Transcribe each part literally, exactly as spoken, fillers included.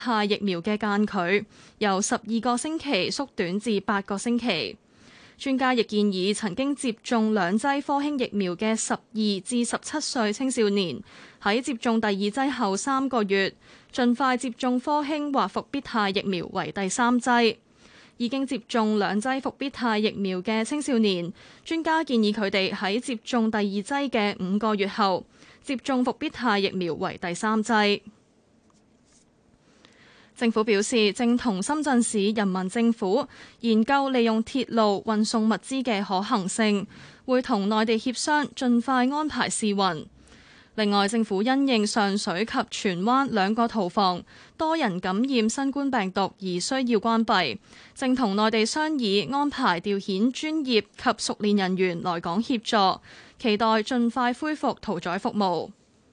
派疫苗嘅間距由十二個星期縮短至八個星期。專家亦建議曾經接種兩劑科興疫苗嘅十二至十七歲青少年喺接種第二劑後三個月，盡快接種科興或復必泰疫苗為第三劑。已經接種兩劑復必泰疫苗嘅青少年，專家建議佢哋喺接種第二劑嘅五個月後，接種復必泰疫苗為第三劑。政府表示，正同深圳市人民政府研究利用鐵路運送物資嘅可行性，會同內地協商，盡快安排試運。另外，政府因應上水及荃灣兩個屠房多人感染新冠病毒而需要關閉，正同內地商議安排調遣專業及熟練人員來港協助，期待盡快恢復屠宰服務。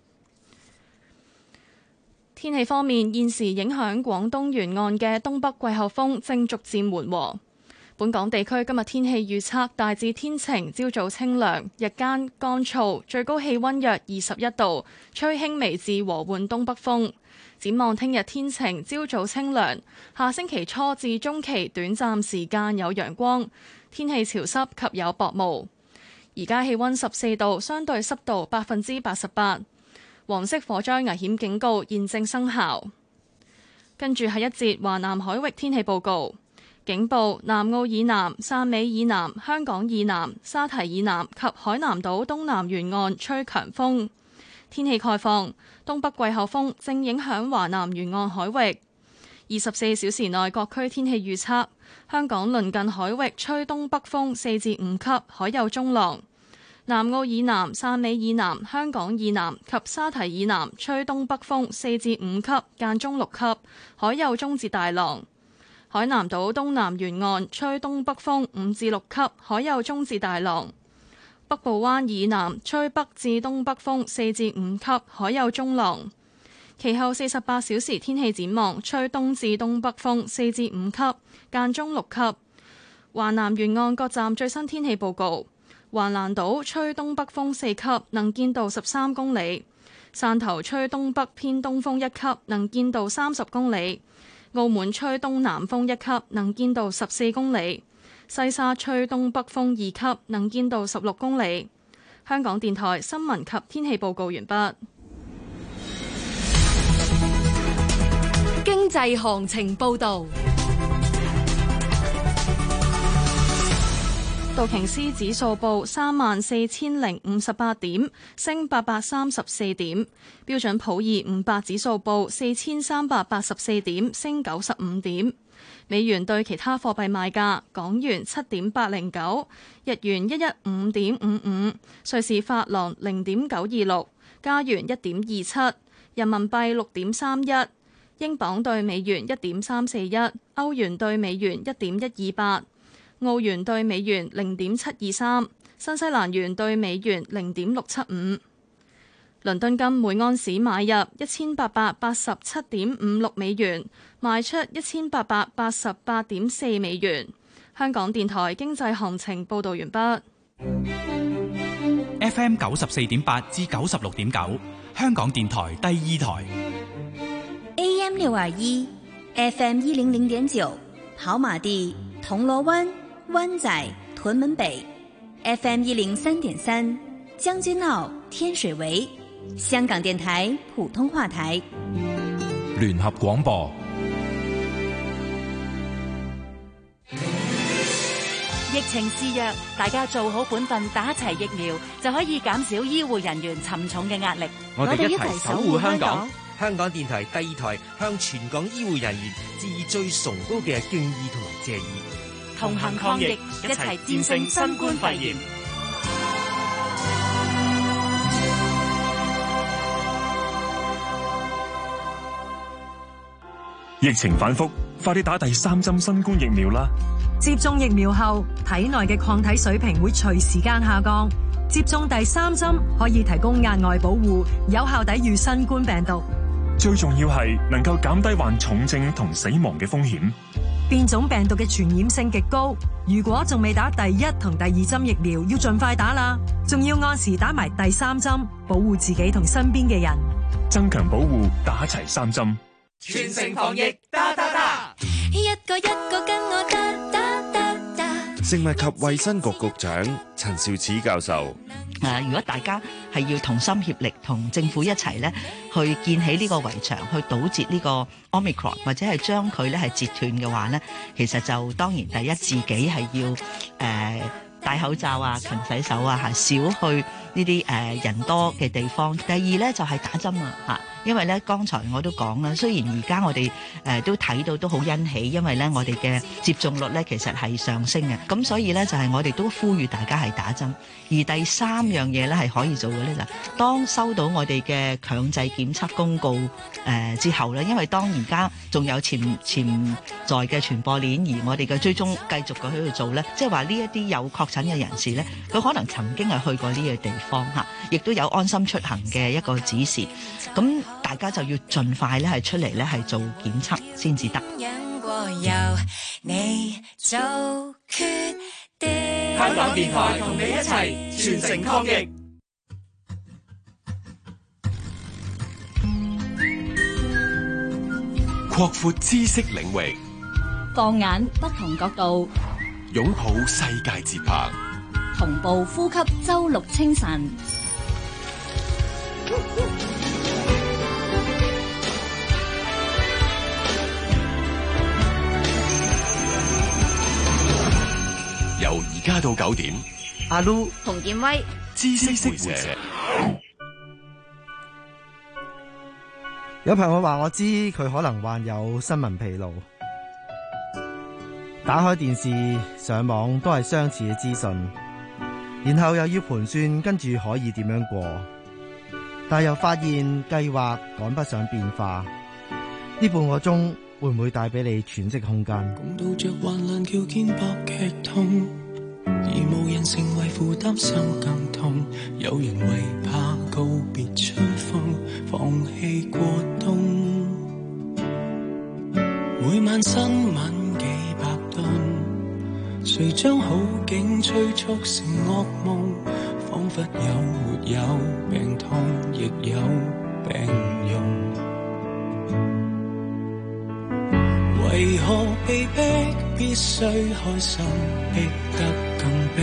天氣方面，現時影響廣東沿岸嘅東北季候風正逐漸緩和。本港地區今日天氣預測大致天晴，朝早清涼，日間乾燥，最高氣溫約二十一度，吹輕微至和緩東北風。展望聽日天晴，朝早清涼，下星期初至中期短暫時間有陽光，天氣潮濕及有薄霧。而家氣溫十四度，相對濕度百分之八十八。黃色火災危險警告現正生效。跟住係一節華南海域天氣報告。警報：南澳以南、汕尾以南、香港以南、沙堤以南及海南島東南沿岸吹強風。天氣概況：東北季候風正影響華南沿岸海域。二十四小時內各區天氣預測：香港鄰近海域吹東北風四至五級，海有中浪；南澳以南、汕尾以南、香港以南及沙堤以南吹東北風四至五級，間中六級，海有中至大浪。海南島東南沿岸吹東北風五至六級，海有中至大浪。北部灣以南吹北至東北風四至五級，海有中浪。其後四十八小時天氣展望，吹東至東北風四至五級，間中六級。華南沿岸各站最新天氣報告：橫瀾島吹東北風四級，能見度十三公里；汕頭吹東北偏東風一級，能見度三十公里。澳門吹東南風一級，能見度十四公里；西沙吹東北風二級，能見度十六公里。香港電台新聞及天氣報告完畢。 經濟行情報導。 道瓊斯指數報三萬四千零五十八點，升八百三十四點。標準普爾五百指數報四千三百八十四點，升九十五點。美元對其他貨幣賣價：港元七點八零九，日元一一五點五五，瑞士法郎零點九二六，加元一點二七，人民幣六點三一，英鎊對美元一點三四一，歐元對美元一點一二八。澳元對美元零點七二三，新西蘭元對美元零點六七五。倫敦金每安士買入一千八百八十七點五六美元，賣出一千八百八十八點四美元。香港電台經濟行情報道完畢。 F M 九十四點八至九十六點九，香港電台第二台。 A M 六二一 ，F M 一零零點九，跑馬地、銅鑼灣、灣仔、屯門北 ，F M 一零三點三，將軍澳、天水圍，香港電台普通話台， 聯合廣播。 疫情肆虐，大家做好本分，打齊疫苗，就可以減少醫護人員沉重嘅壓力。 我哋一齊守護香港。 香港電台第二台向全港醫護人員致以最崇高嘅敬意同埋謝意。 同行抗疫，一齊戰勝新冠肺炎。 疫情反覆，快啲打第三針新冠疫苗啦！ 接種疫苗後，體內嘅抗體水平會隨時間下降。接種第三針可以提供額外保護，有效抵禦新冠病毒。 最重要係能夠減低患重症同死亡嘅風險。 變種病毒嘅傳染性極高，如果仲未打第一同第二針疫苗，要盡快打啦。仲要按時打埋第三針，保護自己同身邊嘅人， 增強保護，打齊三針。 全城防疫，打打打！ 一個一個跟我打打打打。 食物及衛生局局長陳肇始教授。 誒，如果大家係要同心協力，同政府一齊咧，去建起呢個圍牆，去堵截呢個 Omicron， 或者係將佢咧係截斷嘅話咧，其實就當然第一自己係要誒、呃、戴口罩啊、勤洗手啊，嚇少去呢啲誒人多嘅地方。第二咧就係、是、打針啊，嚇，因為咧剛才我都講啦，雖然而家我哋誒、呃、都睇到都好欣喜，因為咧我哋嘅接種率咧其實係上升嘅，咁所以咧就係、是、我哋都呼籲大家係打針。而第三樣嘢咧係可以做嘅咧就係，當收到我哋嘅強制檢測公告誒、呃、之後咧，因為當而家仲有潛潛在嘅傳播鏈，而我哋嘅追蹤繼續嘅喺度做咧，即係話呢一啲有確診嘅人士咧，佢可能曾經係去過呢個地方嚇，亦都有安心出行嘅一個指示，咁大家就要盡快咧係出嚟咧係做檢測先至得。 香港電台同你一齊全城抗疫。 擴闊知識領域， 放眼不同角度， 擁抱世界節拍， 同步呼吸周六清晨。 由而家到九點， 阿 Lu 洪建威， 知識會社。 有朋友話我知佢可能患有新聞疲勞，打開電視上網都係相似嘅資訊，然後又要盤算跟住可以點樣過，但又發現計劃趕不上變化。呢半個鐘會唔會帶俾你喘息空間？ 共度着患難叫肩膊劇痛，而無人成為負擔心更痛。有人為怕告別春風，放棄過冬。每晚新聞幾百噸，誰將好景催促成噩夢？彷彿有沒有病痛，亦有病容。為何被逼必須開心，逼得更悲？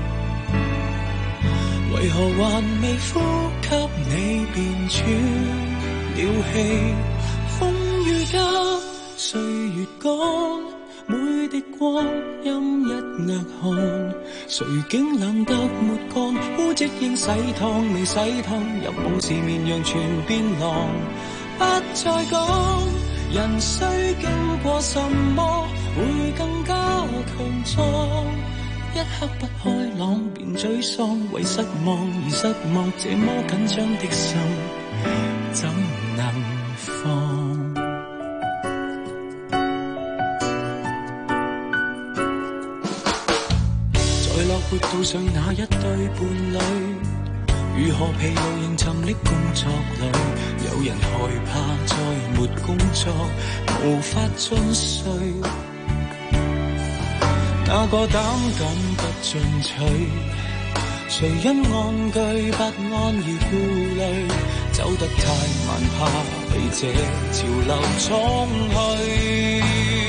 為何還未呼吸你便喘了氣？風雨急，歲月趕，每滴光陰一額汗，誰竟冷得沒乾？污跡應洗燙，未洗燙，入夢時綿羊全變狼。不再講人需經過什麼會更加強壯，一刻不開朗便沮喪，為失望而失望，這麼緊張的心怎能放？在落闊道上那一對伴侶，如何疲勞仍沉溺工作裏，有人害怕再沒工作，無法進睡。那個膽敢不進取，誰因安居不安而顧慮，走得太慢怕被這潮流沖去。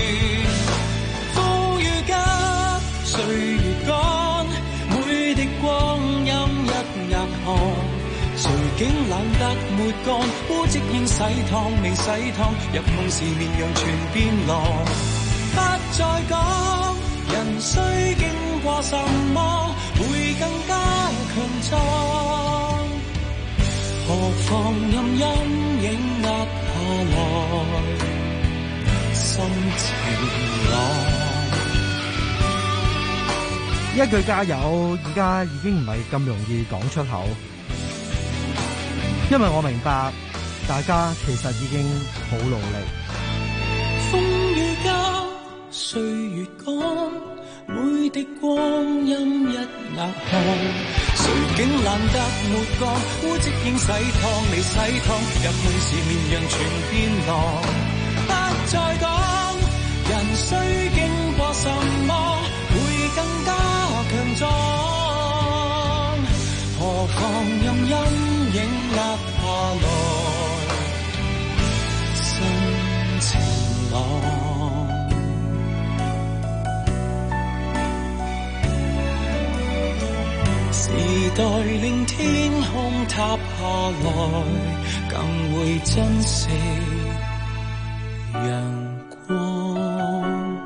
風雨急，歲月趕，每滴光陰一額汗，誰竟懶得沒乾？污跡應洗燙，未洗燙，入夢時綿羊全變狼。不再講人需經過什麼會更加強壯，何況任陰影壓下來，心情朗。 一句加油，而家已經唔係咁容易講出口，因為我明白大家其實已經好努力。 風雨急，歲月趕，每滴光陰一額汗，誰竟懶得沒乾？污跡應洗燙，未洗燙，入夢時綿羊全變狼。不再講人需經過什麼會更加強壯，何況任陰影壓下來，心待令天空塌下來，更會珍惜陽光。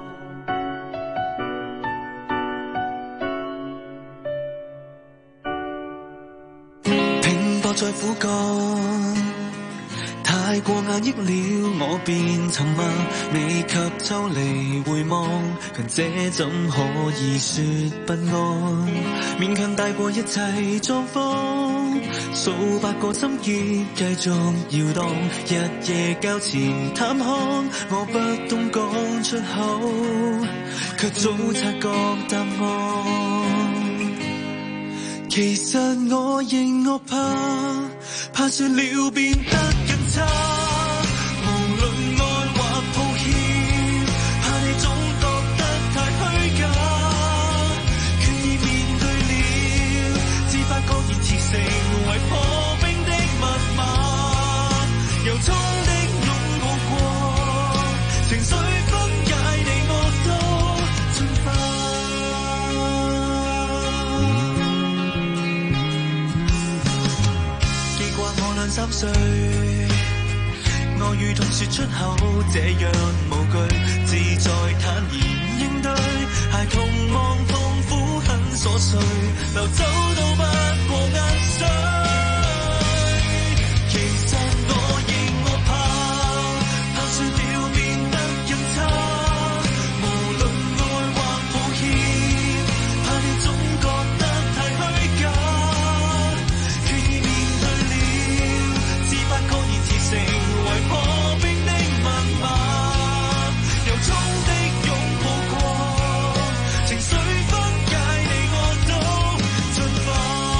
拼搏在苦幹，太過壓抑了我便沉默，未及抽離回望，強者怎可以說不安？勉強帶過一切狀況，數百個心結繼續搖盪，日夜交纏探看，我不懂講出口，卻早察覺答案。其實我認我怕，怕說了變得更差，無論愛或抱歉，怕你總覺得太虛假，決意面對了，只發覺已似成為破冰的密碼，由衷的擁抱過，情緒分解你我都進化。記掛我兩三歲，愛與痛說出口，這樣無懼，自在坦然應對。孩童望痛苦很瑣碎，流走都不過眼水。其實我認我怕，怕說了變得更差，無論愛或抱歉，怕你總覺得太虛假，決意面對了，只發覺已似成為破冰的密碼，由衷的擁抱過，情緒分解你我都進化，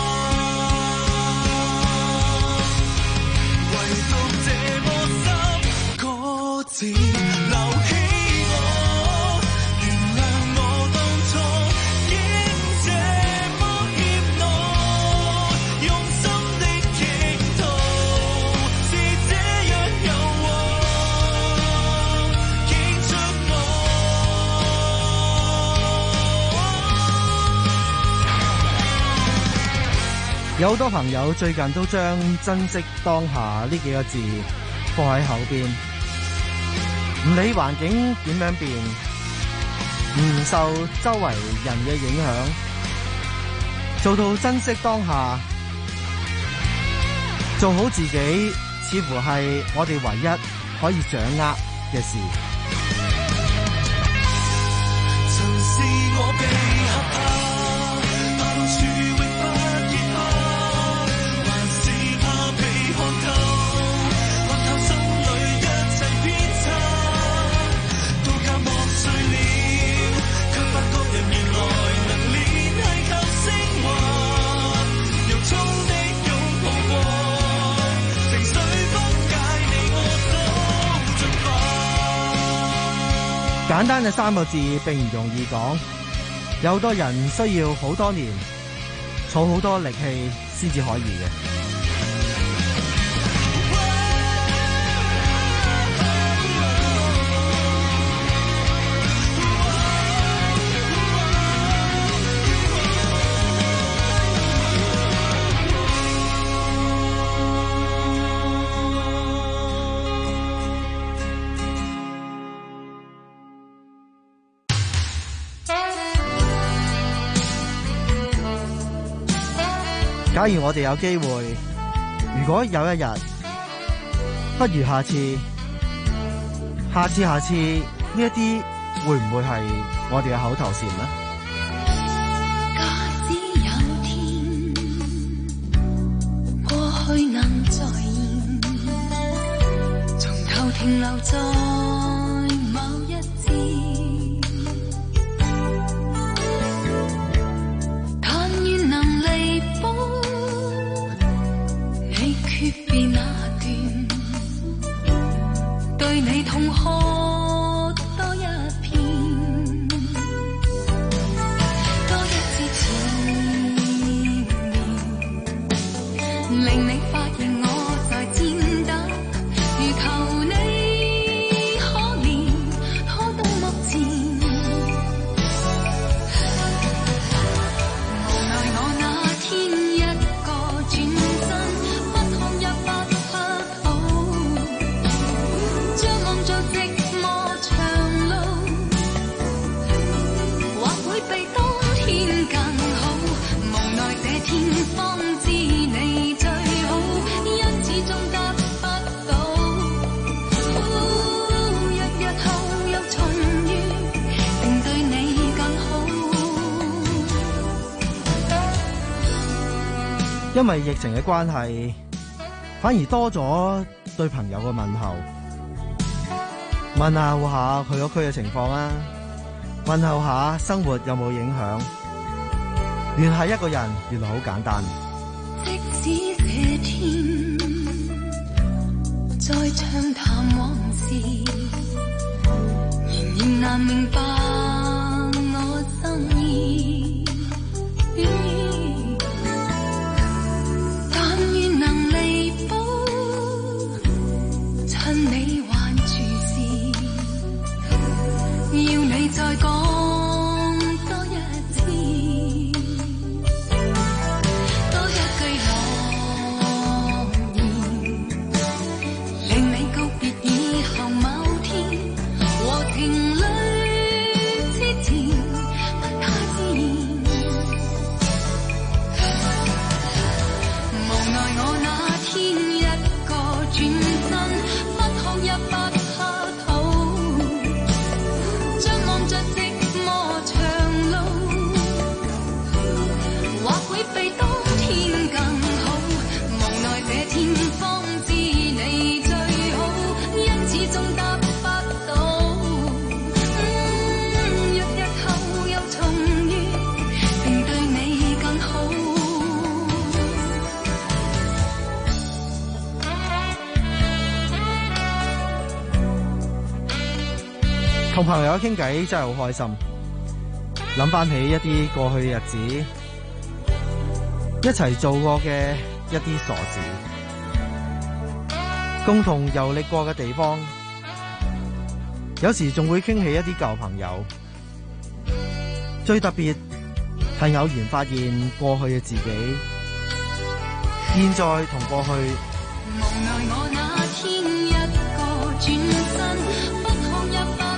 唯獨這麼深個字留起我，原諒我當初竟這麼怯懦，用心的傾吐是這樣柔和，傾出我。 有好多朋友最近都將珍惜當下呢幾個字放喺口邊，唔理環境點樣變，唔受周圍人嘅影響，做到珍惜當下，做好自己，似乎係我哋唯一可以掌握嘅事。 曾是我被嚇怕，怕到處永不結疤，還是怕被看透，看透心裏一切偏差，到假莫碎了，卻發覺人原來能聯繫靠升華，由衷的擁抱過，情緒分解你我都進化。 簡單嘅三個字並唔容易講，有好多人需要好多年，儲好多力氣先至可以嘅。假如我哋有機會，如果有一日，不如下次，下次下次呢一啲會唔會係我哋嘅口頭禪呢？ 假使有天過去能再現，從頭停留在某一節，但願能彌補你訣別那段，對你痛哭多一片，多一次纏綿，令你發現我在戰鬥，如求你因為疫情嘅關係，反而多咗對朋友嘅問候，問候下佢嗰區嘅情況啊，問候下生活有冇影響，聯繫一個人原來好簡單。 即使這天再暢談往事，仍然難明白我心意。但願能彌補，趁你還住時，要你再講。 同朋友傾偈真係好開心，諗翻起一啲過去嘅日子，一齊做過嘅一啲傻事，共同遊歷過嘅地方，有時仲會傾起一啲舊朋友。最特別係偶然發現過去嘅自己，現在同過去。 無奈我那天一個轉身，不哭也不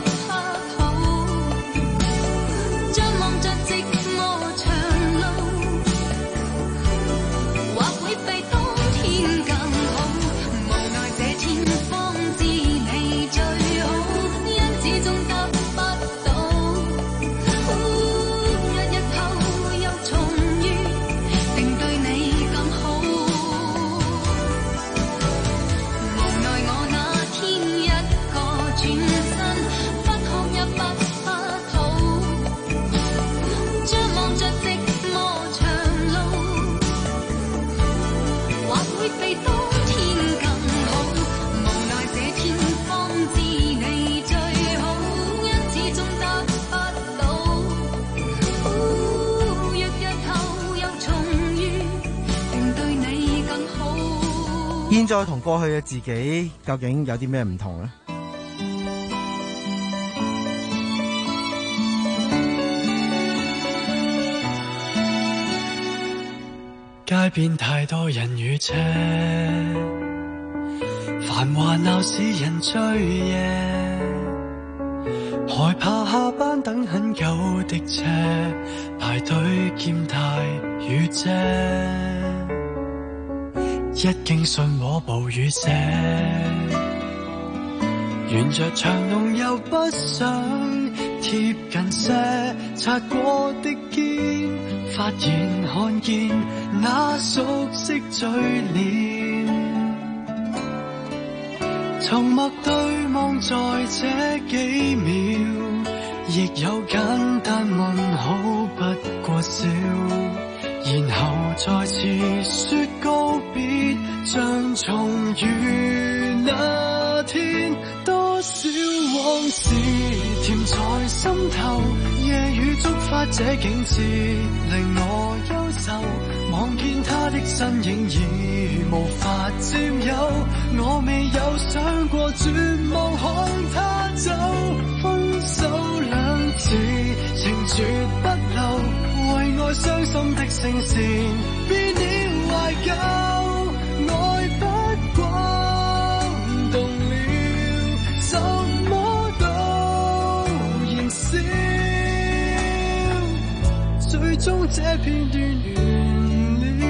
現在同過去嘅自己究竟有啲咩唔同呢？ 街邊太多人與車，繁華鬧市人醉夜，害怕下班等很久的車，排隊兼帶雨遮。一經信和暴雨瀉，沿着長龍又不想貼近些，擦過的肩，發現看見那熟悉嘴臉，沉默對望在這幾秒，亦有簡單問好不過笑，然後再次說告別，像重遇那天，多少往事甜在心頭，夜雨觸發這景致，令我憂愁，望見他的身影已無法佔有，我未有想過絕望看他走，分手兩字情絕不留，為愛傷心的聲線變了懷舊，愛不慣動了，什麼都燃燒，最終這片段完了，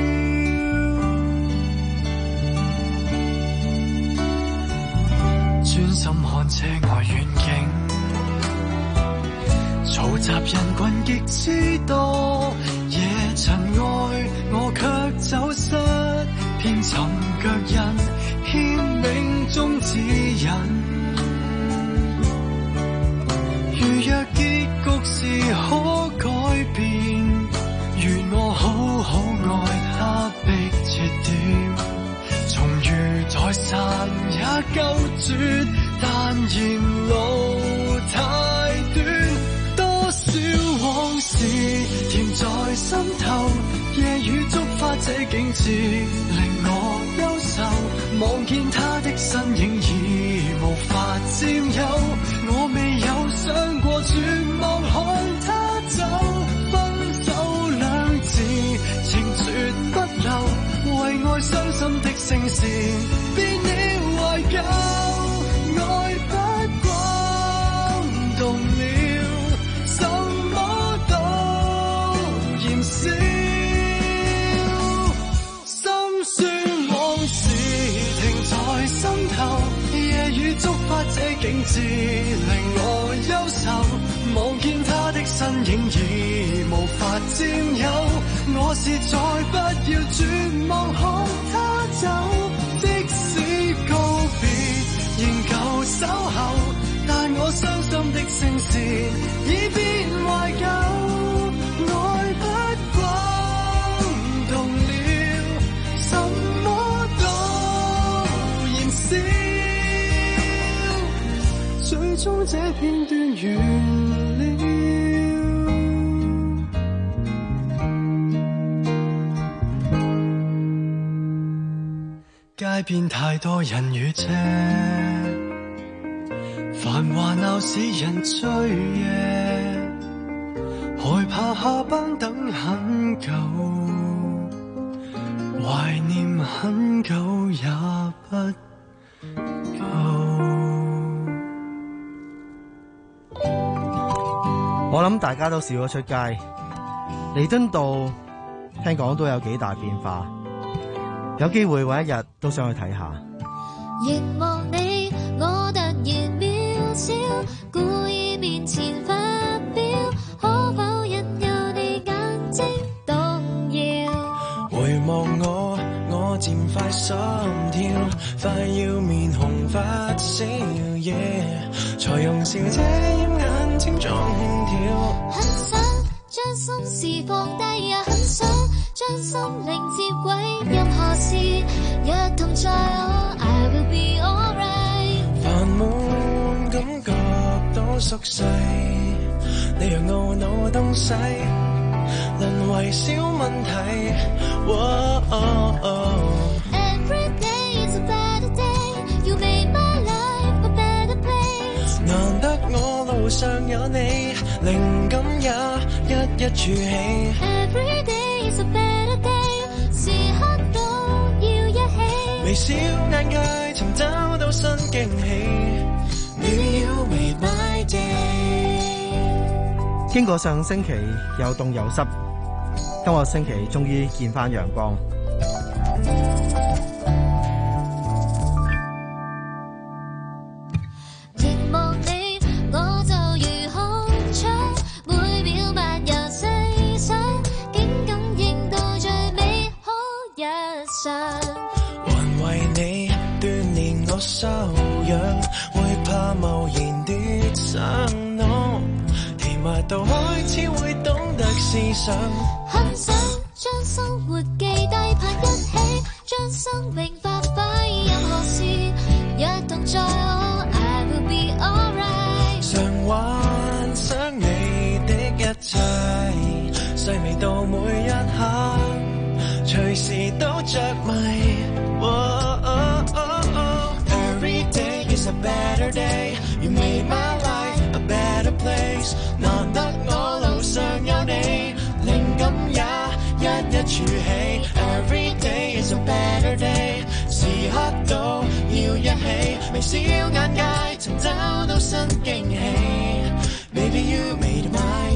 專心看車外遠景，嘈雜人群極之多，夜塵埃我卻走失法救絕，但沿路太短，多少往事甜在心頭，夜雨觸發這景致，令我憂愁。望見他的身影已無法佔有，我未有想過絕望看他走，分手兩字情絕不留，為愛傷心的聲線變了懷舊，愛不轟動了，什麼都燃燒，心酸往事停在心頭，夜雨觸發這景致令我憂愁，望見他的身影已無法佔有，我是再不要絕望看他走，即使告別仍舊守候，但我傷心的聲線已變懷舊，愛不轟動了，什麼都燃燒，最終這片段完了。街邊太多人與車，繁華鬧市人醉夜，害怕下班等很久，懷念很久也不夠。 我諗大家都少咗出街，彌敦道聽講都有幾大變化，有機會搵一日都想去睇下。 凝望你，我突然渺小，故意面前發表，可否引誘你眼睛動搖？ 回望我，我漸快心跳，快要面紅發燒，夜、yeah, 才用笑遮掩眼睛中輕跳。 很想將心事放低，也很想將心靈接軌，任何事若同在我 I will be alright。 煩悶感覺都縮細，你讓懊惱東西淪為小問題。oh, oh, oh. Every day is a better day, you made my life a better place。 難得我路上有你，靈感也一一儲起。 Every day is a better day， 時刻都要一起。 微小眼界尋找到新驚喜。 Maybe you made my day。 經過上星期又凍又濕，今個星期終於見返陽光。 凝望你，我就如空窗，每秒漫遊細想，竟感應到最美好日常。 還為你鍛鍊我修養，會怕貿然跌傷我，甜蜜到開始會懂得思想。 很想將生活記低拍一起，將生命發揮，任何事若同在我 I will be alright。 常幻想你的一切，細微到每一刻，隨時都着迷。oh, oh, oh, oh. Every day is a better day, you made my life a better place。 難得我路上有你，靈感也一一儲起。 Every day is a better day， 時刻都要一起。微小眼界尋找到新驚喜。 Baby you made my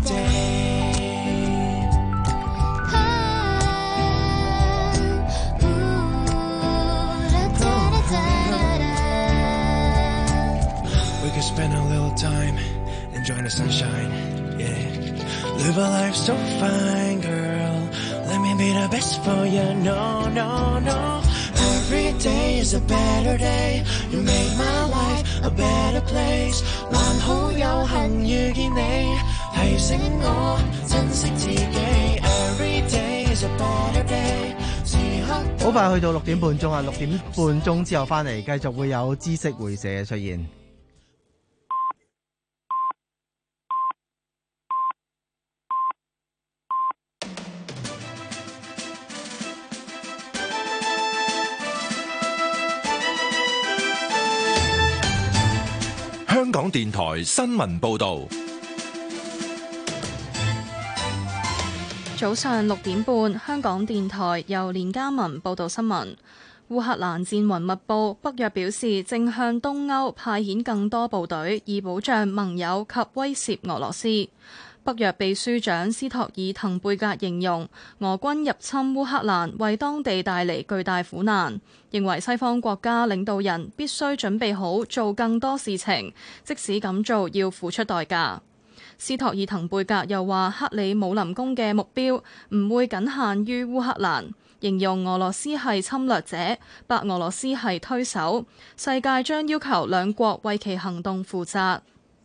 day。Spend a little time enjoying the sunshine, yeah. Live a life so fine, girl. Let me be the best for you, no, no, no. Every day is a better day. You made my life a better place. 還好有幸遇見你，提醒我珍惜自己。Every day is a better day. 時刻好快去到六點半鐘啊！六點半鐘之後翻嚟，繼續會有知識會社嘅出現。 香港電台新聞報道。 早上六點半，香港電台由連家文報道新聞。烏克蘭戰雲密布，北約表示正向東歐派遣更多部隊，以保障盟友及威懾俄羅斯。北約秘書長斯托爾滕貝格形容俄軍入侵烏克蘭為當地帶嚟巨大苦難，認為西方國家領導人必須準備好做更多事情，即使咁做要付出代價。斯托爾滕貝格又話克里姆林宮嘅目標唔會僅限於烏克蘭，形容俄羅斯係侵略者，白俄羅斯係推手，世界將要求兩國為其行動負責。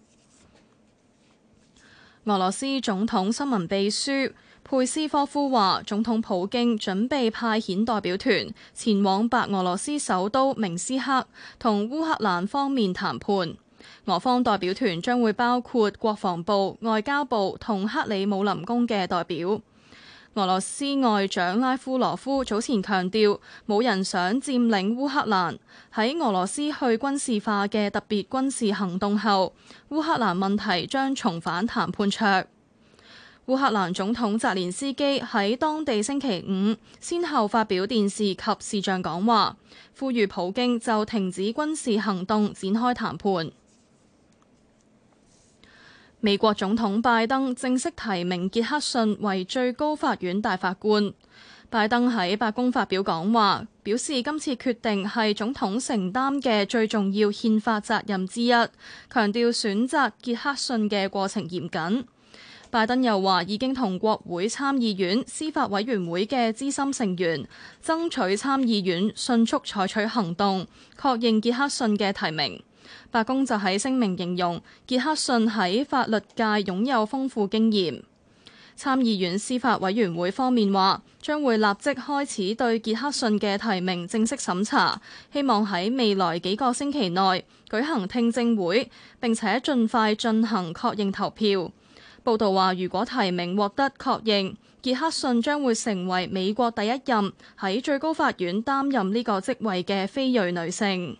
俄羅斯總統新聞秘書佩斯科夫話，總統普京準備派遣代表團前往白俄羅斯首都明斯克同烏克蘭方面談判。俄方代表團將會包括國防部、外交部同克里姆林宮嘅代表。俄羅斯外長拉夫羅夫早前強調，冇人想佔領烏克蘭。喺俄羅斯去軍事化嘅特別軍事行動後，烏克蘭問題將重返談判桌。烏克蘭總統澤連斯基喺當地星期五先後發表電視及視像講話，呼籲普京就停止軍事行動展開談判。美國總統拜登正式提名傑克遜為最高法院大法官。拜登喺白宮發表講話，表示今次決定係總統承擔嘅最重要憲法責任之一，強調選擇傑克遜嘅過程嚴謹。拜登又話已經同國會參議院司法委員會嘅資深成員爭取參議院迅速採取行動，確認傑克遜嘅提名。白宮就喺聲明形容傑克遜喺法律界擁有豐富經驗。參議院司法委員會方面話，將會立即開始對傑克遜嘅提名正式審查，希望喺未來幾個星期內舉行聽證會，並且盡快進行確認投票。報道話，如果提名獲得確認，傑克遜將會成為美國第一任喺最高法院擔任呢個職位嘅非裔女性。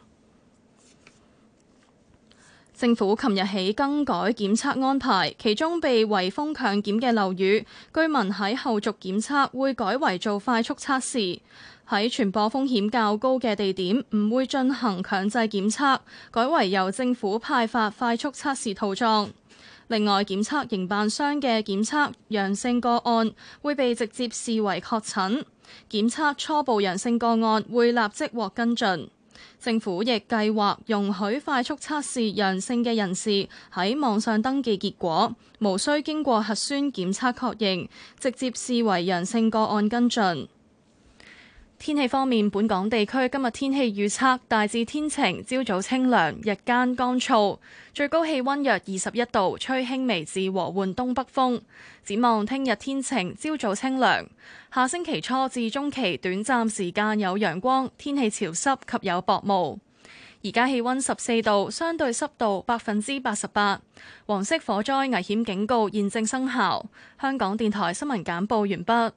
政府琴日起更改檢測安排，其中被圍封強檢嘅樓宇居民喺後續檢測會改為做快速測試，喺傳播風險較高嘅地點唔會進行強制檢測，改為由政府派發快速測試套裝。另外，檢測營辦商嘅檢測陽性個案會被直接視為確診，檢測初步陽性個案會立即獲跟進。政府亦計劃容許快速測試陽性嘅人士喺網上登記結果，無需經過核酸檢測確認，直接視為陽性個案跟進。天氣方面，本港地區今日天氣預測大致天晴，朝早清涼，日間乾燥，最高氣溫約二十一度，吹輕微至和緩東北風。展望聽日天晴，朝早清涼，下星期初至中期短暫時間有陽光，天氣潮濕及有薄霧。而家氣溫十四度，相對濕度百分之八十八，黃色火災危險警告現正生效。香港電台新聞簡報完畢。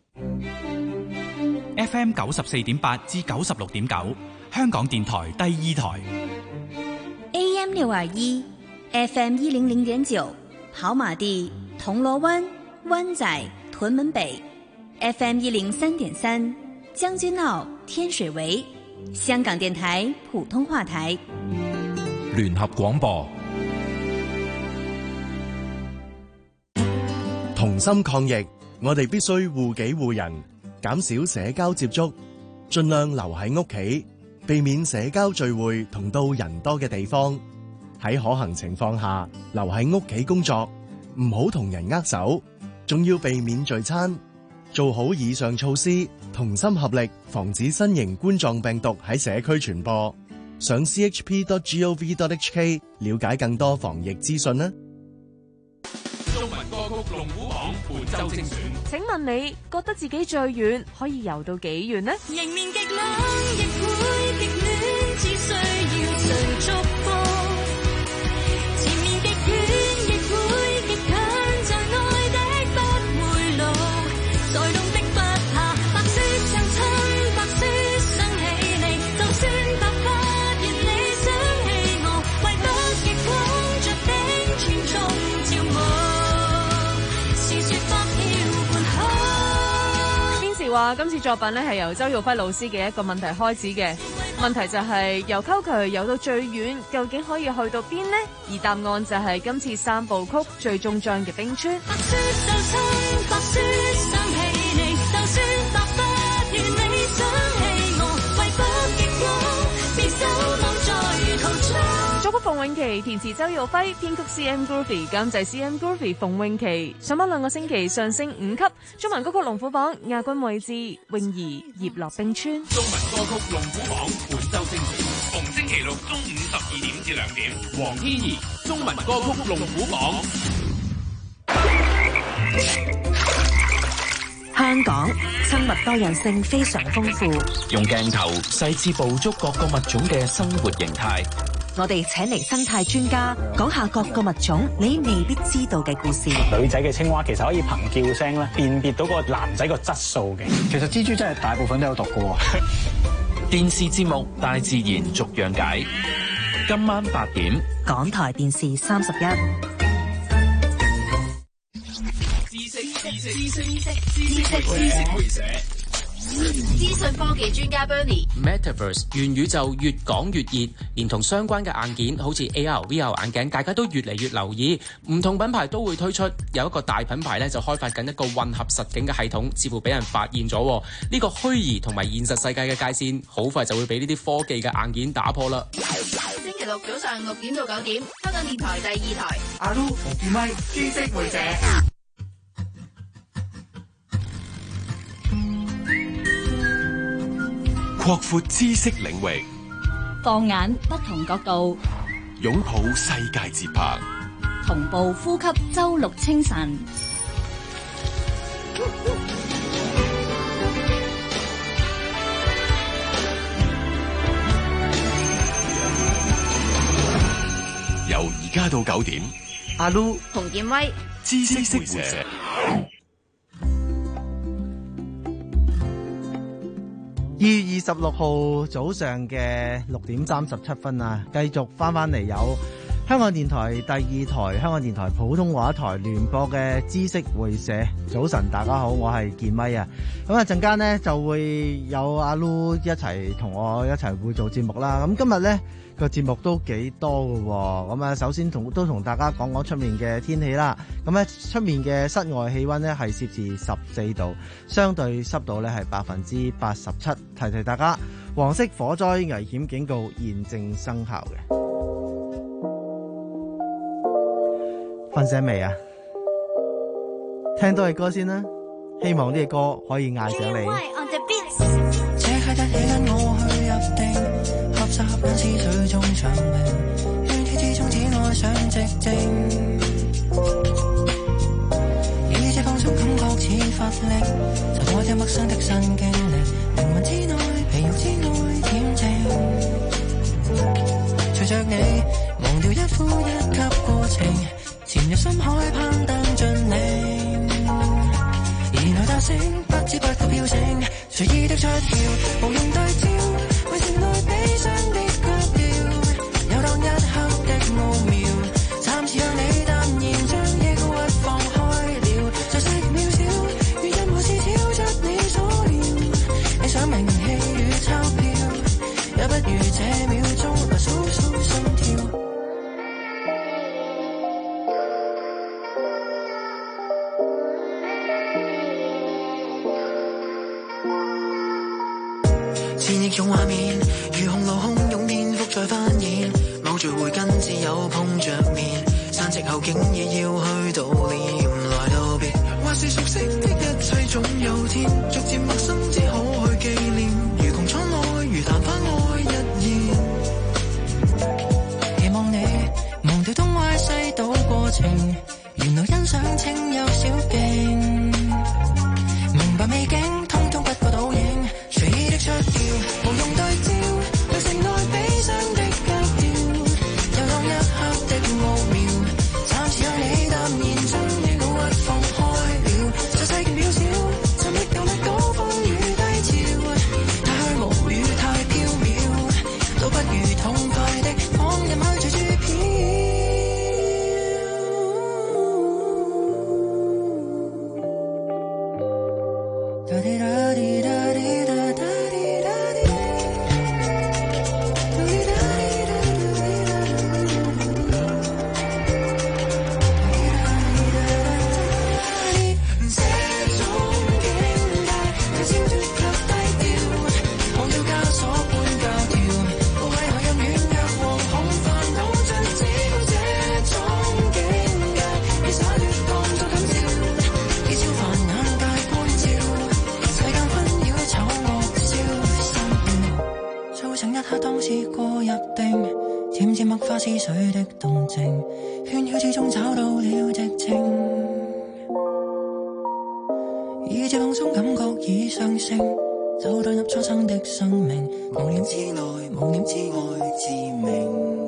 F M 九十四點八至九十六點九，香港電台第二台。 A M 六二一 ，F M 一零零點九，跑馬地、銅鑼灣、灣仔、屯門北 ，F M 一零三點三，將軍澳、天水圍，香港電台普通話台。 聯合廣播， 同心抗疫，我哋必須護己護人。減少社交接觸，盡量留喺屋企，避免社交聚會同到人多嘅地方。喺可行情況下，留喺屋企工作，唔好同人握手，仲要避免聚餐。做好以上措施，同心合力，防止新型冠狀病毒喺社區傳播。上 c h p dot gov dot h k 了解更多防疫資訊啦。 中文歌曲龍虎榜本周精選。 請問你覺得自己最遠可以游到幾遠呢？ 迎面極冷亦會極暖，只需要誰祝福。前面極遠亦會極近，在愛的不回路，在凍的不怕。白雪像親，白雪想起你，就算白髮願你想起我，為不極光着頂全從朝暮，是說不要半空。 邊時話今次作品咧係由周耀輝老師嘅一個問題開始嘅，問題就係由溝渠游到最遠，究竟可以去到邊呢？而答案就係今次三部曲最終章嘅冰川。 白雪就親，白雪想起你，就算白髮願你想起我，為不極光，別守望在途中。 作曲馮詠琪，填詞周耀輝，編曲 C M Groovy， 監製 C M Groovy， 馮詠琪。上翻兩個星期上升五級，中文歌曲龍虎榜亞軍位置，泳兒葉落冰川。 中文歌曲龍虎榜本周精選，逢星期六中午十二點至兩點。黃天怡，中文歌曲龍虎榜。 香港生物多樣性非常豐富， 用鏡頭細緻捕捉各個物種嘅生活形態。 我哋請嚟生態專家講下各個物種你未必知道嘅故事。 女仔嘅青蛙其實可以憑叫聲咧辨別到個男仔個質素嘅。其實蜘蛛真係大部分都有毒㗎喎。 電視節目《大自然逐樣解》，今晚八點， 港台電視三十一。 知識知識知識知識知識會社。 資訊科技專家 Bernie，Metaverse 元宇宙越講越熱，連同相關嘅硬件，好似 A R、V R 眼鏡，大家都越嚟越留意。唔同品牌都會推出，有一個大品牌咧就開發緊一個混合實境嘅系統，似乎俾人發現咗呢個虛擬同埋現實世界嘅界線，好快就會俾呢啲科技嘅硬件打破啦。 星期六早上六點到九點，香港電台第二台。 阿 Lu 同建威知識會社。 擴闊知識領域， 放眼不同角度， 擁抱世界節拍， 同步呼吸周六清晨。 由而家到九點， 阿 Lu 同建威知識會社。 二月二十六號早上嘅六點三十七分啊，繼續翻翻嚟有香港電台第二台、香港電台普通話台聯播嘅知識會社。早晨，大家好，我係健威啊。咁啊，陣間呢就會有阿 Lu 一齊同我一齊會做節目啦。咁今日呢個節目都幾多㗎喎。咁啊，首先同都同大家講講出面嘅天氣啦。咁咧，出面嘅室外氣溫呢係攝氏十四度，相對濕度呢係百分之八十七。提提大家，黃色火災危險警告現正生效嘅。瞓醒未啊？聽多嘅歌先啦，希望呢隻歌可以嗌醒你。 隨着你忘掉一呼一吸過程，潛入深海攀登峻嶺，而內大聲不知不覺飆升，隨意的出竅，無用對焦，為城內悲傷的曲調，遊蕩一刻的奧妙，暫時讓你淡然將抑鬱放開了，在世極渺小，如任何事超出你所料，你想名氣與鈔票，也不如這秒鐘來數數心跳。千億種畫面，如洪流洶湧顛覆再翻現，某聚會跟摯友碰着面，散席後竟已要去悼念來道別，或是熟悉的一切總有天，逐漸陌生只可去紀念，如窮滄愛如曇花愛一現，期望你忘掉東歪西倒過程，原來欣賞清幽小徑。 思緒的動靜，喧囂之中找到了寂靜，以這放鬆感覺已上升，就墮入初生的生命，無念之內，無念之外，自明。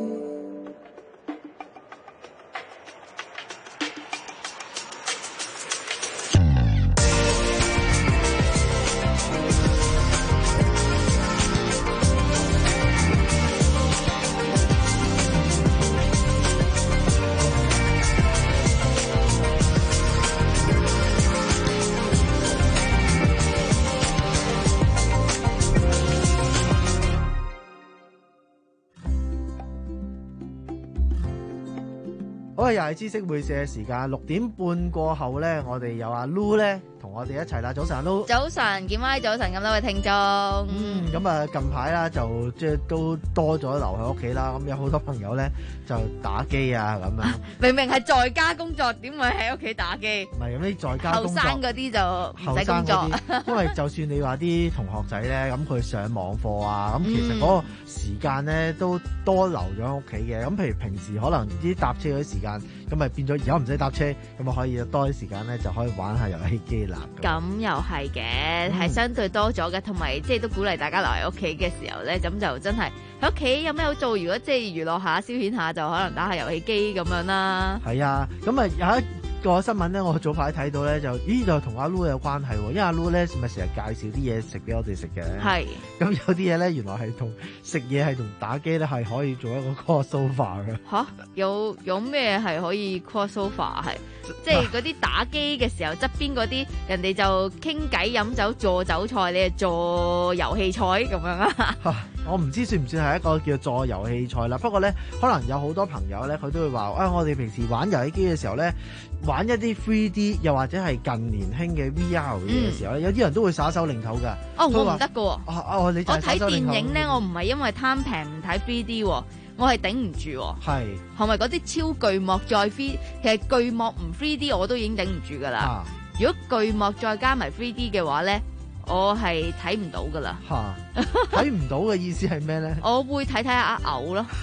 好啊，又係知識會社嘅時間，六點半過後咧，我哋有阿 Lu 咧同我哋一齊啦。早晨，阿 Lu。 早晨，健威，早晨，咁多位聽眾。 嗯，咁啊，近排啦就即係都多咗留喺屋企啦。咁有好多朋友咧就打機啊咁樣。 明明係在家工作，點會喺屋企打機？ 唔係咁啲在家工作。後生嗰啲就唔使工作。 因為就算你話啲同學仔咧，咁佢上網課啊，咁其實嗰個時間咧都多留咗喺屋企嘅。咁譬如平時可能啲搭車嗰啲時間，咁咪變咗而家唔使搭車，咁啊可以多啲時間咧就可以玩下遊戲機啦。 咁又係嘅，係、嗯、相對多咗嘅，同埋即係都鼓勵大家留喺屋企嘅時候咧，咁就真係喺屋企有咩好做？如果即係娛樂下、消遣下，就可能打下遊戲機咁樣啦。係啊， 咁啊有一個新聞咧，我早排睇到咧，就咦就同阿 Lu 有關係喎，因為阿 Lu 咧咪成日介紹啲嘢食俾我哋食嘅。係。咁有啲嘢咧，原來係同食嘢係同打機咧係可以做一個 crossover 嘅。吓？有有咩係可以 crossover 係？即係嗰啲打機嘅時候，側邊嗰啲人哋就傾偈飲酒助酒菜，你就助遊戲菜咁樣啊？我唔知算唔算係一個叫助遊戲菜啦。不過咧，可能有好多朋友咧，佢都會話啊，我哋平時玩遊戲機嘅時候咧，玩一啲 three D 又或者係近年興嘅 V R 嘅嘢嘅時候咧，嗯、有啲人都會耍手擰頭㗎。哦，我唔得㗎喎。哦哦，你就係耍手擰頭。我睇電影咧，我唔係因為貪平唔睇 three D 喎。我係頂唔住喎，係係咪嗰啲超巨幕再 three？ 其實巨幕唔 three D 我都已經頂唔住噶啦。啊、如果巨幕再加埋 three D 嘅話咧，我係睇唔到噶啦。吓，睇唔到嘅意思係咩咧？我會睇睇下嘔咯。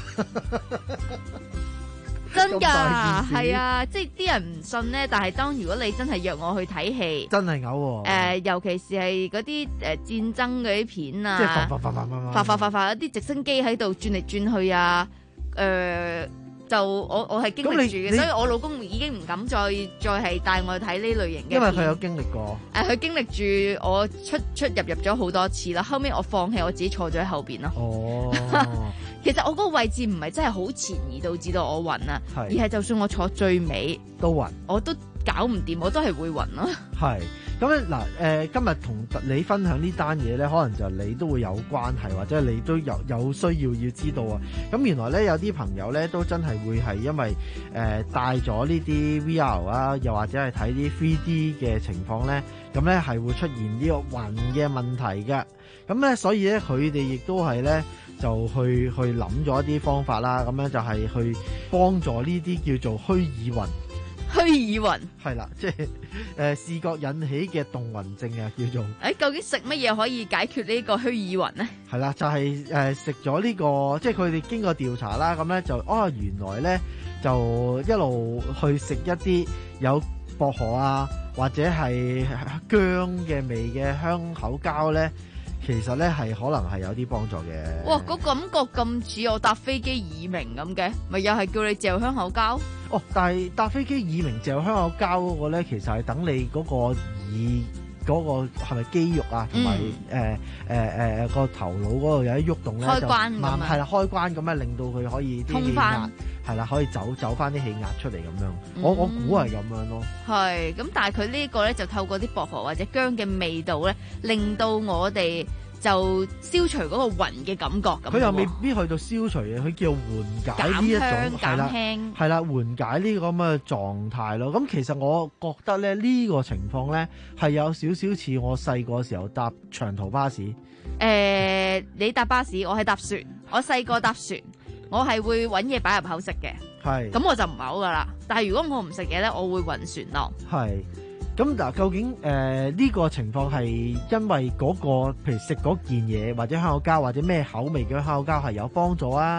真㗎，係啊，即係啲人唔信咧。但係當如果你真係約我去睇戲，真係嘔喎。誒，尤其是係嗰啲誒戰爭嗰啲片啊，即係發發發發發發發發發一啲直升機喺度轉嚟轉去啊。誒、呃，就我我係經歷住嘅，所以我老公已經唔敢再再係帶我去睇呢類型嘅。因為佢有經歷過。誒、呃，佢經歷住我出出入入咗好多次啦，後尾我放棄，我自己坐咗喺後邊咯。哦。其實我嗰個位置唔係真係好前而導致到我暈啊，而係就算我坐最尾都暈，我都搞唔掂，我都係會暈咯。係咁咧嗱，誒、呃，今日同你分享呢單嘢咧，可能就你都會有關係，或者你都有有需要要知道啊。咁原來咧有啲朋友咧都真係會係因為誒戴咗呢啲 V R 啊，又或者係睇啲 three D 嘅情況咧，咁咧係會出現呢個暈嘅問題嘅。咁咧所以咧佢哋亦都係咧。就去去諗咗一啲方法啦，咁樣就係去幫助呢啲叫做虛擬暈。虛擬暈係啦，即係誒、呃、視覺引起嘅動暈症啊，叫做。誒、欸，究竟食乜嘢可以解決呢個虛擬暈咧？係啦，就係誒食咗呢個，即係佢哋經過調查啦，咁咧就哦原來咧就一路去食一啲有薄荷啊或者係薑嘅味嘅香口膠咧。其實咧係可能係有啲幫助嘅。哇，個感覺咁似我搭飛機耳鳴咁嘅，咪又係叫你嚼香口膠？哦，但係搭飛機耳鳴嚼香口膠嗰個咧，其實係等你嗰個耳嗰個係咪肌肉啊，同埋誒誒誒個頭腦嗰度有啲喐動咧，開關咁啊，係啦，開關咁啊，令到佢可以啲氣壓係啦，可以走走翻啲氣壓出嚟咁樣。嗯、我我估係咁樣咯。係，咁但係佢呢個咧就透過啲薄荷或者薑嘅味道咧，令到我哋就消除嗰個暈嘅感覺咁。佢又未必去到消除嘅，佢叫緩解呢一種係啦，係啦，緩解呢個咁嘅狀態咯。咁其實我覺得咧呢個情況咧係有少少似我細個時候搭長途巴士。誒、呃，你搭巴士，我係搭船。我細個搭船，我係會搵嘢擺入口食嘅。係，咁我就唔嘔噶啦。但係如果我唔食嘢咧，我會暈船咯。係。咁嗱，究竟誒呢、呃這個情況係因為嗰、那個譬如食嗰件嘢，或者香口膠，或者咩口味嘅香口膠係有幫助啊？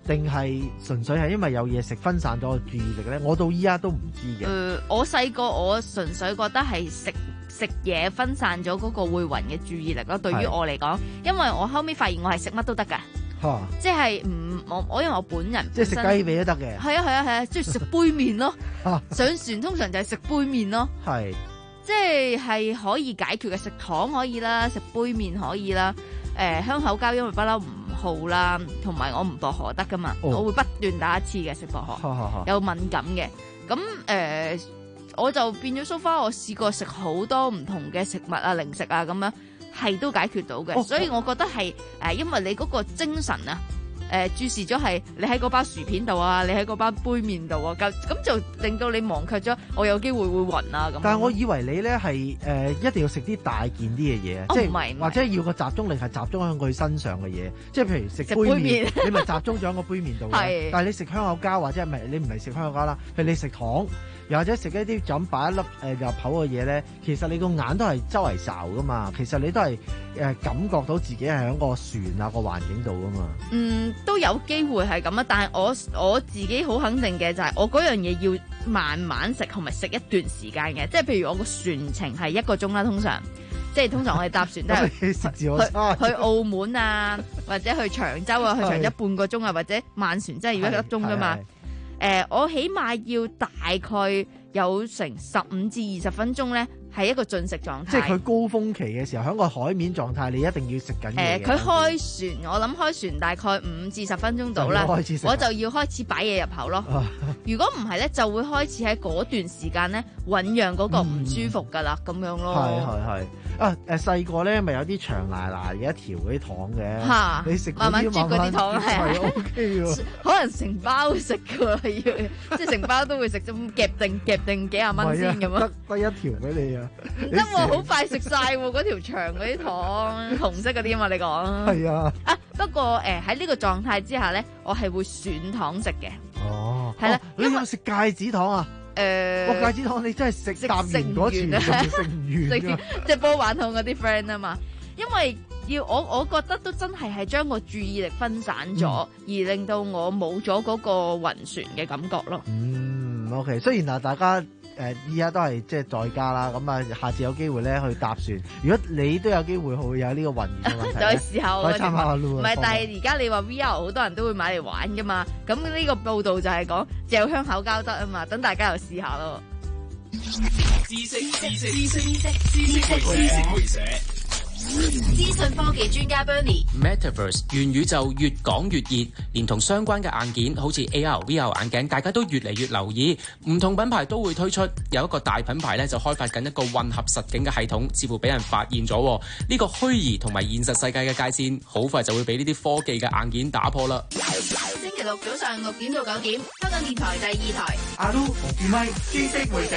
定係純粹係因為有嘢食分散咗個注意力咧？我到依家都唔知嘅。 誒、呃，我細個我純粹覺得係食食嘢分散咗嗰個會暈嘅注意力咯。對於我嚟講，因為我後尾發現我係食乜都得㗎。即係唔我我因為我本人即係食雞髀都得嘅， 係啊係啊係啊，即係食杯麵咯。上船通常就係食杯麵咯，係即係係可以解決嘅。食糖可以啦，食杯麵可以啦。誒、呃、香口膠因為不嬲唔好啦，同埋我唔薄荷得噶嘛，哦、我會不斷打一次嘅食薄荷，哈哈哈有敏感嘅。咁誒、呃、我就變咗 so far，我試過食好多唔同嘅食物啊、零食啊咁樣。係都解決到嘅，哦、所以我覺得係誒、呃，因為你嗰個精神啊，誒、呃、注視咗係你喺嗰包薯片度啊，你喺嗰包杯麵度啊，咁咁就令到你忘卻咗我有機會會暈啊咁。 但係我以為你咧係誒一定要食啲大件啲嘅嘢， 哦、 即係唔係唔係或者要個集中力係集中喺佢身上嘅嘢，即係譬如食杯麵，杯麵你咪集中咗喺個杯麵度嘅。但係你食香口膠或者係咪你唔係食香口膠啦？譬如你食糖。又或者食一啲就咁擺一粒誒、呃、入口嘅嘢咧，其實你個眼都係周圍睄噶嘛，其實你都係誒、呃、感覺到自己係喺個船啊個環境度噶嘛。嗯， 都有機會係咁啊，但係我我自己好肯定嘅就係我嗰樣嘢要慢慢食，同埋食一段時間嘅，即係譬如我個船程係一個鐘啦，通常即係通常我哋搭船都係去去澳門啊，或者去長洲啊，去長洲半個鐘啊，或者慢船即係要一粒鐘噶嘛。誒、呃，我起碼要大概有成十五至二十分鐘咧，係一個進食狀態。 即係佢高峰期嘅時候，喺個海面狀態，你一定要食緊嘢嘅。 誒，佢開船，我諗開船大概五至十分鐘到啦，我就要開始擺嘢入口咯。如果唔係咧，就會開始喺嗰段時間咧醞釀嗰個唔舒服噶啦，咁、嗯、樣咯。 係係係。啊誒，細個咧咪有啲長奶奶嘅一條嗰啲糖嘅， 嚇你食慢慢啜嗰啲糖係 O K 喎， 可能成包食㗎要，即係成包都會食，咁夾定夾定幾廿蚊先咁啊， 得得一條俾你啊， 唔得喎，好快食晒喎嗰條長嗰啲糖，紅色嗰啲啊嘛，你講係啊， 啊不過誒喺呢個狀態之下咧，我係會選糖食嘅， 哦， 係啦， 你有冇食戒指糖啊？ 誒， 個戒指糖你真係食食完嗰條食唔完， 即係波板糖嗰啲 friend 啊嘛，因為要我我覺得都真係係將個注意力分散咗，嗯、而令到我冇咗嗰個暈船嘅感覺咯。 嗯 ，OK，雖然嗱大家。誒依家都係即係在家啦，咁啊下次有機會咧去搭船。如果你都有機會會有呢個暈船嘅問題， 就去試下我參考下咯。 唔係，但係而家你話 V R 好多人都會買嚟玩噶嘛，咁呢個報道就係講只有香口膠得啊嘛，等大家又試下咯。 知識知識知識知識知識會社。 資訊科技專家 Bernie，Metaverse 元宇宙越講越熱，連同相關嘅硬件，好似 A R、V R 眼鏡，大家都越嚟越留意。唔同品牌都會推出，有一個大品牌咧就開發緊一個混合實境嘅系統，似乎俾人發現咗呢個虛擬同埋現實世界嘅界線，好快就會俾呢啲科技嘅硬件打破啦。 星期六早上六點到九點，香港電台第二台。 阿 Lu 同建威知識會社。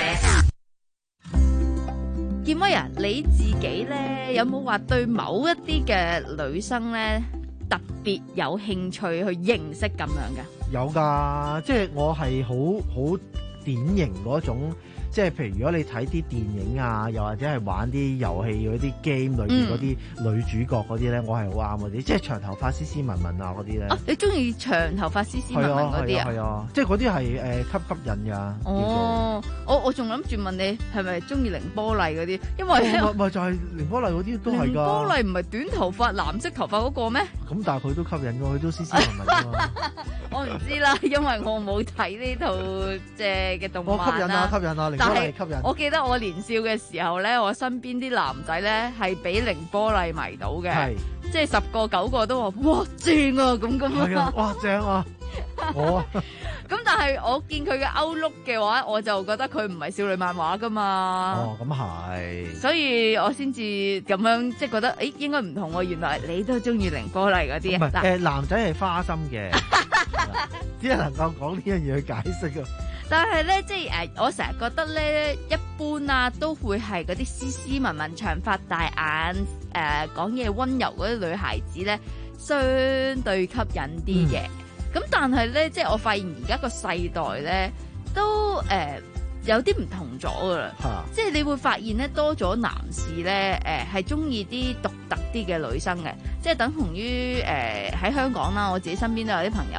建威啊，你自己咧有冇話對某一啲嘅女生咧特別有興趣去認識咁樣嘅？ 有㗎，即係我係好好典型嗰種。即係譬如如果你睇啲電影啊，又或者係玩啲遊戲嗰啲 game 裏邊嗰啲女主角嗰啲咧，我係好啱嗰啲，即係長頭髮斯斯文文啊嗰啲咧。啊， 你中意長頭髮斯斯文文嗰啲啊？ 係啊，即係嗰啲係誒吸吸引㗎。 哦，我我仲諗住問你係咪中意凌波麗嗰啲？因為唔係唔係就係凌波麗嗰啲都係㗎。凌波麗唔係短頭髮藍色頭髮嗰個咩？ 咁但係佢都吸引㗎，佢都斯斯文文㗎嘛。 我唔知啦，因為我冇睇呢套即係嘅動漫啦。 我吸引啊，吸引啊，凌波麗吸引。 我記得我年少嘅時候咧，我身邊啲男仔咧係俾凌波麗迷到嘅，即係十個九個都話哇正啊咁咁啊，哇正啊，我啊。 咁但係我見佢嘅 outlook 嘅話，我就覺得佢唔係少女漫畫噶嘛。 哦，咁係。 所以我先至咁樣即係覺得，誒應該唔同喎。原來你都中意凌波麗嗰啲。 唔係誒，男仔係花心嘅，只係能夠講呢樣嘢去解釋啊。 但係咧，即係誒，我成日覺得咧，一般啊都會係嗰啲斯斯文文、長髮大眼、誒講嘢溫柔嗰啲女孩子咧，相對吸引啲嘅。咁、嗯、但係咧，即係我發現而家個世代咧，都誒、呃、有啲唔同咗噶啦。啊、即係你會發現咧，多咗男士咧，誒係中意啲獨特啲嘅女生嘅，即係等同於誒喺香港啦，我自己身邊都有啲朋友。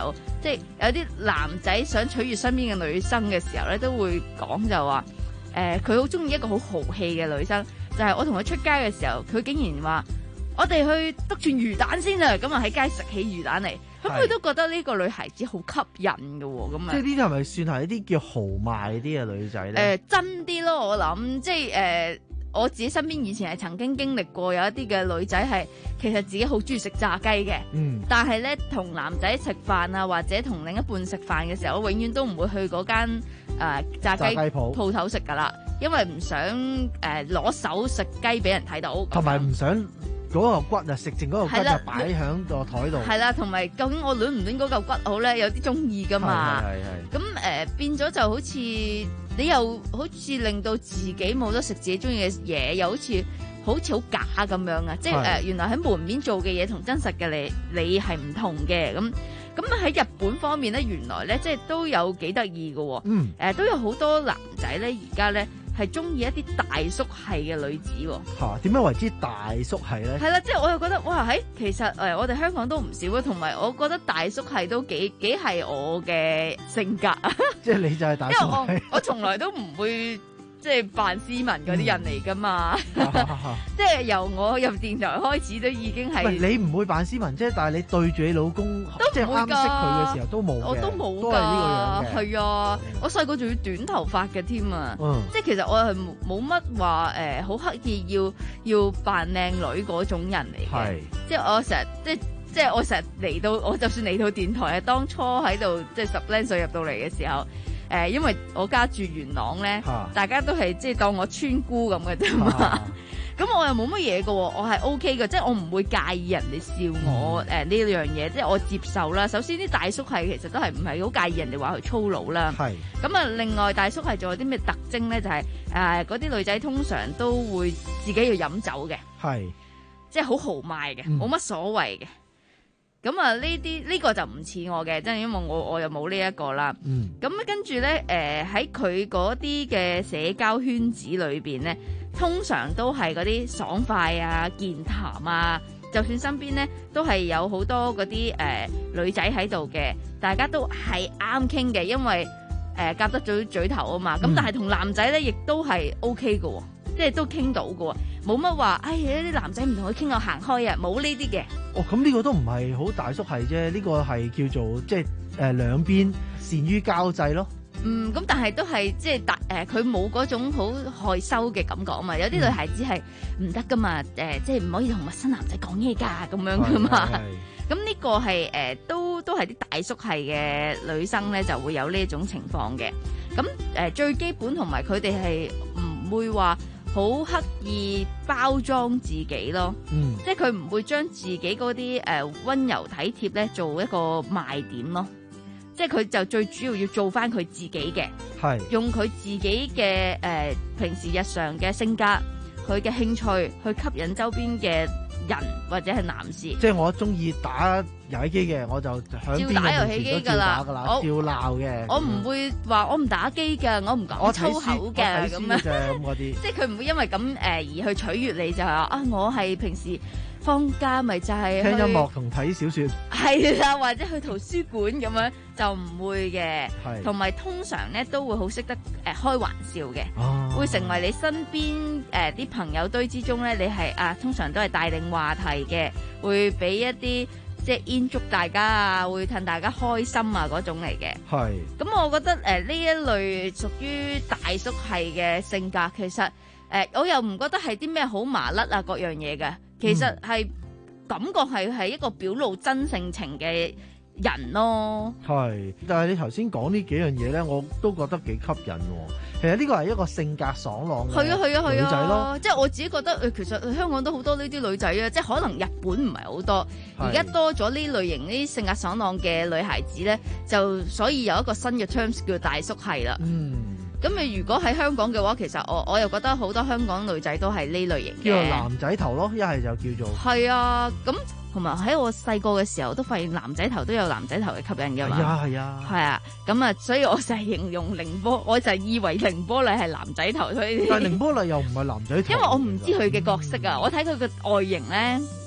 即係有啲男仔想取悅身邊嘅女生嘅時候咧，都會講就話誒，佢好中意一個好豪氣嘅女生，就係、是、我同佢出街嘅時候，佢竟然話我哋去篤串魚蛋先啊，咁啊喺街食起魚蛋嚟。咁佢都覺得呢個女孩子好吸引嘅喎，咁啊， 即係呢啲係咪算係一啲叫豪邁啲嘅女仔咧？誒、 呃，真啲咯，我諗，即係誒、呃，我自己身邊以前係曾經經歷過有一啲嘅女仔係其實自己好中意食炸雞嘅，嗯，但係咧同男仔食飯啊，或者同另一半食飯嘅時候，我永遠都唔會去嗰間誒炸雞鋪鋪頭食噶啦，因為唔想誒攞、呃、手食雞俾人睇到， 同埋唔想。嗰個骨啊，食剩嗰個骨就擺喺個台度。係啦，同埋究竟我攣唔攣嗰嚿骨好咧？有啲中意噶嘛。係係係。咁誒、呃、變咗就好似你又好似令到自己冇得食自己中意嘅嘢，又好似好似好假咁樣啊！即係誒、呃、原來喺門面做嘅嘢同真實嘅你你係唔同嘅。咁咁喺日本方面咧，原來咧即係都有幾得意嘅喎。嗯。誒、呃、都有好多男仔咧，而家咧。係中意一啲大叔系嘅女子喎。 嚇，點樣為之大叔系咧？ 係啦，即係我又覺得哇，喺其實誒，我哋香港都唔少啊，同埋我覺得大叔系都幾幾係我嘅性格啊。 即係你就係大叔系。因為我我從來都唔會。即係扮斯文嗰啲人嚟噶嘛，嗯、即係由我入電台開始都已經係。 你唔會扮斯文啫，但係你對住你老公，即係啱識佢嘅時候都冇嘅， 我都冇㗎， 都係呢個樣嘅。 係啊，嗯、我細個仲要短頭髮嘅添啊，嗯、即係其實我係冇乜話誒，好、呃、刻意要要扮靚女嗰種人嚟嘅，是即係我成日即係即係我成日嚟到，我就算嚟到電台啊，當初喺度即係十零歲入到嚟嘅時候。誒、呃，因為我家住元朗咧，啊、大家都係即係當我村姑咁嘅啫嘛。咁、啊、我又冇乜嘢嘅，我係 O K 嘅，即係我唔會介意人哋笑我誒呢樣嘢，即係我接受啦。首先啲大叔係其實都係唔係好介意人哋話佢粗魯啦。係咁啊，另外大叔係仲有啲咩特徵咧？就係誒嗰啲女仔通常都會自己要飲酒嘅，係是即係好豪邁嘅，冇乜、嗯、所謂嘅。咁啊，呢啲呢個就唔似我嘅，即係因為我我又冇呢一個啦。嗯。咁跟住咧，誒喺佢嗰啲嘅社交圈子裏邊咧，通常都係嗰啲爽快啊、健談啊，就算身邊咧都係有好多嗰啲誒女仔喺度嘅，大家都係啱傾嘅，因為誒夾、呃、得嘴嘴頭啊嘛。咁、嗯、但係同男仔咧，亦都係 O K 嘅，即係都傾到嘅，冇乜話，哎呀啲男仔唔同佢傾我行開啊，冇呢啲嘅。 哦，咁呢個都唔係好大叔係啫，呢、這個係叫做即係誒兩邊善於交際咯。 嗯，咁但係都係即係大誒，佢冇嗰種好害羞嘅感覺啊嘛。有啲女孩子係唔得噶嘛，誒、呃、即係唔可以同陌生男仔講嘢㗎咁樣噶嘛。咁呢個係誒、呃、都都係啲大叔係嘅女生咧，就會有呢一種情況嘅。咁誒、呃、最基本同埋佢哋係唔會話好刻意包裝自己咯，嗯、即係佢唔會將自己嗰啲誒溫柔體貼咧做一個賣點咯，即係佢就最主要要做翻佢自己嘅，係用佢自己嘅誒、呃、平時日常嘅性格，佢嘅興趣去吸引周邊嘅人或者係男士。 即係我中意打遊戲機嘅，我就響邊個平時都照打噶啦，照鬧嘅。 我唔會話我唔打機噶，我唔講粗口嘅咁樣。 啲， 即係佢唔會因為咁誒、呃、而去取悅你，就係話啊，我係平時放假咪就係聽音樂同睇小說。 係啦，或者去圖書館咁樣就唔會嘅。係，同埋通常咧都會好識得誒、呃、開玩笑嘅，啊、會成為你身邊誒啲朋友堆之中咧，你係啊通常都係帶領話題嘅，會俾一啲。即係煙祝大家啊，會氹大家開心啊嗰種嚟嘅。係是。咁我覺得誒呢、呃、一類屬於大叔系嘅性格，其實誒、呃、我又唔覺得係啲咩好麻甩啊各樣嘢嘅，其實係、嗯、感覺係係一個表露真性情嘅人咯。係， 但係你頭先講呢幾樣嘢咧，我都覺得幾吸引喎。其實呢個係一個性格爽朗嘅女仔咯， 即係我自己覺得誒，其實香港都好多呢啲女仔啊，即係可能日本唔係好多，而家多咗呢類型呢啲性格爽朗嘅女孩子咧，就所以有一個新嘅 terms 叫大叔系啦。嗯，咁你如果喺香港嘅話，其實我我又覺得好多香港女仔都係呢類型嘅， 叫做男仔頭咯，一係就叫做係啊咁。同埋喺我細個嘅時候，都發現男仔頭都有男仔頭嘅吸引嘅嘛。係啊係啊，係啊。咁啊，所以我就係形容凌波，我就係以為凌波麗係男仔頭。所以但係凌波麗又唔係男仔頭。 因為我唔知佢嘅角色啊，嗯、我睇佢嘅外形咧，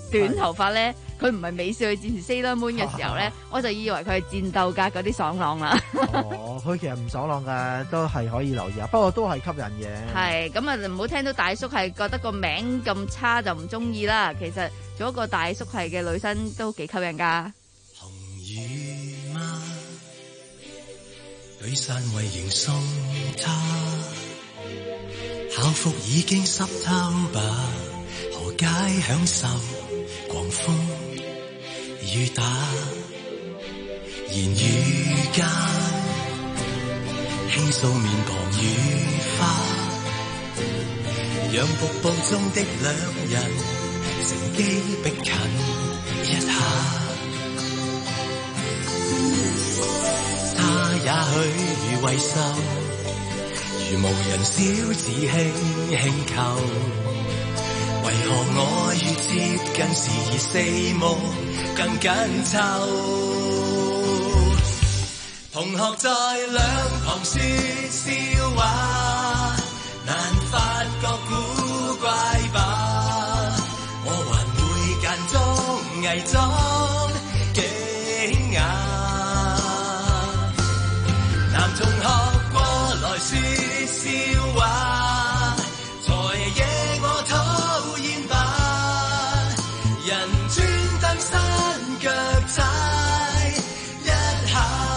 短頭髮咧，佢唔係美少女戰士 Sailor Moon 嘅時候咧，我就以為佢係戰鬥格嗰啲爽朗啦。 哦，佢其實唔爽朗㗎，都係可以留意下，不過都係吸引嘅。 係咁啊，唔好聽到大叔係覺得個名咁差就唔中意啦。其實做一個大叔係嘅女生都幾吸引㗎。 雨嗎？雨傘為迎送他，校服已經濕透吧？何解享受狂風雨打？言語間輕掃面龐與花，讓瀑布中的兩人乘機逼近一下。他也許如遺獸，如無人小子輕輕扣，為何我越接近時而四目更緊湊？同學在兩旁說笑話，難發覺古怪吧？我還會間中偽裝驚訝。男同學過來說笑話，才惹我討厭吧？人專登伸腳踩一下。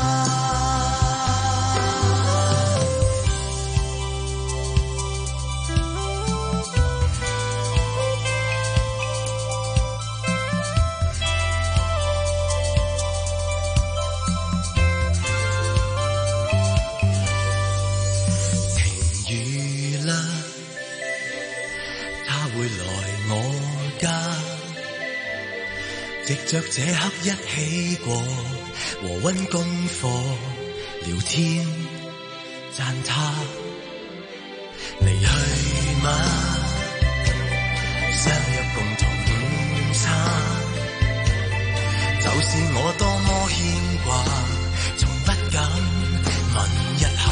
藉着這刻一起過，和溫功課聊天讚他離去嗎？相約共同午餐，就算我多麼牽掛，從不敢問一下。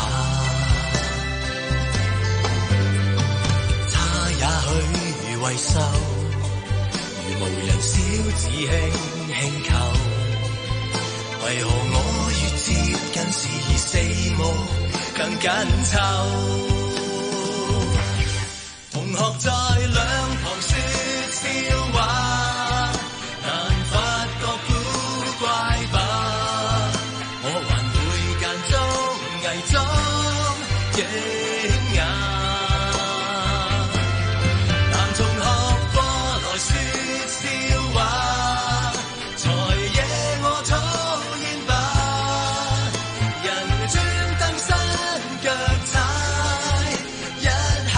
他也許如遺獸，如無人小子輕輕扣，為何我越接近時而四目更緊湊？同學在兩旁說笑話，難發覺古怪吧？我還會間中偽裝驚訝。男同學過來說笑話，才惹我討厭吧？人專登伸腳踩一下。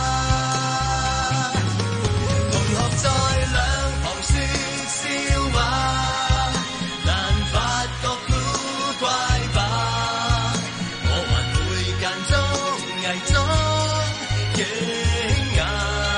同學在兩旁說笑話，難發覺古怪吧？我還會間中偽裝驚訝。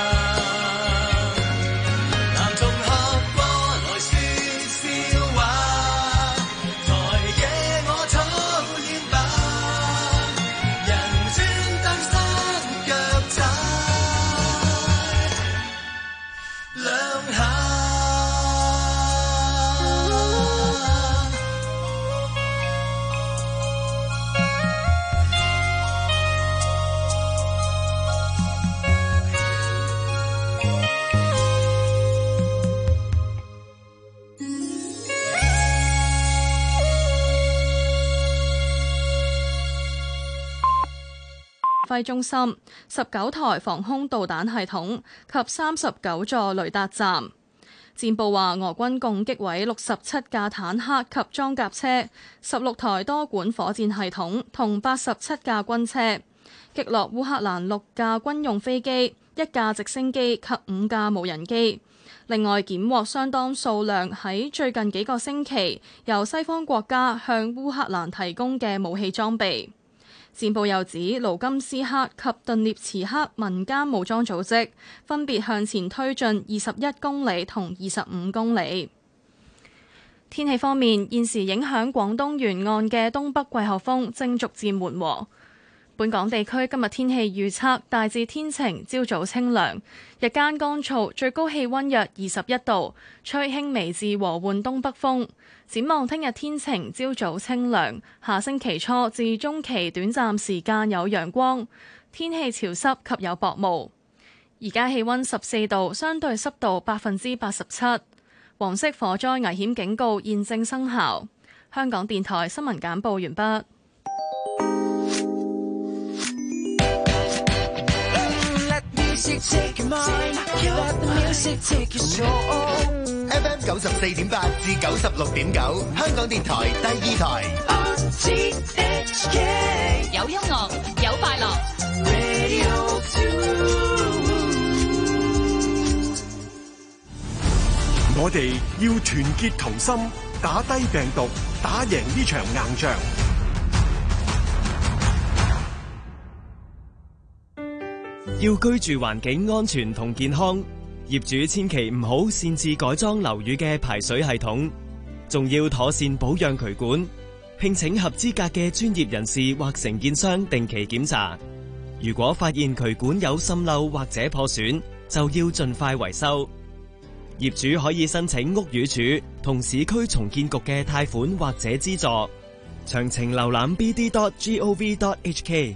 揮中心、十九台防空導彈系統及三十九座雷達站。戰報話，俄軍共擊毀六十七架坦克及裝甲車、十六台多管火箭系統同八十七架軍車，擊落烏克蘭六架軍用飛機、一架直升機及五架無人機。另外，檢獲相當數量喺最近幾個星期由西方國家向烏克蘭提供嘅武器裝備。戰報又指，盧甘斯克及頓涅茨克民間武裝組織分別向前推進二十一公里同二十五公里。天氣方面，現時影響廣東沿岸嘅東北季候風正逐漸緩和。 本港地區今日天氣預測大致天晴，朝早清涼，日間乾燥，最高氣溫約二十一度，吹輕微至和緩東北風。展望聽日天晴，朝早清涼，下星期初至中期短暫時間有陽光，天氣潮濕及有薄霧。而家氣溫十四度，相對濕度百分之八十七，黃色火災危險警告現正生效。香港電台新聞簡報完畢。 F M 九十四點八至九十六點九，香港電台第二台。 有音樂，有快樂。 我哋要團結同心，打低病毒，打贏呢場硬仗。 要居住環境安全同健康，業主千祈唔好擅自改裝樓宇嘅排水系統，仲要妥善保養渠管，聘請合資格嘅專業人士或承建商定期檢查。如果發現渠管有滲漏或者破損，就要盡快維修。業主可以申請屋宇署同市區重建局嘅貸款或者資助，詳情瀏覽 b d dot gov dot h k。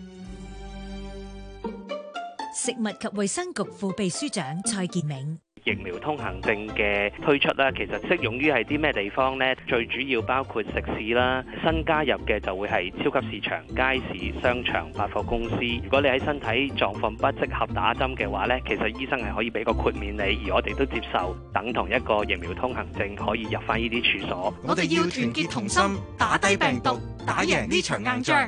食物及衛生局副秘書長蔡建明。 疫苗通行證嘅推出啦，其實適用於係啲咩地方呢？最主要包括食肆啦，新加入嘅就會係超級市場、街市、商場、百貨公司。如果你喺身體狀況不適合打針嘅話呢，其實醫生係可以俾個豁免你，而我哋都接受，等同一個疫苗通行證可以入翻呢啲處所。 我哋要團結同心，打低病毒，打贏呢場硬仗。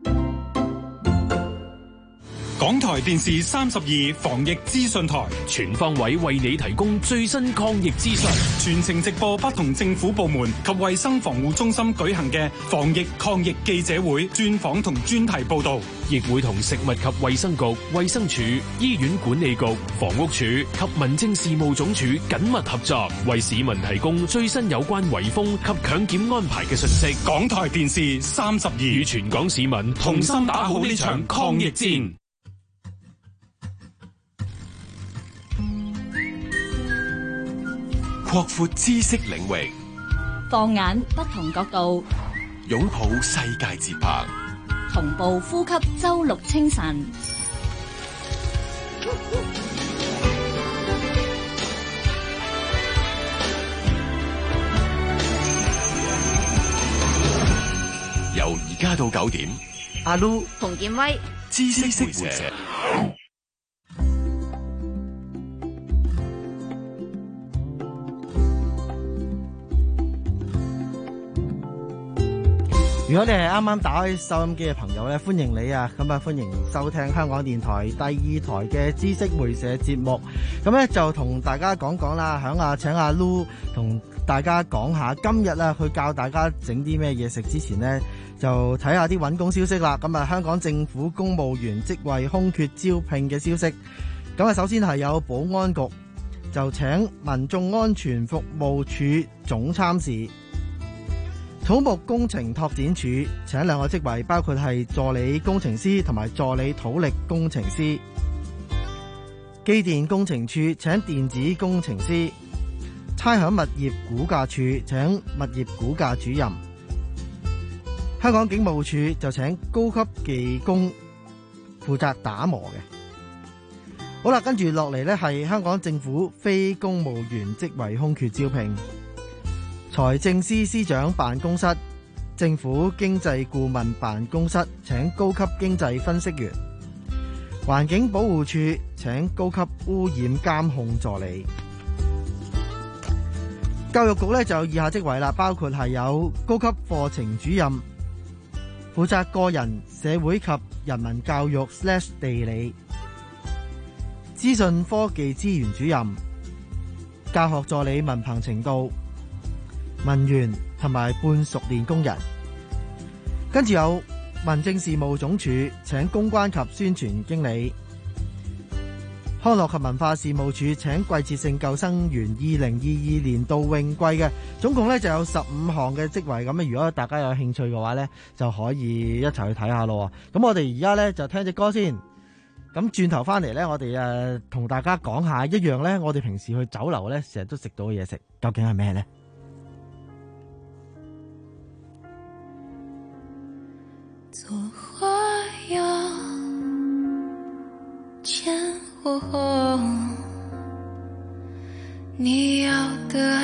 港台電視三十二防疫資訊台， 全方位為你提供最新抗疫資訊， 全程直播不同政府部門及衛生防護中心舉行嘅防疫抗疫記者會、專訪同專題報道， 亦會同食物及衛生局、衛生署、醫院管理局、房屋署及民政事務總署緊密合作，為市民提供最新有關圍封及強檢安排嘅信息。 港台電視三十二與全港市民同心打好呢場抗疫戰。 擴闊知識領域， 放眼不同角度， 擁抱世界節拍， 同步呼吸周六清晨。 由而家到九點， 阿 Lu、 馮建威， 知識會社。 如果你係啱啱打開收音機嘅朋友咧，歡迎你啊！咁啊，歡迎收聽香港電台第二台嘅知識會社節目。咁咧就同大家講講啦，響啊請阿 Lu 同大家講下今日啊，去教大家整啲咩嘢食之前呢，就睇下啲揾工消息啦。咁啊，香港政府公務員職位空缺招聘嘅消息。咁啊，首先係有保安局就請民眾安全服務處總參事。土木工程拓展署請兩個職位，包括係助理工程師同埋助理土力工程師。機電工程處請電子工程師。差餉物業估價署請物業估價主任。香港警務處就請高級技工負責打磨嘅。好啦，跟住落嚟呢係香港政府非公務員職位空缺招聘。財政司司長辦公室、政府經濟顧問辦公室請高級經濟分析員。環境保護署請高級污染監控助理。教育局呢就有以下職位啦，包括係有高級課程主任，負責個人、社會及人民教育/地理。資訊科技資源主任、教學助理文憑程度、文員同埋半熟練工人。跟住有民政事務總署請公關及宣傳經理。 康樂及文化事務署請季節性救生員二零二二年度泳季嘅，總共咧就有十五項嘅職位。咁如果大家有興趣嘅話咧，就可以一齊去睇下咯。咁我哋而家咧就聽隻歌先。咁轉頭翻嚟咧，我哋誒同大家講下一樣咧，我哋平時去酒樓咧成日都食到嘅嘢食，究竟係咩咧？ 做花樣牽我紅，你要的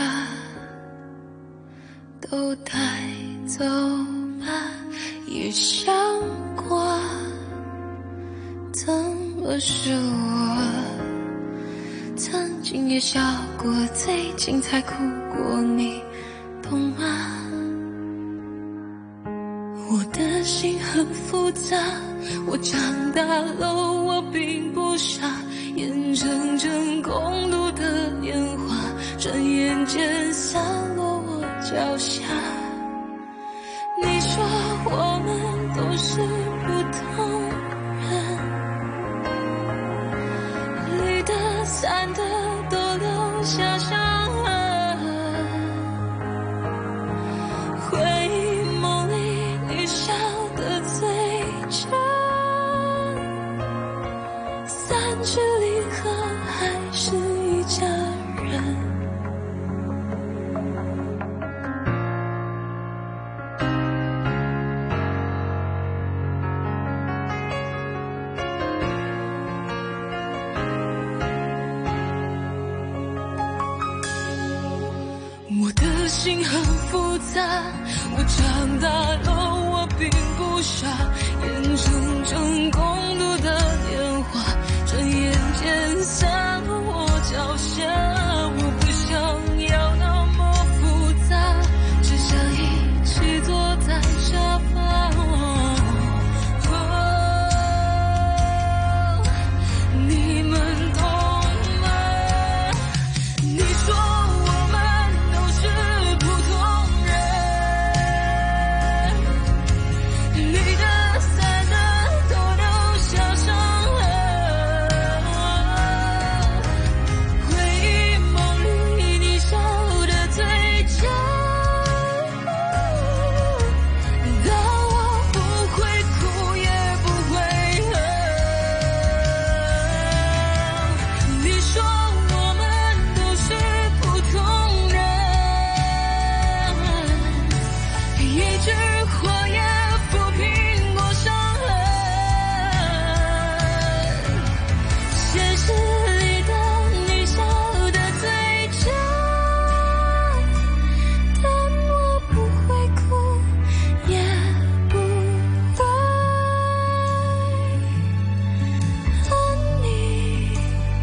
都帶走吧，也想過怎麼是我曾經也笑過，最近才哭過，你懂嗎？我的心很複雜，我長大了，我並不傻，眼睜睜共度的年華，轉眼間散落我腳下。你說我們都是普通人，綠的散的都留下傷痕，回憶夢裡你笑的最真，散去離合還是一家人。我的心很複雜，我長大了，我並不傻，眼睜睜共度的年華，轉眼間散落我腳下。我不想要那麼複雜，只想一起坐在沙發。哦，你們懂嗎？你說我們都是普通人，綠的散的都留下傷痕，回憶夢裡你笑的最真，但我不會哭也不會恨。你說我們都是普通人，一句話也撫平過傷痕，現實裡的你笑得最真，但我不會哭也不會恨你。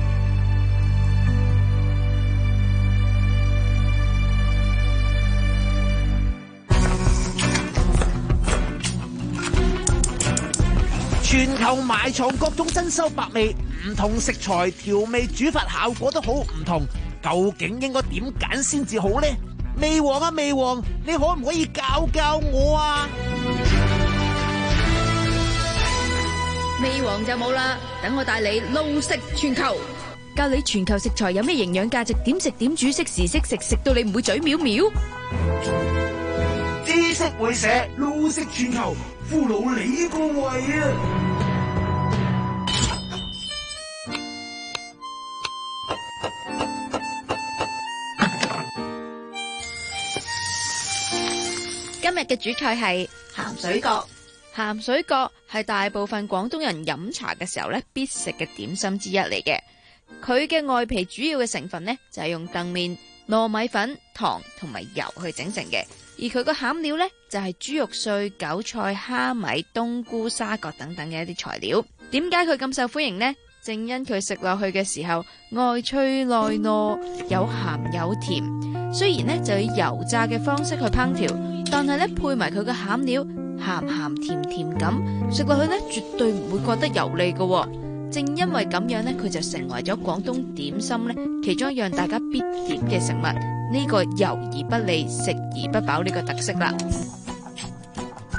全球埋藏各種珍饈百味，唔同食材調味煮法效果都好唔同，究竟應該點揀先至好呢？味王啊味王，你可唔可以教教我啊？ 味王就冇啦，等我帶你路食全球，教你全球食材有咩營養價值，點食點煮，識時識食，食到你唔會嘴藐藐。 知識會社路食全球，俘虜你個胃啊！ 今日嘅主菜係鹹水角。鹹水角係大部分廣東人飲茶嘅時候咧必食嘅點心之一嚟嘅。佢嘅外皮主要嘅成分呢，就係用澄麵、糯米粉、糖同埋油去整成嘅，而佢個餡料呢，就係豬肉碎、韭菜、蝦米、冬菇、沙葛等等嘅一啲材料。點解佢咁受歡迎呢？正因佢食落去嘅時候外脆內糯，有鹹有甜。雖然呢，就以油炸嘅方式去烹調，但係咧配埋佢嘅餡料，鹹鹹甜甜咁食落去咧，絕對唔會覺得油膩嘅。正因為咁樣咧，佢就成為咗廣東點心咧其中一樣大家必點嘅食物。呢個油而不膩，食而不飽呢個特色啦。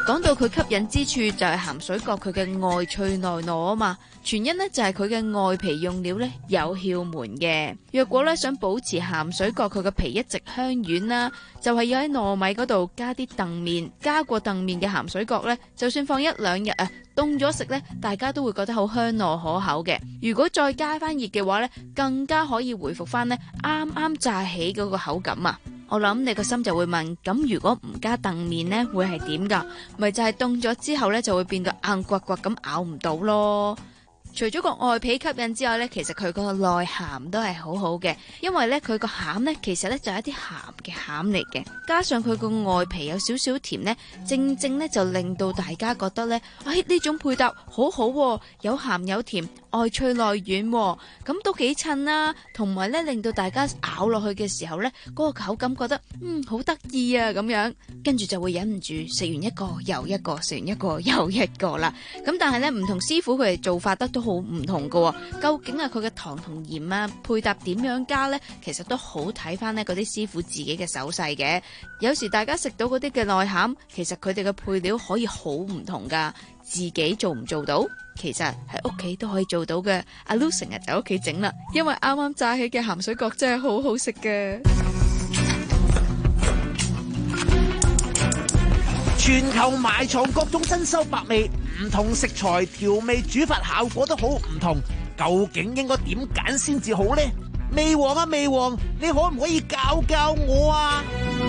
講到佢吸引之處就係鹹水角佢嘅外脆內糯啊嘛，全因呢就係佢嘅外皮用料呢有竅門嘅。若果呢想保持鹹水角佢嘅皮一直香軟啦，就係要喺糯米嗰度加啲澄麵，加過澄麵嘅鹹水角呢，就算放一兩日啊，凍咗食呢，大家都會覺得好香糯可口嘅。如果再加翻熱嘅話呢，更加可以回復翻呢啱啱炸起嗰個口感啊！我諗你個心就會問，咁如果唔加澄麵呢，會係點噶？咪就係凍咗之後呢，就會變到硬刮刮咁咬唔到咯。除咗個外皮吸引之外呢，其實佢個內餡都係好好嘅，因為呢，佢個餡呢，其實呢就係一啲鹹嘅餡嚟嘅，加上佢個外皮有少少甜呢，正正呢就令到大家覺得呢，哎呢種配搭好好喎，有鹹有甜，外脆內軟喎，咁都幾襯啦。同埋呢，令到大家咬落去嘅時候呢，嗰個口感覺得嗯好得意啊咁樣，跟住就會忍唔住食完一個又一個，食完一個又一個啦。咁但係呢，唔同師傅佢哋做法得都好唔同噶，究竟係佢嘅糖同鹽啊配搭點樣加呢？其實都好睇翻呢嗰啲師傅自己嘅手勢嘅。有時大家食到嗰啲嘅內餡，其實佢哋嘅配料可以好唔同噶，自己做唔做到？其實喺屋企都可以做到嘅。阿 Lu 成日就喺屋企整啦，因為啱啱炸起嘅鹹水角真係好好食嘅。 全球埋藏各種珍饈百味，唔同食材調味煮法效果都好唔同，究竟應該點揀先至好呢？味王啊味王，你可唔可以教教我啊？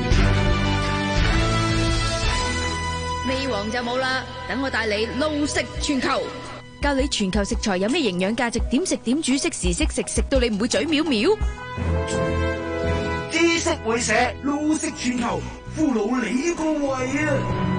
味王就冇啦，等我帶你路食全球，教你全球食材有咩營養價值，點食點煮，識時識食，食到你唔會嘴藐藐。 知識會社路食全球，俘虜你個胃啊！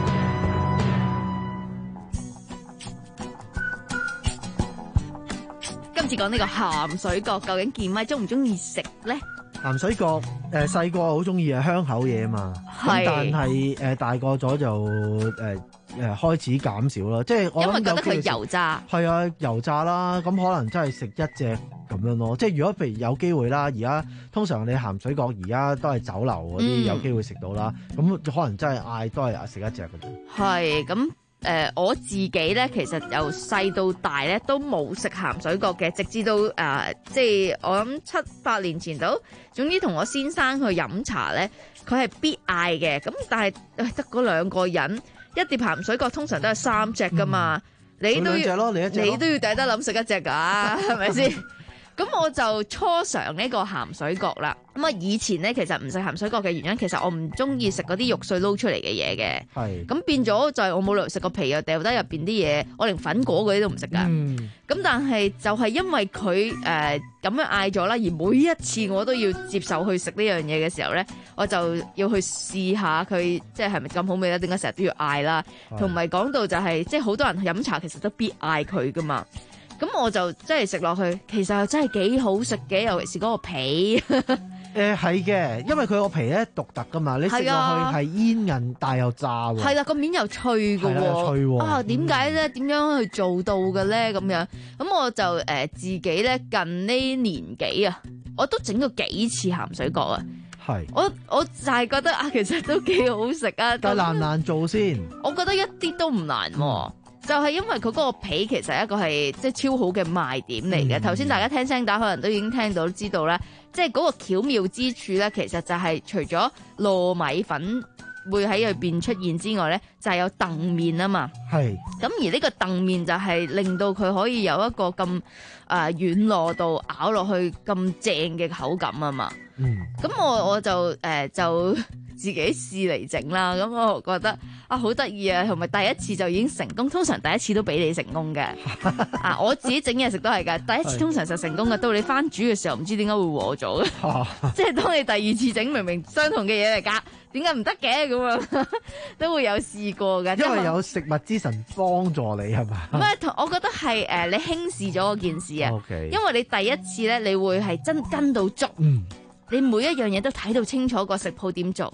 今次講呢個鹹水角，究竟健咪中唔中意食咧？ 鹹水角誒細個好中意啊，香口嘢啊嘛，咁但係誒大個咗就誒誒開始減少啦，即係我因為覺得佢油炸， 係啊油炸啦，咁可能真係食一隻咁樣咯。即係如果譬如有機會啦，而家通常你鹹水角而家都係酒樓嗰啲有機會食到啦，咁、嗯、可能真係嗌都係食一隻嘅啫。 係咁。誒、呃、我自己咧，其實由細到大咧都冇食鹹水角嘅，直至到誒、呃、即係我諗七八年前度，總之同我先生去飲茶咧，佢係必嗌嘅。咁但係得嗰兩個人，一碟鹹水角通常都係三隻噶嘛，嗯、你都要你， 你都要抵得諗食一隻㗎，係咪先？咁我就初嘗呢個鹹水角啦。咁啊，以前咧其實唔食鹹水角嘅原因，其實我唔中意食嗰啲肉碎撈出嚟嘅嘢嘅。係。咁變咗就係我冇理由食個皮啊，掉低入邊啲嘢，我連粉果嗰啲都唔食噶。嗯。咁但係就係因為佢誒咁樣嗌咗啦，而每一次我都要接受去食呢樣嘢嘅時候咧，我就要去試下佢即係係咪咁好味咧？點解成日都要嗌啦？同埋講到就係、是、即係好多人飲茶其實都必嗌佢噶嘛。咁我就真係食落去，其實真係幾好食嘅，尤其是嗰個皮。誒係嘅，因為佢個皮咧獨特噶嘛，你食落去係煙韌但又炸喎。 係啦，個面又脆㗎喎。脆喎。啊，點解咧？點樣去做到嘅咧？咁樣咁我就誒、呃、自己咧近呢年幾啊，我都整過幾次鹹水角啊。係。我我就係覺得啊，其實都幾好食啊。 但難唔難做先？ 我覺得一啲都唔難喎、啊。嗯就係、是、因為佢嗰個皮其實係一個係即係超好嘅賣點嚟嘅。頭、嗯、先大家聽聲打可能都已經聽到知道啦，即係嗰個巧妙之處咧，其實就係除咗糯米粉會喺入邊出現之外咧，就係、是、有澄麵啊嘛。係。咁而呢個澄麵就係令到佢可以有一個咁誒軟糯度咬落去咁正嘅口感啊嘛。嗯。咁我我就誒、呃、就自己試嚟整啦。咁我覺得。啊，好得意啊！同埋第一次就已經成功，通常第一次都俾你成功嘅。啊，我自己整嘢食都係㗎，第一次通常就成功嘅，到你翻煮嘅時候唔知點解會和咗嘅。啊、即係當你第二次整，明明相同嘅嘢嚟㗎，點解唔得嘅咁啊？都會有試過㗎。 因為有食物之神幫助你係嘛？唔係，我覺得係誒、呃、你輕視咗嗰件事啊。Okay. 因為你第一次咧，你會係真跟到足，嗯、你每一樣嘢都睇到清楚個食譜點做。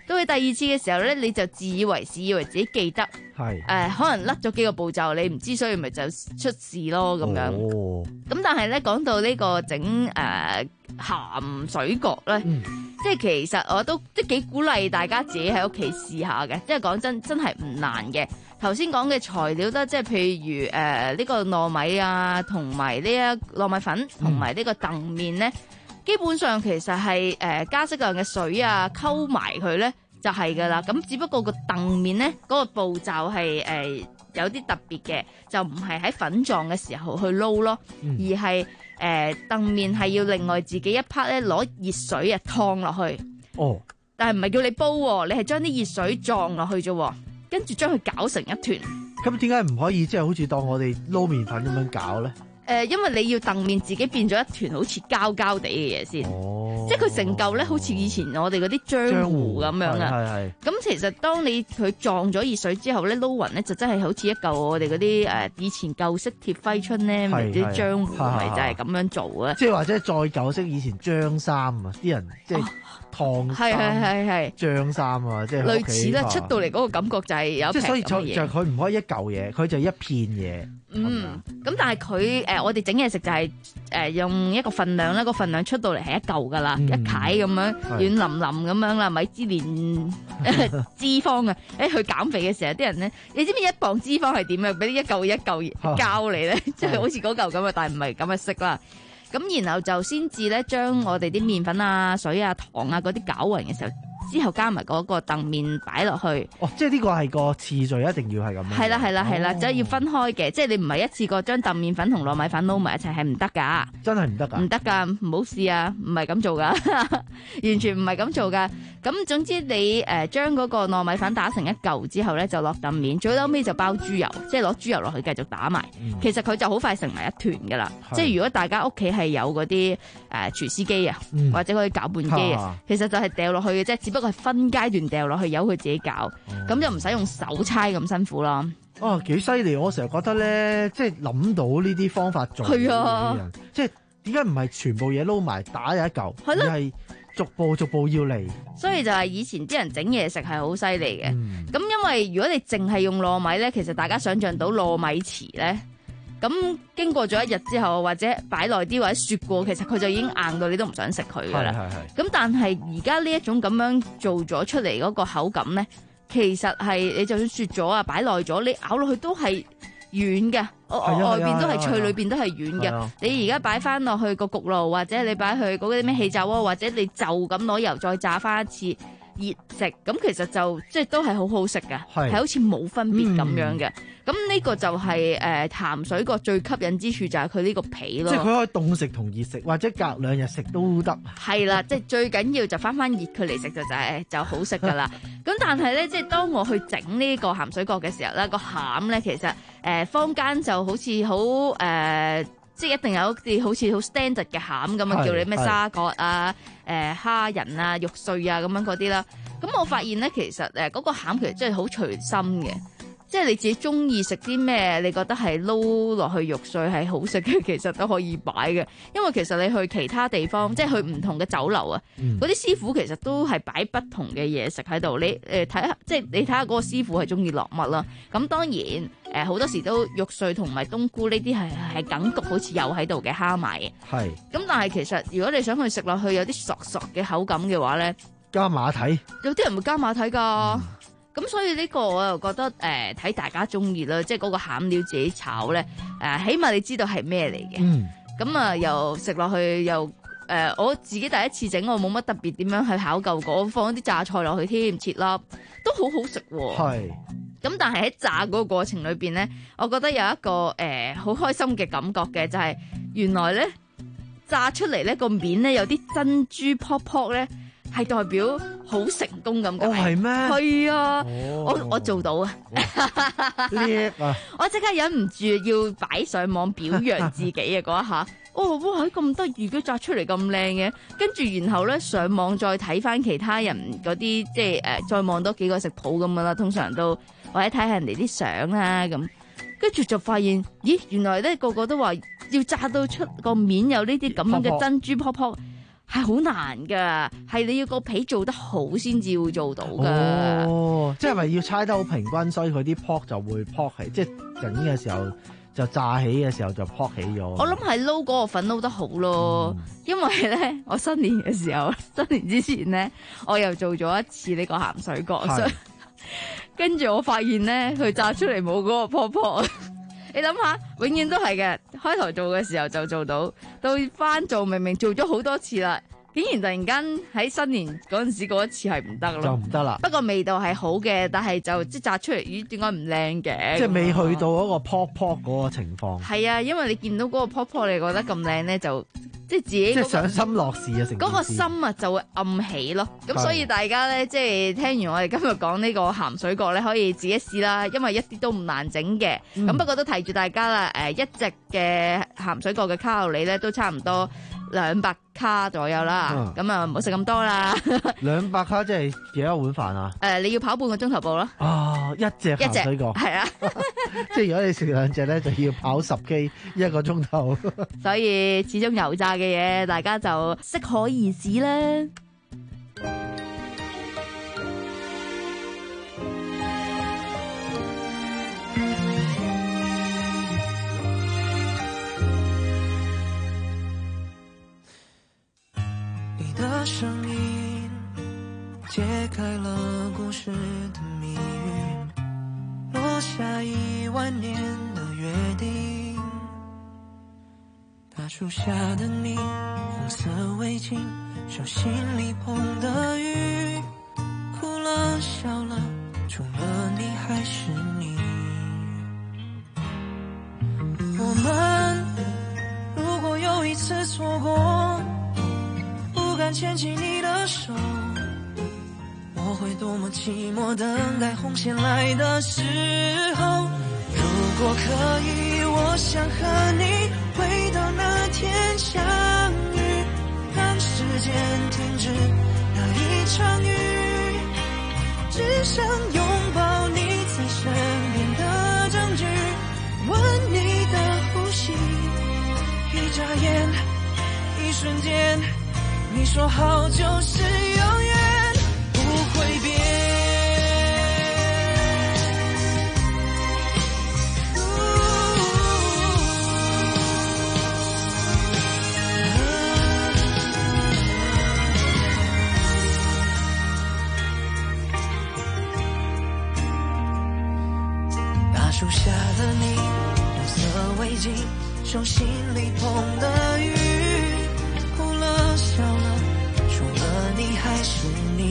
到佢第二次嘅時候咧，你就自以為是，以為自己記得，係誒、呃、可能甩咗幾個步驟，你唔知，所以咪就出事咯咁樣。咁、哦、但係咧講到呢個整誒鹹水角咧，嗯、即係其實我都即係幾鼓勵大家自己喺屋企試下嘅，即係講真真係唔難嘅。頭先講嘅材料咧，即係譬如誒呢、呃這個糯米啊，同埋呢一糯米粉，同埋呢個澄麵咧。基本上其實係誒、呃、加適量嘅水啊，溝埋佢咧就係噶啦。咁只不過個澄麵咧嗰個步驟係誒有啲特別嘅，就唔係喺粉狀嘅時候去撈咯，嗯、而係誒澄麵係要另外自己一 part 咧攞熱水啊燙落去。哦，但係唔係叫你煲喎，你係將啲熱水撞落去啫，跟住將佢攪成一團。 咁點解唔可以即係、就是、好似當我哋撈麵粉咁樣攪咧？ 誒、呃，因為你要澄麵自己變咗一團好似膠膠地嘅嘢先，哦、即係佢成嚿咧，好似以前我哋嗰啲漿糊咁樣啊。咁其實當你佢撞咗熱水之後咧，撈勻咧就真係好似一嚿我哋嗰啲誒以前舊式貼揮春咧，咪啲漿糊咪就係咁樣做啊。即係或者再舊式以前張衫啊，啲人即係燙衫、係係係張衫啊，即係類似啦。出到嚟嗰個感覺就係有即係所以就就佢唔可以一嚿嘢，佢就一片嘢。 嗯，咁但係佢誒，我哋整嘢食就係、是、誒、呃、用一個份量咧，個份量出到嚟係一嚿噶啦，嗯、一塊咁樣軟腍腍咁樣啦，米芝蓮脂肪啊！誒，去減肥嘅時候，啲人咧，你知唔知一磅脂肪係點啊？俾啲一嚿一嚿膠嚟咧，即係好似嗰嚿咁啊，但係唔係咁嘅色啦。咁然後就先至咧，將我哋啲麵粉啊、水啊、糖啊嗰啲攪勻嘅時候。之後加埋嗰個澄麵擺落去， 哦，即係呢個係個次序，一定要係咁樣。 係啦係啦係啦，即係、哦、要分開嘅，即係你唔係一次過將澄麵粉同糯米粉撈埋一齊係唔得噶， 真係唔得噶， 唔得噶，唔好試啊，唔係咁做噶，完全唔係咁做噶。咁總之你誒將嗰個糯米粉打成一嚿之後咧，就落澄麵，最後尾就包豬油，即係攞豬油落去繼續打埋。嗯、其實佢就好快成埋一團噶啦。是即係如果大家屋企係有嗰啲誒廚師機啊，嗯、或者嗰啲攪拌機啊，其實就係掉落去嘅啫，只不過係分階段掉落去，由佢自己攪，咁、哦、就唔使用，用手搓咁辛苦咯。 哦，幾犀利！我成日覺得咧，即係諗到呢啲方法做嘅人，即係點解唔係全部嘢撈埋打有一嚿，而係逐步逐步要嚟。 所以就係以前啲人整嘢食係好犀利嘅。咁、嗯、因為如果你淨係用糯米咧，其實大家想象到糯米糍咧，咁經過咗一日之後，或者擺耐啲或者雪過，其實佢就已經硬到你都唔想食佢噶啦。咁但係而家呢一種咁樣做咗出嚟嗰個口感咧，其實係你就算雪咗啊，擺耐咗，你咬落去都係軟嘅，外邊都係脆，裏邊都係軟嘅。你而家擺翻落去個焗爐，或者你擺去嗰啲咩氣炸鍋，或者你就咁攞油再炸翻一次熱食，咁其實就即係都係好好食嘅，係好似冇分別咁樣嘅。咁呢、嗯、個就係誒鹹水角最吸引之處就係佢呢個皮咯。 即係佢可以凍食同熱食，或者隔兩日食都得。 係啦，即係最緊要就翻翻熱佢嚟食就就係就好食噶啦。咁但係咧，即係當我去整呢個鹹水角嘅時候咧，個餡咧其實誒、呃、坊間就好似好誒。呃即係一定有啲好似好 standard 嘅餡咁啊，叫你咩沙葛啊、誒蝦仁啊、肉碎啊咁樣嗰啲啦。咁我發現咧，其實誒嗰個餡其實真係好隨心嘅。即係你自己中意食啲咩，你覺得係撈落去肉碎係好食嘅，其實都可以擺嘅。因為其實你去其他地方，即係去唔同嘅酒樓啊，嗰啲、嗯、師傅其實都係擺不同嘅嘢食喺度。你誒睇下，即係你睇下嗰個師傅係中意落乜啦。咁當然誒好、呃、多時都肉碎同埋冬菇呢啲係係梗焗，好似有喺度嘅蝦埋嘅。係是。咁但係其實如果你想去食落去有啲索索嘅口感嘅話咧， 加馬蹄。有啲人會加馬蹄㗎。嗯咁所以呢個我又覺得誒睇、呃、大家中意啦，即係嗰個餡料自己炒咧誒、呃，起碼你知道係咩嚟嘅。咁啊、嗯、又食落去又誒、呃，我自己第一次整，我冇乜特別點樣去考究過，我放啲榨菜落去添，切粒都好好食喎。係是。咁但係喺炸嗰個過程裏邊咧，我覺得有一個誒好、呃、開心嘅感覺嘅，就係、是、原來咧炸出嚟咧個面咧有啲珍珠泡泡咧。係代表好成功咁嘅， 哦係咩？ 係啊， 哦、 我我做到啊！ 叻啊！ 我即刻忍唔住要擺上網表揚自己啊！嗰一下，哦哇，咁得意嘅炸出嚟咁靚嘅，跟住然後咧上網再睇翻其他人嗰啲，即係誒、呃、再望多幾個食譜咁樣啦，通常都或者睇下人哋啲相啦咁，跟住就發現，咦，原來咧個個都話要炸到出個面有呢啲咁樣嘅珍珠泡泡。 係好難噶，係你要個皮做得好先至會做到噶。 哦，即係咪要猜得好平均，所以佢啲泡就會泡起，即係整嘅時候就炸起嘅時候就泡起咗。 我諗係撈嗰個粉撈得好咯，嗯、因為咧我新年嘅時候，新年之前咧，我又做咗一次呢個鹹水角，所以跟住我發現咧，佢炸出嚟冇嗰個泡泡。你諗下，永遠都係嘅，開頭做嘅時候就做到，到翻做明明做咗好多次啦，竟然突然間喺新年嗰陣時嗰一次係唔得咯， 就唔得啦。 不過味道係好嘅，但係就即係炸出嚟，咦？點解唔靚嘅？ 即係未去到嗰個撲撲嗰個情況。 係啊，因為你見到嗰個撲撲，你覺得咁靚咧，就即係自己、那個、 即係賞心樂事啊！成嗰個心啊就會暗起咯。咁所以大家咧，即係聽完我哋今日講呢個鹹水角咧，可以自己試啦，因為一啲都唔難整嘅。咁、嗯、不過都提住大家啦，誒一隻嘅鹹水角嘅卡路里咧都差唔多兩百卡左右啦。咁啊唔好食咁多啦。 兩百卡即係幾多碗飯啊？誒、 呃，你要跑半個鐘頭步咯。 哦，一隻鹹水角係啊。 即係如果你食兩隻咧，就要跑十 K 一個鐘頭。 所以始終油炸嘅嘢，大家就適可而止啦。 你的聲音揭開了故事的謎語，落下一萬年的約定。大樹下的你，紅色圍巾，手心裡捧的雨，哭了笑了，除了你還是你。我們如果有一次錯過，不敢牽起你的手，我會多麼寂寞，等待紅線來的時候。如果可以，我想和你回到那天相遇，讓時間停止那一場雨，只想擁抱你在身邊的證據，聞你的呼吸，一眨眼，一瞬間，你說好就是永遠不會變。樹下的你，紅色圍巾，手心裡捧的雨，哭了笑了，除了你還是你。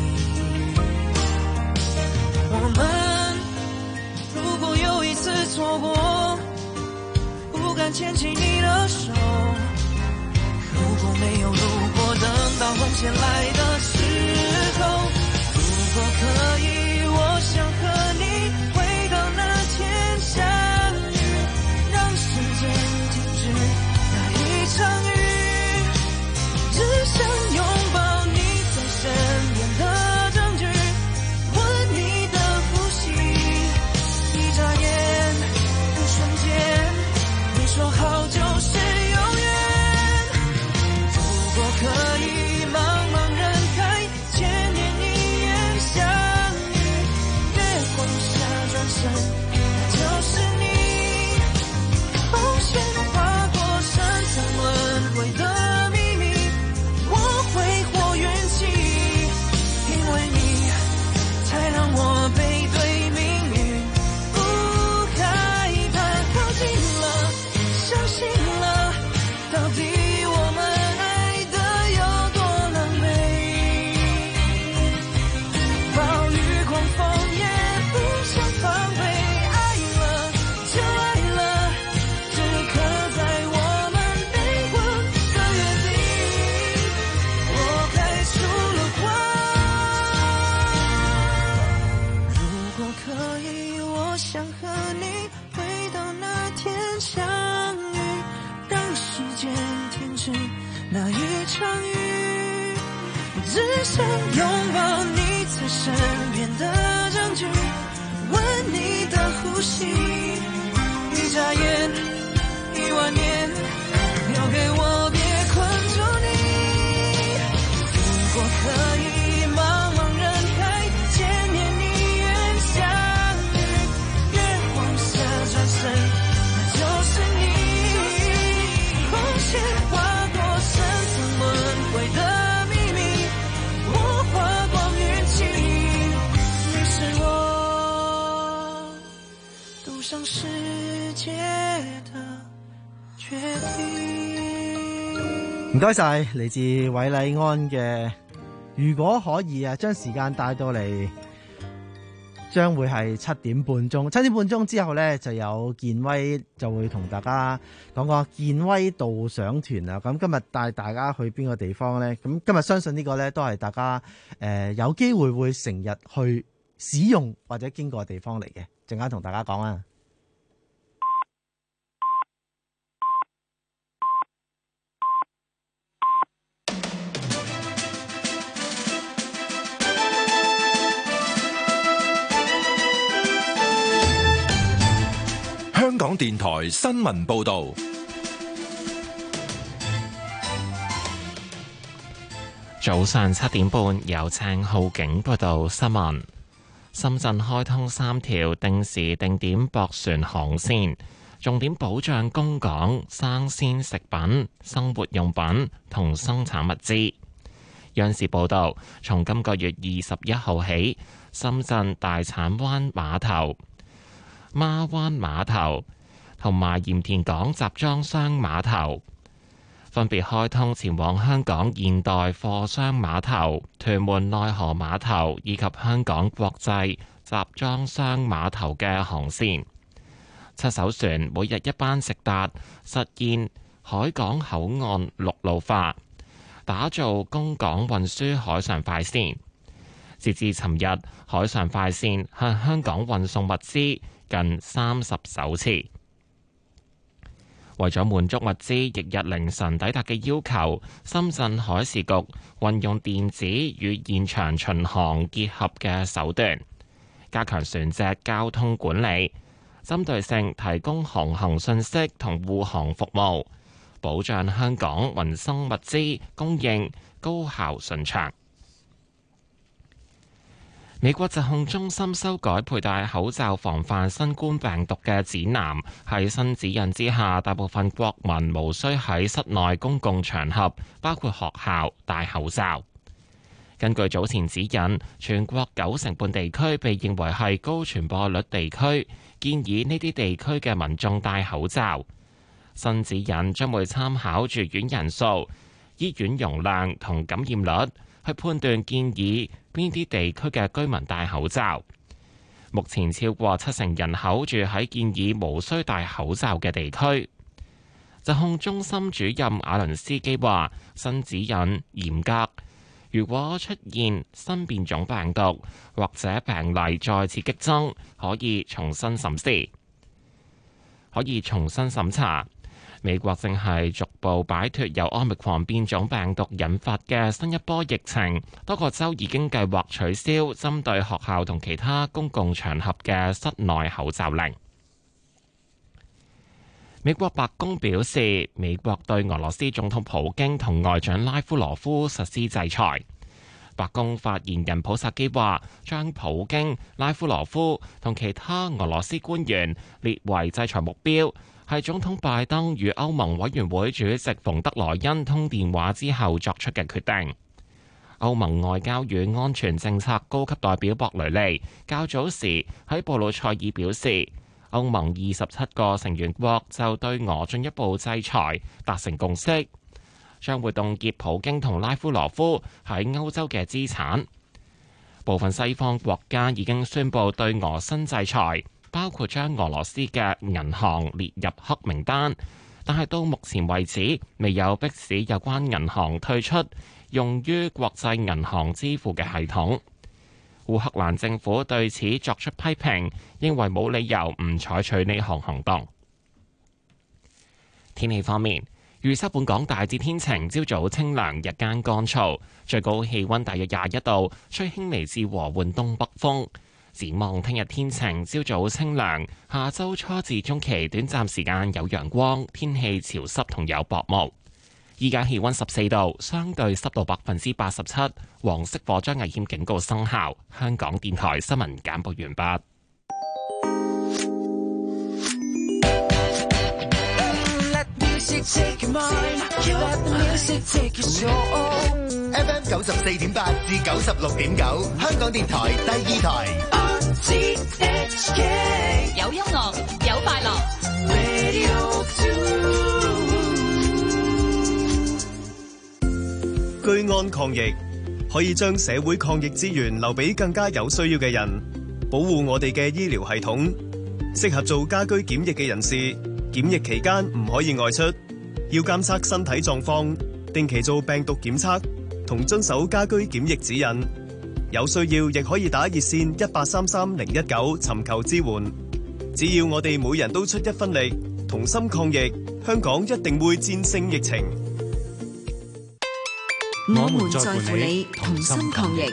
我們如果有一次錯過，不敢牽起你的手，如果沒有路過，等到紅線來的時候，如果可以，我想和你回到那天相遇，讓時間停止那一場雨，只想擁抱你在身邊的證據，聞你的呼吸，一眨眼，一瞬間，你說好就是永遠。如果可以，茫茫人海，千年一眼相遇，月光下轉身，就是你，紅線劃過深藏輪迴的秘密，我揮霍運氣，因為你才讓我背對命運，不害怕靠近了，相信了，到底我們愛得有多狼狽，暴雨狂風也不想防備。想和你回到那天相遇，讓時間停止那一場雨，只想擁抱你在身邊的證據，聞你的呼吸，一眨眼，一萬年，留給我別困住你。 上世界的決定。 唔該晒，嚟自韋禮安嘅。如果可以啊，將時間帶到嚟，將會係七點半鐘。七點半鐘之後呢，就有健威就會同大家講講健威導賞團啊。咁今日帶大家去邊個地方呢？咁今日相信呢個呢，都係大家誒、呃、有機會會成日去使用或者經過嘅地方嚟嘅。陣間同大家講啊。 香港電台新聞報道。 早上七點半，由鄭浩景報道新聞。深圳開通三條定時定點駁船航線，重點保障供港生鮮食品、生活用品同生產物資。央視報道，從今個月二十一號起，深圳大鏟灣碼頭、孖灣碼頭同埋鹽田港集裝箱碼頭分別開通前往香港現代貨箱碼頭、屯門內河碼頭以及香港國際集裝箱碼頭嘅航線。七艘船每日一班直達，實現海港口岸陸路化，打造供港運輸海上快線。截至尋日，海上快線向香港運送物資近三十艘次。為咗滿足物資翌日凌晨抵達嘅要求，深圳海事局運用電子與現場巡航結合嘅手段，加強船隻交通管理，針對性提供航行信息同護航服務，保障香港民生物資供應高效順暢。美國疾控中心修改佩戴口罩防範新冠病毒嘅指南，喺新指引之下，大部分國民無需喺室內公共場合，包括學校，戴口罩。根據早前指引，全國九成半地區被認為係高傳播率地區，建議呢啲地區嘅民眾戴口罩。新指引將會參考住院人數、醫院容量同感染率，去判斷建議邊啲地區嘅居民戴口罩。目前超過七成人口住喺建議無需戴口罩嘅地區。疾控中心主任瓦倫斯基話：新指引嚴格，如果出現新變種病毒或者病例再次激增，可以重新審視，可以重新審查。美國正係逐步擺脫由奧密克戎變種病毒引發嘅新一波疫情，多個州已經計劃取消針對學校同其他公共場合嘅室內口罩令。美國白宮表示，美國對俄羅斯總統普京同外長拉夫羅夫實施制裁。白宮發言人普薩基話，將普京、拉夫羅夫同其他俄羅斯官員列為制裁目標，係總統拜登與歐盟委員會主席馮德萊恩通電話之後作出嘅決定。歐盟外交與安全政策高級代表博雷利較早時喺布魯塞爾表示，歐盟二十七個成員國就對俄進一步制裁達成共識，將會凍結普京同拉夫羅夫喺歐洲嘅資產。部分西方國家已經宣布對俄新制裁，包括將俄羅斯嘅銀行列入黑名單，但係到目前為止未有迫使有關銀行退出用於國際銀行支付嘅系統。烏克蘭政府對此作出批評，認為冇理由唔採取呢項行動。天氣方面，預測本港大致天晴，朝早清涼，日間乾燥，最高氣溫大約廿一度，吹輕微至和緩東北風。展望聽日天晴，朝早清涼，下周初至中期短暫時間有陽光，天氣潮濕同有薄霧。依家氣溫十四度，相對濕度百分之八十七，黃色火災危險警告生效。香港電台新聞簡報完畢。 F M 九十四點八至九十六點九，香港電台第二台。 C H K 有音樂有快樂 Radio two 居安抗疫可以將社會抗疫資源留俾更加有需要嘅人，保護我哋嘅醫療系統。適合做家居檢疫嘅人士，檢疫期間唔可以外出，要監測身體狀況，定期做病毒檢測，同遵守家居檢疫指引。有需要亦可以打熱線一八三三零一九尋求支援。只要我哋每人都出一分力，同心抗疫，香港一定會戰勝疫情。 我們在乎你，同心抗疫。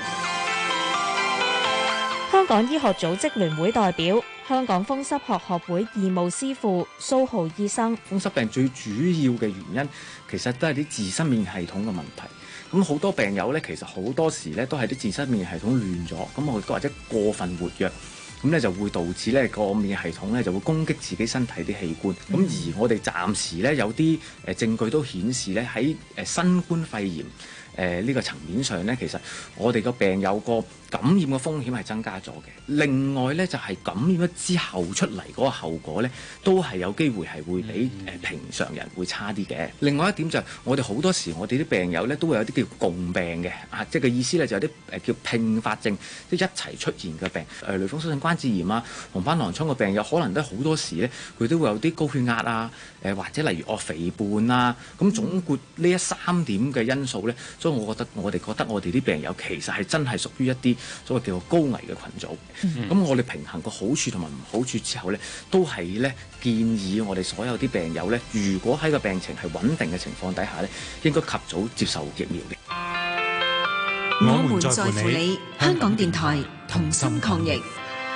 香港醫學組織聯會代表、香港風濕學學會義務師傅蘇浩醫生： 風濕病最主要嘅原因，其實都係啲自身免疫系統嘅問題。咁好多病友咧，其實好多時咧都係啲自身免疫系統亂咗，咁我或者過分活躍。咁咧就會導致咧個免疫系統咧就會攻擊自己身體啲器官。咁、嗯、而我哋暫時咧有啲誒證據都顯示咧喺誒新冠肺炎誒呢、呃呢個層面上咧，其實我哋個病友個感染嘅風險係增加咗嘅。另外咧就係、是、感染咗之後出嚟嗰個後果咧，都係有機會係會比誒平常人會差啲嘅。另外一點就係、是、我哋好多時我哋啲病友咧都會有啲叫共病嘅啊，即係嘅意思咧就有啲誒叫併發症，即係一齊出現嘅病誒類風濕性關節炎啊、紅斑狼瘡嘅病友，可能都好多時咧佢都會有啲高血壓啊，誒、呃、或者例如我肥胖啊，咁總括呢一三點嘅因素咧，所以我覺得我哋覺得我哋啲病友其實係真係屬於一啲所謂叫做高危嘅群組。咁、嗯、我哋平衡個好處同埋唔好處之後咧，都係咧建議我哋所有啲病友咧，如果喺個病情係穩定嘅情況底下咧，應該及早接受疫苗嘅。 我們在乎你，香港電台同心抗疫。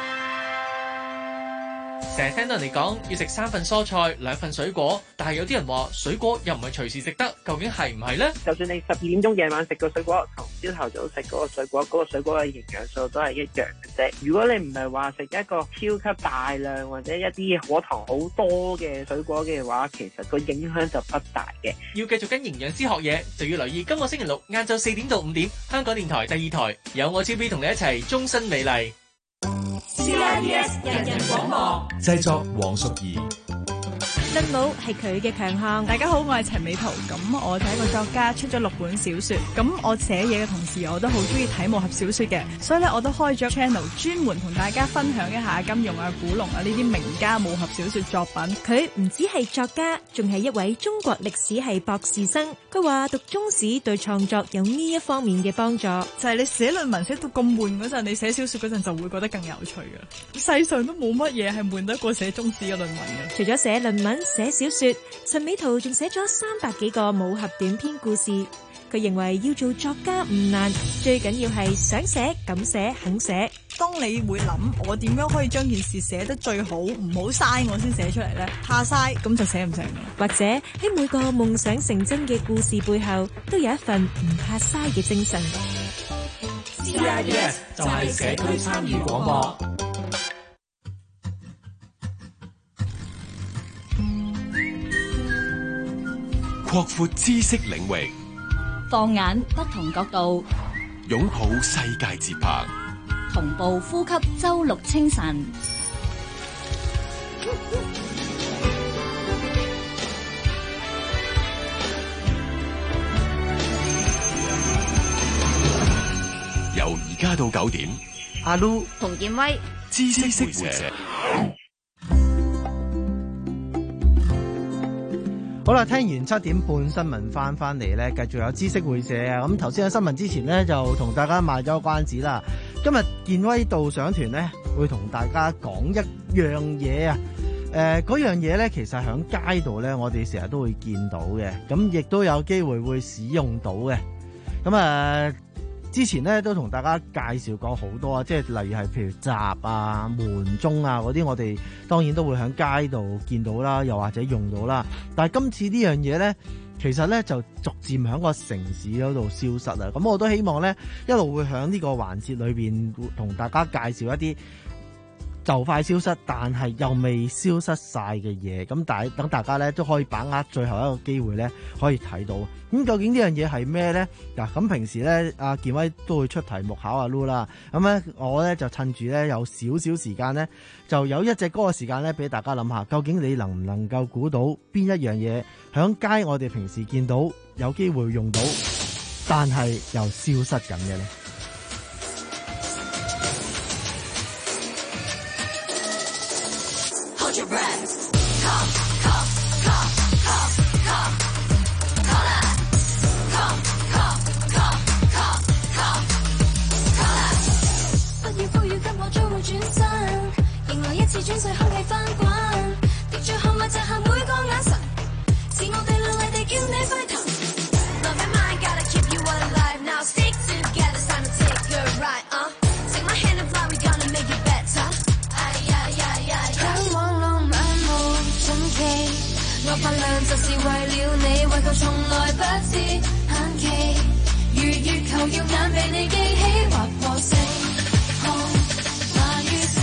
成日聽到人哋講要食三份蔬菜兩份水果，但係有啲人話水果又唔係隨時食得，究竟係唔係呢？ 就算你十二點鐘夜晚食個水果，同朝頭早食嗰個水果，嗰、嗰個水果嘅營養素都係一樣嘅啫。如果你唔係話食一個超級大量或者一啲果糖好多嘅水果嘅話，其實個影響就不大嘅。 要繼續跟營養師學嘢，就要留意今個星期六晏晝四點到五點，香港電台第二台有我超 B 同你一齊終身美麗。 C I B S 人人廣播製作黃淑儀。 振武係佢嘅強項。 大家好，我係陳美圖。咁我係一個作家，出咗六本小說。咁我寫嘢嘅同時，我都好中意睇武俠小說嘅，所以咧我都開咗 channel 專門同大家分享一下金庸啊、古龍啊呢啲名家武俠小說作品。 佢唔止係作家，仲係一位中國歷史系博士生。佢話讀中史對創作有呢一方面嘅幫助， 就係你寫論文寫到咁悶嗰陣，你寫小說嗰陣就會覺得更有趣嘅。世上都冇乜嘢係悶得過寫中史嘅論文嘅。 除咗寫論文、寫小說，陳美圖仲寫咗三百幾個武俠短篇故事。佢認為要做作家唔難，最緊要係想寫、敢寫、肯寫。 當你會諗我點樣可以將件事寫得最好，唔好嘥我先寫出嚟呢？怕嘥咁就寫唔成。 或者喺每個夢想成真嘅故事背後，都有一份唔怕嘥嘅精神。 C I B S 就係社區參與廣播。 擴闊知識領域， 放眼不同角度， 擁抱世界節拍， 同步呼吸周六清晨。 由而家到九點， 阿 Lu 洪建威， 知識會社。 好啦，聽完七點半新聞翻翻嚟咧，繼續有知識會社啊！咁頭先喺新聞之前咧，就同大家賣咗個關子啦。今日健威導賞團咧，會同大家講一樣嘢啊！誒、呃，嗰樣嘢咧，其實喺街度咧，我哋成日都會見到嘅，咁亦都有機會會使用到嘅。咁啊、呃，之前咧都同大家介紹過好多啊，即係例如係譬如閘啊、門鐘啊嗰啲，我哋當然都會喺街度見到啦，又或者用到啦。但係今次呢樣嘢咧，其實咧就逐漸喺個城市嗰度消失啦。咁我都希望咧一路會喺呢個環節裏邊同大家介紹一啲就快消失，但係又未消失晒嘅嘢，咁大等大家咧都可以把握最後一個機會咧，可以睇到。咁究竟呢樣嘢係咩咧？嗱，咁平時咧，阿健威都會出題目考阿 Lu 啦。咁咧，我咧就趁住咧有少少時間咧，就有一隻歌嘅時間咧，俾大家諗下，究竟你能唔能夠估到邊一樣嘢響街我哋平時見到有機會用到，但係又消失緊嘅咧？ 轉世空氣翻滾，跌住後咪摘下每個眼神，是我哋兩位地叫你沸騰。Love your mind, gotta keep you alive. Now stick together, time to take a ride. Uh, take my hand and fly, we gonna make it better. 哎呀呀呀！向往浪漫無盡期，我發亮就是為了你，為求從來不知限期。如月球耀眼被你記起，劃破星空，萬於心。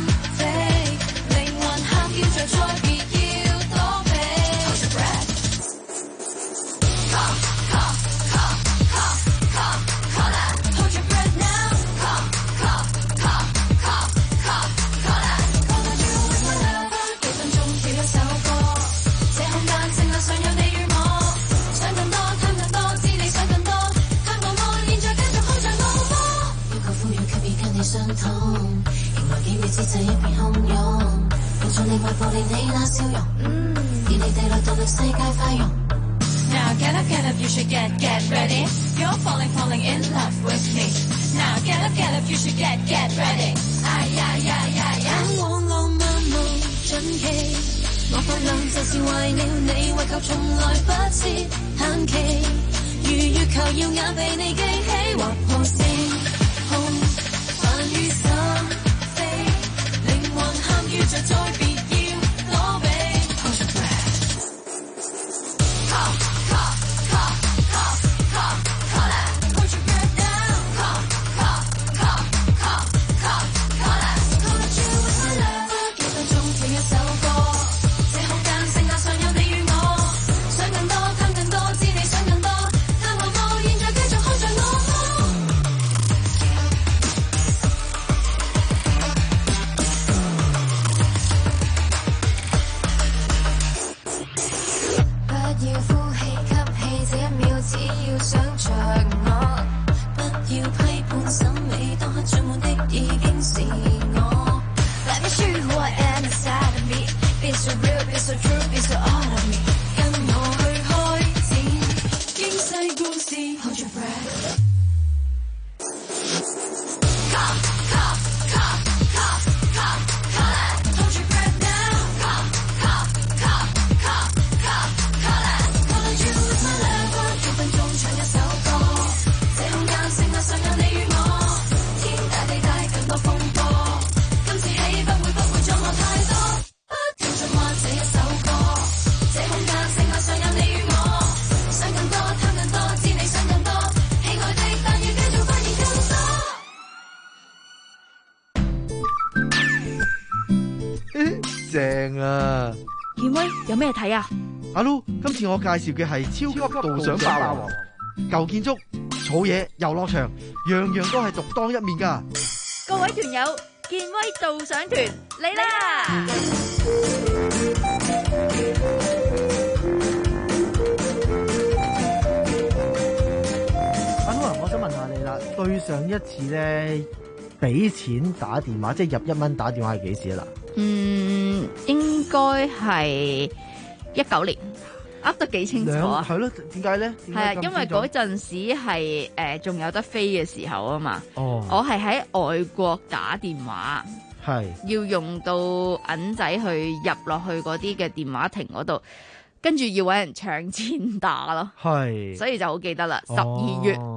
再別要躲避。Hold your breath. Call, call, call, call, call, call out. Hold your breath now. Call, call, call, call, call, call out. Call out you with my love. 幾分鐘跳一首歌，這空間靜留上有你與我，想更多，貪更多，知你想更多，貪我麼？現在繼續看着我麼？要求富裕卻已跟你相同，迎來幾秒之際一片洶湧。做你愛報令你那笑容，嗯，而你地來到了世界快融。Now get up, get up, you should get, get ready. You're falling, falling in love with me. Now get up, get up, you should get, get ready. 哎呀呀呀呀！向往浪漫無盡期，我發亮就是為了你，為求從來不知限期。如月球耀眼被你記起，劃破星空，泛於心扉，靈魂喊於着再別。 正啊！ 健威有咩睇啊？ 阿 Lu，今次我介紹嘅係超級導賞霸王，舊建築、草野、遊樂場，樣樣都係獨當一面噶。 各位團友，健威導賞團嚟啦！ 阿 Lu 啊，我想問下你啦，對上一次咧俾錢打電話，即係入一蚊打電話係幾時啊？嗱？ 嗯，應該係一九年，噏得幾清楚啊？ 係咯，點解咧？ 係啊，因為嗰陣時係誒仲有得飛嘅時候啊嘛。 哦， 我係喺外國打電話， 係要用到銀仔去入落去嗰啲嘅電話亭嗰度，跟住要搵人搶錢打咯。 係， 所以就好記得啦。十二月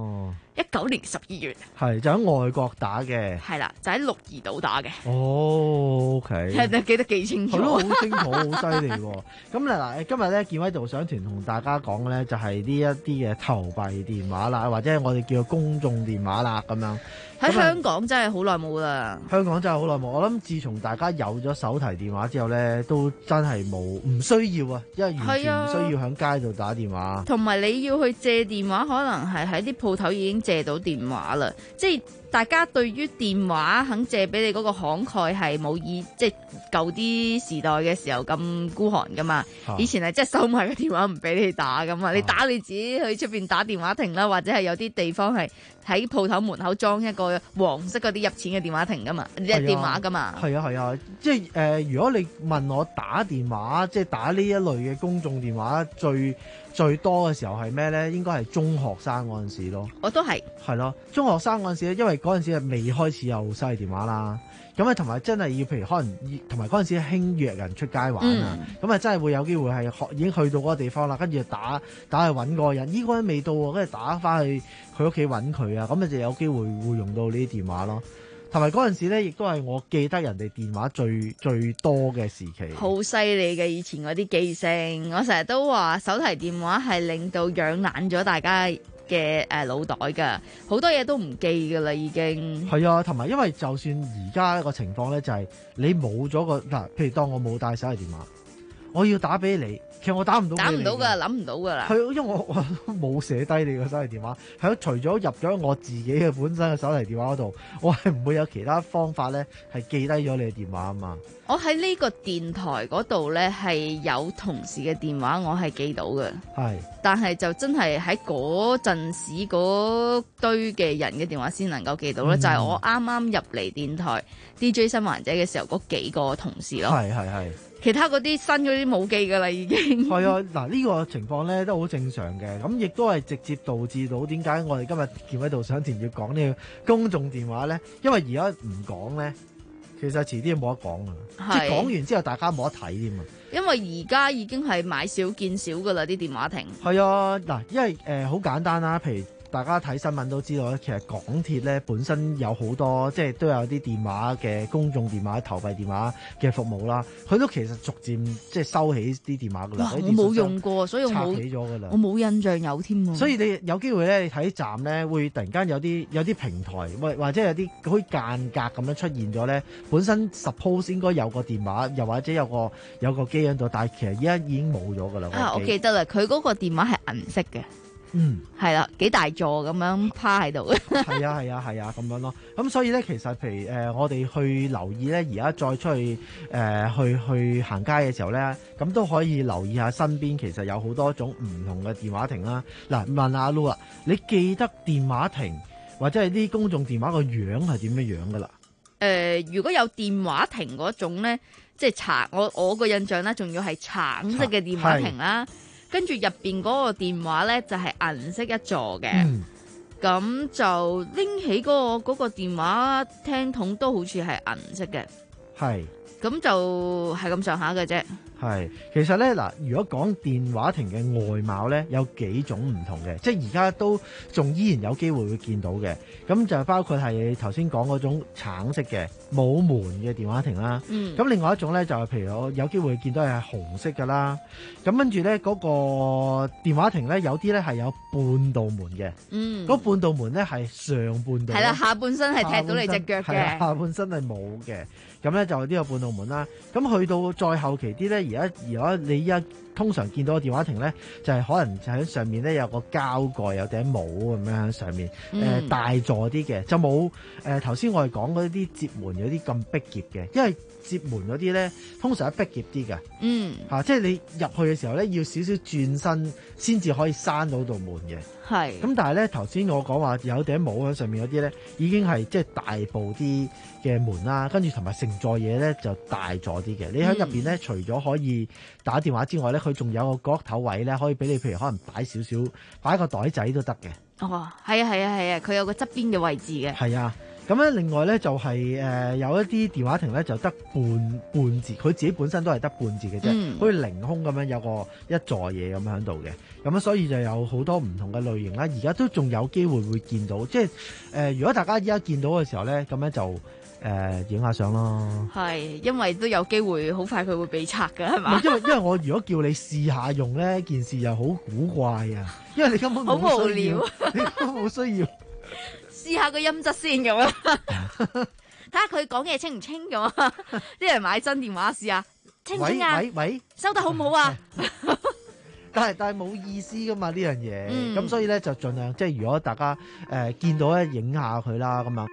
一九年十二月， 係就喺外國打嘅， 係啦，就喺鹿兒島打嘅。 哦 ，OK， 係你記得幾清楚？ 係咯，好清楚，好犀利喎。咁嗱，今日咧健威導賞團同大家講嘅咧，就係呢一啲嘅投幣電話啦，或者係我哋叫做公眾電話啦，咁樣。 喺香港真係好耐冇啦。 香港真係好耐冇，我諗自從大家有咗手提電話之後咧，都真係冇唔需要啊，因為完全唔需要喺街度打電話。 同埋你要去借電話，可能係喺啲鋪頭已經借到電話啦，即係。大家對於電話肯借俾你嗰個慷慨係冇以即係舊啲時代嘅時候咁孤寒噶嘛，啊、以前係即係收埋個電話唔俾你打噶嘛，啊、你打你自己去出邊打電話亭啦，或者係有啲地方係喺鋪頭門口裝一個黃色嗰啲入錢嘅電話亭噶嘛，即係、啊、電話噶嘛。係啊係啊，即係誒、呃，如果你問我打電話，即係打呢一類嘅公眾電話最最多嘅時候係咩咧？應該係中學生嗰陣時咯。我都係。係咯，中學生嗰陣時咧，因為嗰陣時係未開始有手提電話啦。咁啊，同埋真係要，譬如可能，同埋嗰陣時興約人出街玩啊。咁啊、嗯，真係會有機會係學已經去到嗰個地方啦，跟住打打去揾嗰個人。咦，嗰個人未到喎，跟住打翻去佢屋企揾佢啊。咁啊，就有機會會用到呢啲電話咯。同埋嗰陣時咧，亦都係我記得人哋電話最最多嘅時期。好犀利嘅以前嗰啲記性，我成日都話手提電話係令到養懶咗大家嘅誒腦袋㗎，好多嘢都唔記㗎啦已經。係啊，同埋因為就算而家個情況咧，就係你冇咗個嗱，譬如當我冇帶手提電話，我要打俾你。其實我打唔到，打唔到噶，諗唔到噶啦。係，因為我我都冇寫低你個手提電話，係除咗入咗我自己嘅本身嘅手提電話嗰度，我係唔會有其他方法咧，係記低咗你嘅電話啊嘛。我喺呢個電台嗰度咧，係有同事嘅電話，我係記到嘅。係，但係就真係喺嗰陣時嗰堆嘅人嘅電話先能夠記到咧，嗯、就係我啱啱入嚟電台 D J 新環者嘅時候嗰幾個同事咯。係係係。其他嗰啲新嗰啲冇記噶啦，已經係啊！嗱，呢個情況咧都好正常嘅，咁亦都係直接導致到點解我哋今日健威導賞團要講呢個公眾電話咧？因為而家唔講咧，其實遲啲冇得講啊！即係講完之後，大家冇得睇添啊！因為而家已經係買少見少噶啦，啲電話亭係啊！嗱，因為誒好簡單啦，譬如。大家睇新聞都知道咧，其實港鐵咧本身有好多，即係都有啲電話嘅公眾電話、投幣電話嘅服務啦。佢都其實逐漸即係收起啲電話噶啦。我冇用過，所以我冇拆起咗噶啦。我冇印象有添喎。所以你有機會咧，你睇站咧會突然間有啲有啲平台，或或者有啲好似間隔咁樣出現咗咧。本身 suppose 應該有個電話，又或者有個有個機喺度，但係其實而家已經冇咗噶啦。啊，我記得啦，佢嗰個電話係銀色嘅。嗯，係啦，幾大座咁樣趴喺度嘅。係啊，係啊，係啊，咁樣咯。咁所以咧，其實譬如誒、呃，我哋去留意咧，而家再出去誒、呃、去去行街嘅時候咧，咁都可以留意下身邊其實有好多種唔同嘅電話亭啦。嗱，問阿 Lu 啊，你記得電話亭或者係啲公眾電話個樣係點樣樣噶啦？誒、呃，如果有電話亭嗰種咧，即係橙，我我個印象咧，仲要係橙色嘅電話亭啦。跟住入邊嗰個電話咧就係、是、銀色一座嘅，咁、嗯、就拎起嗰、那個嗰、那個電話聽筒都好似係銀色嘅，係，咁就係咁上下嘅啫。係，其實咧嗱，如果講電話亭嘅外貌咧，有幾種唔同嘅，即係而家都仲依然有機會會見到嘅。咁就包括係頭先講嗰種橙色嘅冇門嘅電話亭啦。嗯。咁另外一種咧就係譬如我有機會見到係紅色㗎啦。咁跟住咧嗰個電話亭咧有啲咧係有半道門嘅。嗯。嗰半道門咧係上半道。係啦，下半身係踢到你隻腳嘅。下半身係冇嘅。咁咧就呢個半道門啦。咁去到再後期啲咧。而家如果你依家通常見到個電話亭咧，就係、是、可能就喺上面咧有個膠蓋，有頂帽咁樣喺上面，誒、嗯呃、大座啲嘅，就冇誒頭先我哋講嗰啲接門嗰啲咁逼夾嘅，因為接門嗰啲咧通常係逼夾啲嘅，嗯嚇、啊，即係你入去嘅時候咧要少少轉身先至可以閂到道門嘅，係。咁但係咧頭先我講話有頂帽喺上面嗰啲咧，已經係即係大部啲嘅門啦，跟住同埋承載嘢咧就大咗啲嘅。你喺入邊咧，除咗可以打電話之外咧，佢仲有個角頭位咧，可以俾你譬如可能擺少少，擺個袋仔都得嘅。哦，係啊，係啊，係啊，佢有個側邊嘅位置嘅。係啊。咁咁咧，另外咧就係、是、誒、呃、有一啲電話亭咧就得半半字，佢自己本身都係得半字嘅啫， 嗯、 好似凌空咁樣有個一座嘢咁樣喺度嘅。咁所以就有好多唔同嘅類型啦。而家都仲有機會會見到，即係誒、呃，如果大家依家見到嘅時候咧，咁咧就誒影下相咯。 係，因為都有機會好快佢會被拆㗎，係嘛？ 因為因為我如果叫你試下用咧，件事又好古怪啊，因為你根本冇好無聊， 你根本冇需要。 試下個音質先咁啊，睇下佢講嘢清唔清咁啊！啲人買真電話試下清唔清啊？ 喂喂喂， 收得好唔好啊？ 但係但係冇意思噶嘛呢樣嘢，咁、 嗯、 所以咧就盡量即係如果大家誒、呃、見到咧影下佢啦咁啊。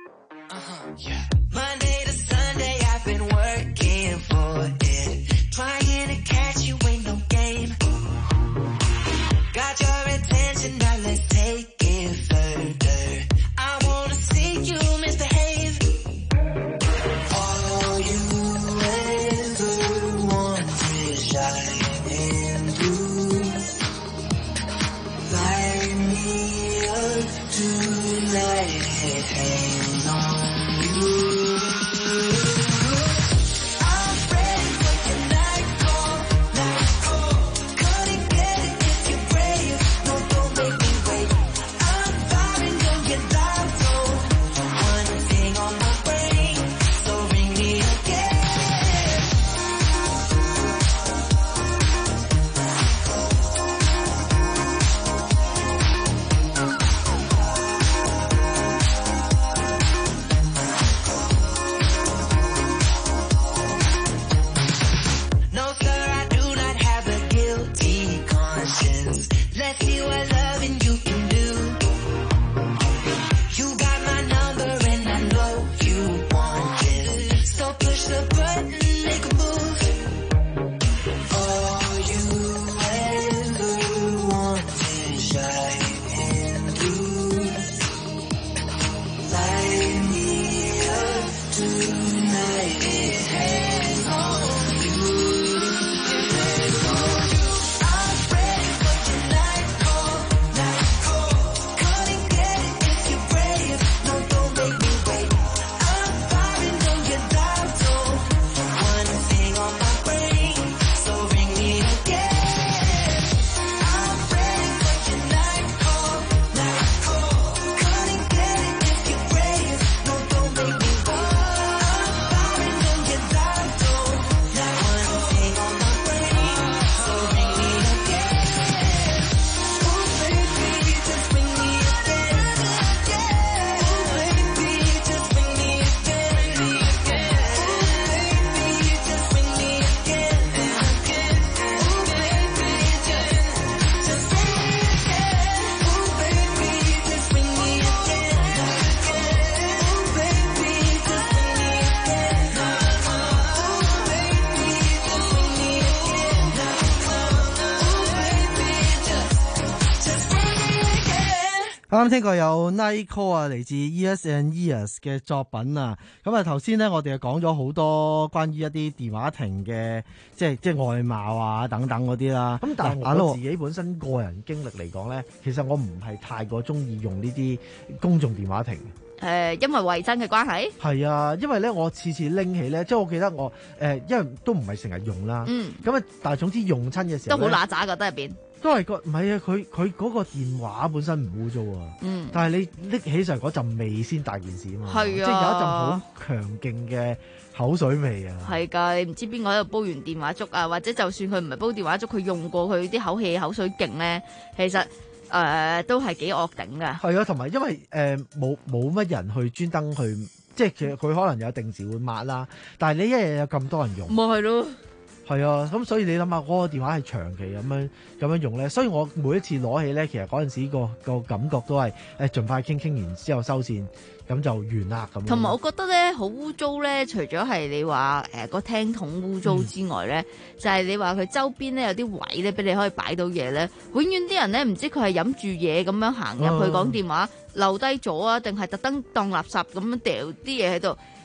啱啱聽過有 Night Call 啊，嚟自 Years and Years 嘅作品啊。咁啊，頭先咧我哋就講咗好多關於一啲電話亭嘅，即係即係外貌啊等等嗰啲啦。咁但係我自己本身個人經歷嚟講咧，其實我唔係太過中意用呢啲公眾電話亭。誒、 呃，因為衛生嘅關係。係啊，因為咧我次次拎起咧，即係我記得我誒、呃，因為都唔係成日用啦。嗯。咁啊，但係總之用親嘅時候都好揦渣㗎，得入邊。都係個唔係啊！佢佢嗰個電話本身唔污糟啊，嗯，但係你拎起上嚟嗰陣味先大件事啊嘛，係啊，即係有一陣好強勁嘅口水味啊，係㗎，你唔知邊個喺度煲完電話粥啊，或者就算佢唔係煲電話粥，佢用過佢啲口氣口水勁咧，其實誒、呃、都係幾惡頂㗎。係啊，同埋因為誒冇冇乜人去專登去，即係其實佢可能有定時會抹啦，但係你一日有咁多人用，咪係咯。係啊，咁所以你諗下嗰個電話係長期咁樣咁樣用咧，所以我每一次攞起咧，其實嗰陣時個個感覺都係誒盡快傾傾完之後收線，咁就完啦咁。同埋我覺得咧好污糟咧，除咗係你話誒個聽筒污糟之外咧，嗯、就係你話佢周邊咧有啲位咧俾你可以擺到嘢咧，永遠啲人咧唔知佢係飲住嘢咁樣行入去講電話，留低咗啊，定係特登當垃圾咁樣掉啲嘢喺度。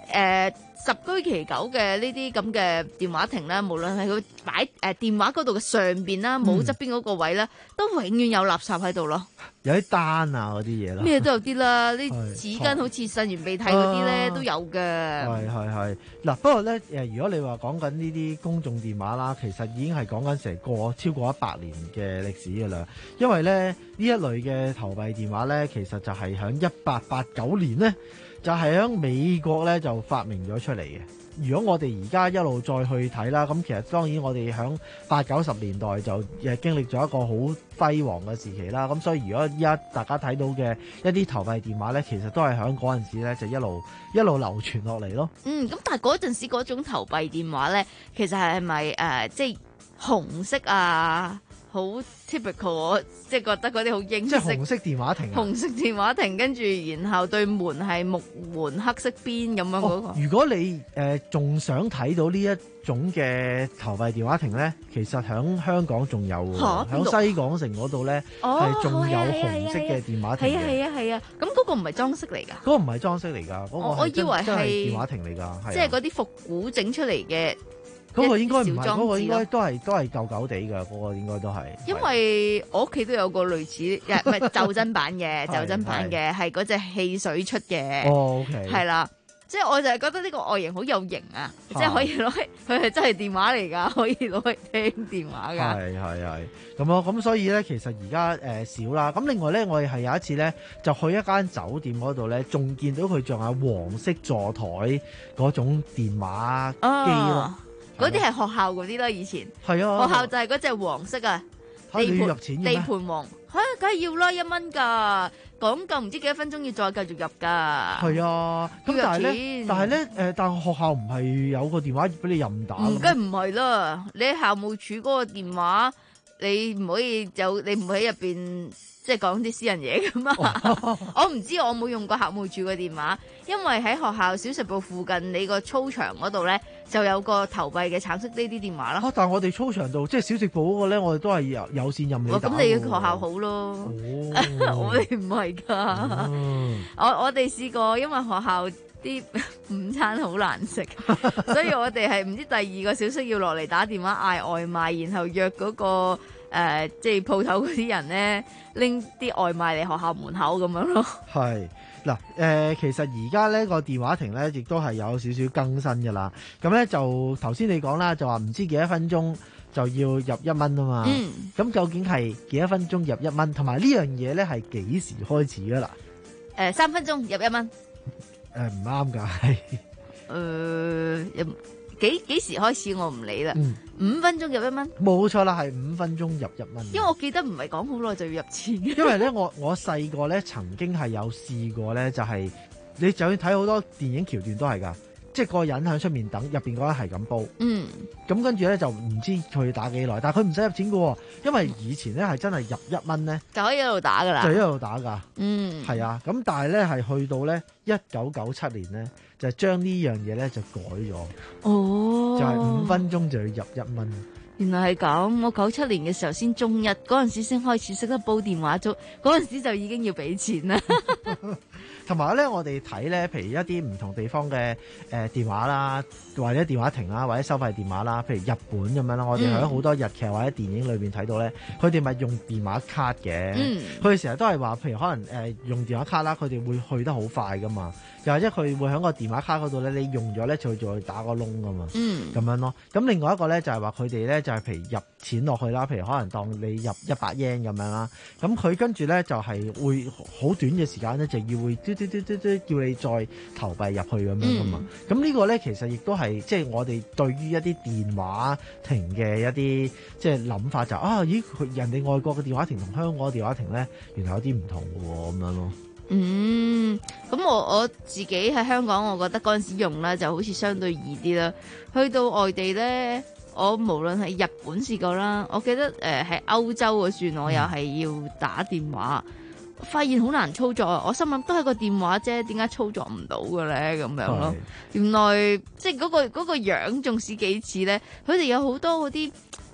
誒十居其九嘅呢啲咁嘅電話亭咧，無論係佢擺誒電話嗰度嘅上邊啦，冇側邊嗰個位咧，都永遠有垃圾喺度咯。 有啲單啊嗰啲嘢啦， 咩都有啲啦，啲紙巾好似擤完鼻涕嗰啲咧都有嘅。 係係係嗱，不過咧誒，如果你話講緊呢啲公眾電話啦，其實已經係講緊成個超過一百年嘅歷史㗎啦。因為咧呢一類嘅投幣電話咧，其實就係響一八八九年咧，就係響美國咧就發明咗出嚟嘅。如果我哋而家一路再去睇啦，咁其實當然我哋響八九十年代就誒經歷咗一個好輝煌嘅時期啦。咁所以如果依家大家睇到嘅一啲投幣電話咧，其實都係響嗰陣時咧就一路一路流傳落嚟咯。 嗯，咁但係嗰陣時嗰種投幣電話咧，其實係咪誒即係紅色啊？好 typical， 我即係覺得嗰啲好英式， 即係紅色電話亭、啊， 紅色電話亭，跟住然後對門係木門黑色邊咁樣嗰、嗰個。 哦、如果你誒仲、呃、想睇到呢一種嘅投幣電話亭咧，其實喺香港仲有喎，喺、啊、西港城嗰度咧係仲有紅色嘅電話亭嘅。 係啊係啊係啊，咁嗰個唔係裝飾嚟㗎？嗰個唔係裝飾嚟㗎，嗰、嗰個我以為係電話亭嚟㗎， 即係嗰啲復古整出嚟嘅。 嗰個應該唔係，嗰個應該都係都係舊舊地㗎，嗰個應該都係。 因為我屋企都有個類似，唔係就真版嘅，就真版嘅係嗰隻汽水出嘅。 哦，OK。係啦，即係我就係覺得呢個外形好有型啊！即係可以攞去，佢係真係電話嚟㗎，可以攞去聽電話㗎。 係係係咁咯，咁所以咧，其實而家誒少啦。咁另外咧，我哋係有一次咧，就去一間酒店嗰度咧，仲見到佢仲有黃色座台嗰種電話機咯。啊嗰啲係學校嗰啲啦，以前係啊， 學校就係嗰隻黃色啊， 地盤入錢地盤黃嚇，梗係要啦，一蚊㗎，講夠唔知幾多分鐘要再繼續入㗎。 係啊，咁但係咧，但係咧誒，但係學校唔係有個電話俾你任打。 唔梗唔係啦，你喺校務處嗰個電話，你唔可以就你唔可以喺入邊。即係講啲私人嘢噶嘛，我唔知，我冇用過客務處嘅電話，因為喺學校小食部附近，你個操場嗰度咧就有個投幣嘅橙色呢啲電話啦。 啊！但係我哋操場度即係小食部嗰個咧，我哋都係有有線任你打。 咁、哦、你嘅學校好咯，哦、我哋唔係噶。嗯、我我哋試過，因為學校啲午餐好難食，所以我哋係唔知第二個小息要落嚟打電話嗌外賣，然後約嗰、嗰個。誒、呃，即係鋪頭嗰啲人咧，拎啲外賣嚟學校門口咁樣咯。係嗱，誒、呃，其實而家呢個電話亭咧，亦都係有少少更新噶啦。咁咧就頭先你講啦，就話唔知幾多分鐘就要入一蚊啊嘛。嗯。咁究竟係幾多分鐘入一蚊？同埋呢樣嘢咧係幾時開始噶啦？誒、呃，三分鐘入一蚊。誒、呃，唔啱噶，係。誒、呃。幾幾時開始我唔理啦，嗯、五分鐘入一蚊，冇錯啦，係五分鐘入一蚊。因為我記得唔係講好耐就要入錢。因為咧，我我細個咧曾經係有試過咧，就係、是、你就算睇好多電影橋段都係噶，即係個人喺出面等，入邊嗰人係咁煲。嗯，咁跟住咧就唔知佢打幾耐，但係佢唔使入錢噶，因為以前咧係真係入一蚊咧就可以一路打噶啦，就一路打噶。嗯，係啊，咁但係咧係去到咧一九九七年咧。就將呢樣嘢咧就改咗，哦，就係五分鐘就要入一蚊。原來係咁，我九七年嘅時候先中一，嗰陣時先開始識得煲電話粥，嗰陣時就已經要俾錢啦。同埋咧，我哋睇咧，譬如一啲唔同地方嘅誒、呃、電話啦，或者電話亭啦，或者收費電話啦，譬如日本咁樣啦，我哋喺好多日劇或者電影裏邊睇到咧，佢哋咪用電話卡嘅，佢哋成日都係話，譬如可能誒、呃、用電話卡啦，佢哋會去得好快噶嘛，又或者佢會喺個電話卡嗰度咧，你用咗咧就再打個窿噶嘛，咁、嗯、樣咯。咁另外一個咧就係話佢哋咧就係、是、譬如入錢落去啦，譬如可能當你入一百 yen 咁樣啦，咁佢跟住咧就係、是、會好短嘅時間咧就要會嘟嘟嘟嘟嘟叫你再投幣入去咁樣噶嘛。咁、嗯、呢個咧其實亦都係即係我哋對於一啲電話亭嘅一啲即係諗法就是、啊，咦佢人哋外國嘅電話亭同香港嘅電話亭咧原來有啲唔同嘅喎，咁樣咯。嗯，咁我我自己喺香港，我覺得嗰陣時用咧就好似相對易啲啦。去到外地咧，我無論係日本試過啦，我記得誒喺歐洲嗰算，我又係要打電話，嗯、發現好難操作。我心諗都係個電話啫，點解操作唔到嘅咧？咁樣咯，原來即係嗰個嗰個樣仲似幾似咧。佢哋有好多嗰啲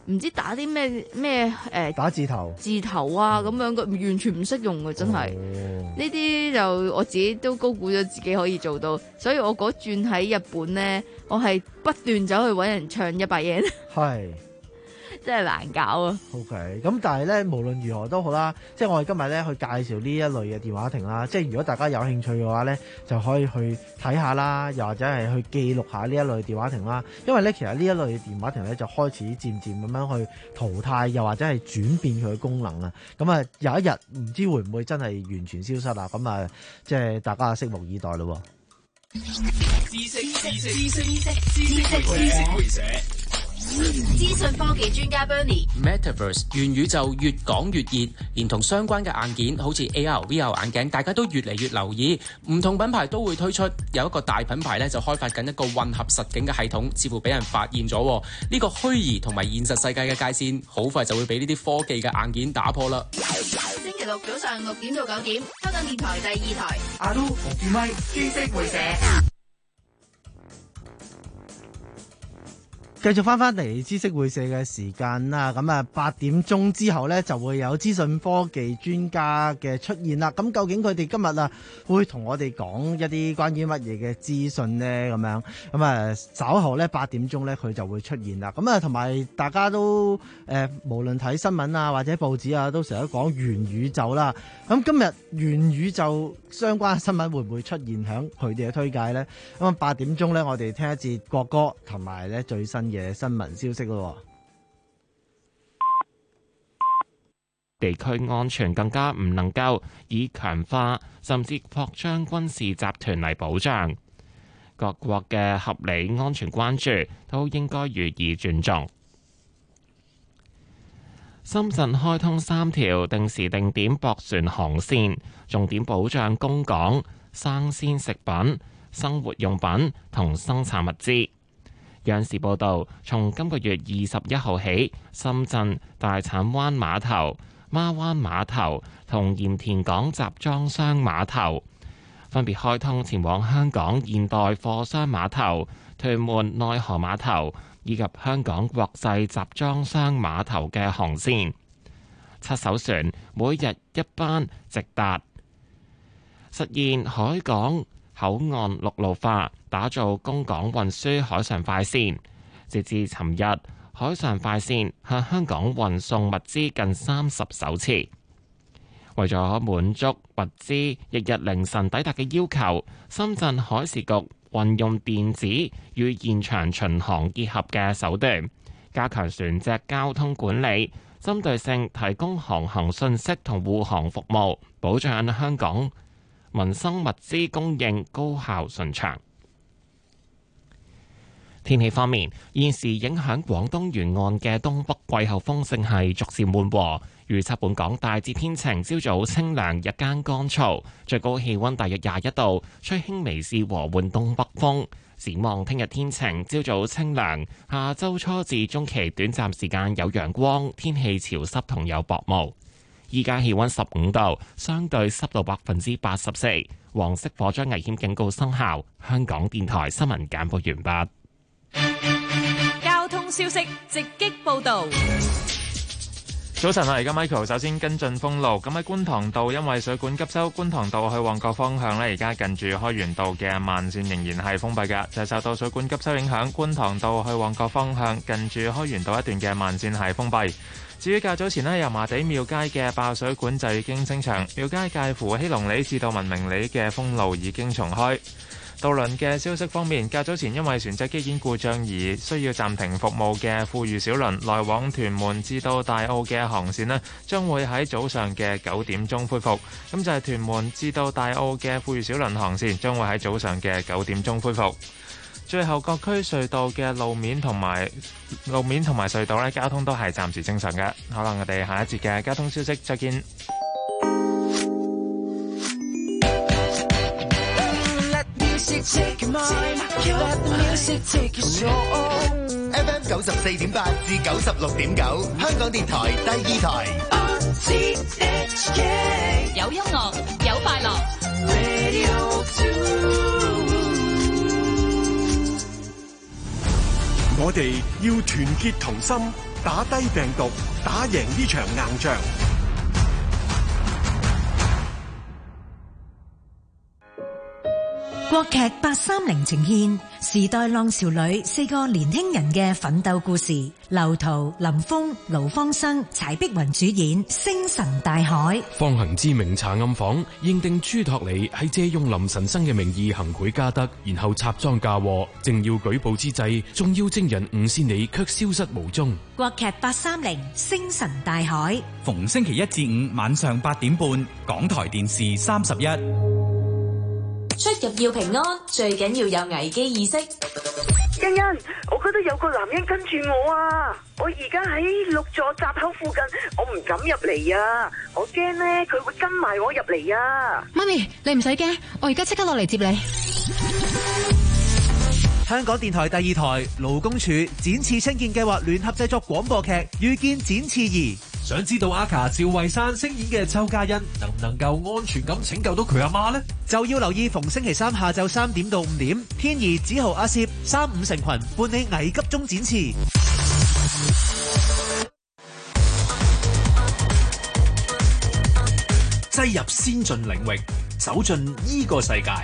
唔知打啲咩咩誒打字頭字頭啊咁樣嘅，完全唔識用嘅，真係呢啲就我自己都高估咗自己可以做到，所以我嗰轉喺日本咧，我係不斷走去揾人唱一百 yen，係真係難搞啊。 OK， 咁但係咧，無論如何都好啦，即係我哋今日咧去介紹呢一類嘅電話亭啦，即係如果大家有興趣嘅話咧，就可以去睇下啦，又或者係去記錄下呢一類電話亭啦。因為咧，其實呢一類電話亭咧就開始漸漸咁樣去淘汰，又或者係轉變佢嘅功能啊。咁啊，有一日唔知會唔會真係完全消失啊？咁啊，即係大家拭目以待咯。 知識知識知識知識知識會社。 資訊科技專家 Bernie。Metaverse 元宇宙越講越熱，連同相關嘅硬件，好似 A R、V R 眼鏡，大家都越嚟越留意。唔同品牌都會推出，有一個大品牌咧就開發緊一個混合實境嘅系統，似乎俾人發現咗。呢個虛擬同埋現實世界嘅界線，好快就會俾呢啲科技嘅硬件打破啦。 星期六早上六點到九點，香港電台第二台。 阿 Lu 馮建威，知識會社。 繼續翻翻嚟知識會社嘅時間啦，咁啊八點鐘之後呢，就會有資訊科技專家嘅出現啦。咁究竟佢哋今日啊會同我哋講一啲關於乜嘢嘅資訊呢？咁樣咁啊稍後呢，八點鐘呢，佢就會出現啦。咁啊同埋大家都誒、呃、無論睇新聞啊或者報紙啊，都成日都講元宇宙啦。咁今日元宇宙相關嘅新聞會唔會出現響佢哋嘅推介呢？咁啊八點鐘呢，我哋聽一節國歌同埋呢最新嘅新聞消息咯。 地區安全更加唔能夠以強化甚至擴張軍事集團嚟保障，各國嘅合理安全關注都應該予以尊重。深圳開通三條定時定點駁船航線，重點保障供港生鮮食品、生活用品同生產物資。央視報導，從今個月二十一號起，深圳大鏟灣碼頭、孖灣碼頭同鹽田港集裝箱碼頭分別開通前往香港現代貨箱碼頭、屯門內河碼頭以及香港國際集裝箱碼頭嘅航線。七艘船每日一班直達，實現海港口岸陸路化，打造供港運輸海上快線。截至尋日，海上快線向香港運送物資近三十艘次。為咗滿足物資翌日凌晨抵達嘅要求，深圳海事局運用電子與現場巡航結合嘅手段，加強船隻交通管理，針對性提供航行信息同護航服務，保障香港民生物資供應高效順暢。天氣方面，現時影響廣東沿岸嘅東北季候風正係逐漸緩和，預測本港大致天晴，朝早清涼，日間乾燥，最高氣溫大約廿一度，吹輕微至和緩東北風。展望聽日天晴，朝早清涼，下周初至中期短暫時間有陽光，天氣潮濕同有薄霧。依家氣溫十五度，相對濕度百分之八十四，黃色火災危險警告生效。香港電台新聞簡報完畢。 交通消息直擊報道。 早晨啊，而家 Michael 首先跟進封路。咁喺觀塘道，因為水管急修，觀塘道去旺角方向呢，而家近住開源道嘅慢線仍然係封閉㗎，就係受到水管急修影響，觀塘道去旺角方向近住開源道一段嘅慢線係封閉。至於較早前呢，油麻地廟街嘅爆水管就已經清場，廟街介乎希隆里至到文明里嘅封路已經重開。渡輪嘅消息方面，較早前因為船隻機件故障而需要暫停服務嘅富裕小輪來往屯門至到大澳嘅航線呢，將會喺早上嘅九點鐘恢復。咁就係屯門至到大澳嘅富裕小輪航線將會喺早上嘅九點鐘恢復。最後，各區隧道嘅路面同埋路面同埋隧道呢，交通都係暫時正常嘅。可能我哋下一節嘅交通消息再見。 F M 九十四點八至九十六點九，香港電台第二台。 有音樂，有快樂。 我哋要團結同心， 打低病毒，打贏呢場硬仗。 國劇八三零呈現時代浪潮裏四個年輕人嘅奮鬥故事。劉濤、林峰、盧芳生、柴碧雲主演《星辰大海》。 方行之明查暗訪，認定朱托尼係借用林神生嘅名義行賄家德，然後插贓嫁禍。正要舉報之際，重要證人吳倩妮卻消失無蹤。 國劇八三零《星辰大海》， 逢星期一至五晚上八點半，港台電視三十一。 出入要平安，最緊要有危機意識。 欣欣，我覺得有個男人跟住我啊！我而家喺六座閘口附近，我唔敢入嚟啊！我驚咧佢會跟埋我入嚟啊！ 媽咪，你唔使驚，我而家即刻落嚟接你。 香港電台第二台勞工處展翅青見計劃聯合製作廣播劇《遇見展翅兒》。 想知道阿卡趙慧珊飾演嘅周嘉欣能唔能夠安全咁拯救到佢阿媽呢？ 就要留意逢星期三下晝三點到五點，天兒、子豪、阿攝三五成群伴你危急中展翅。 擠入先進領域，走進呢個世界。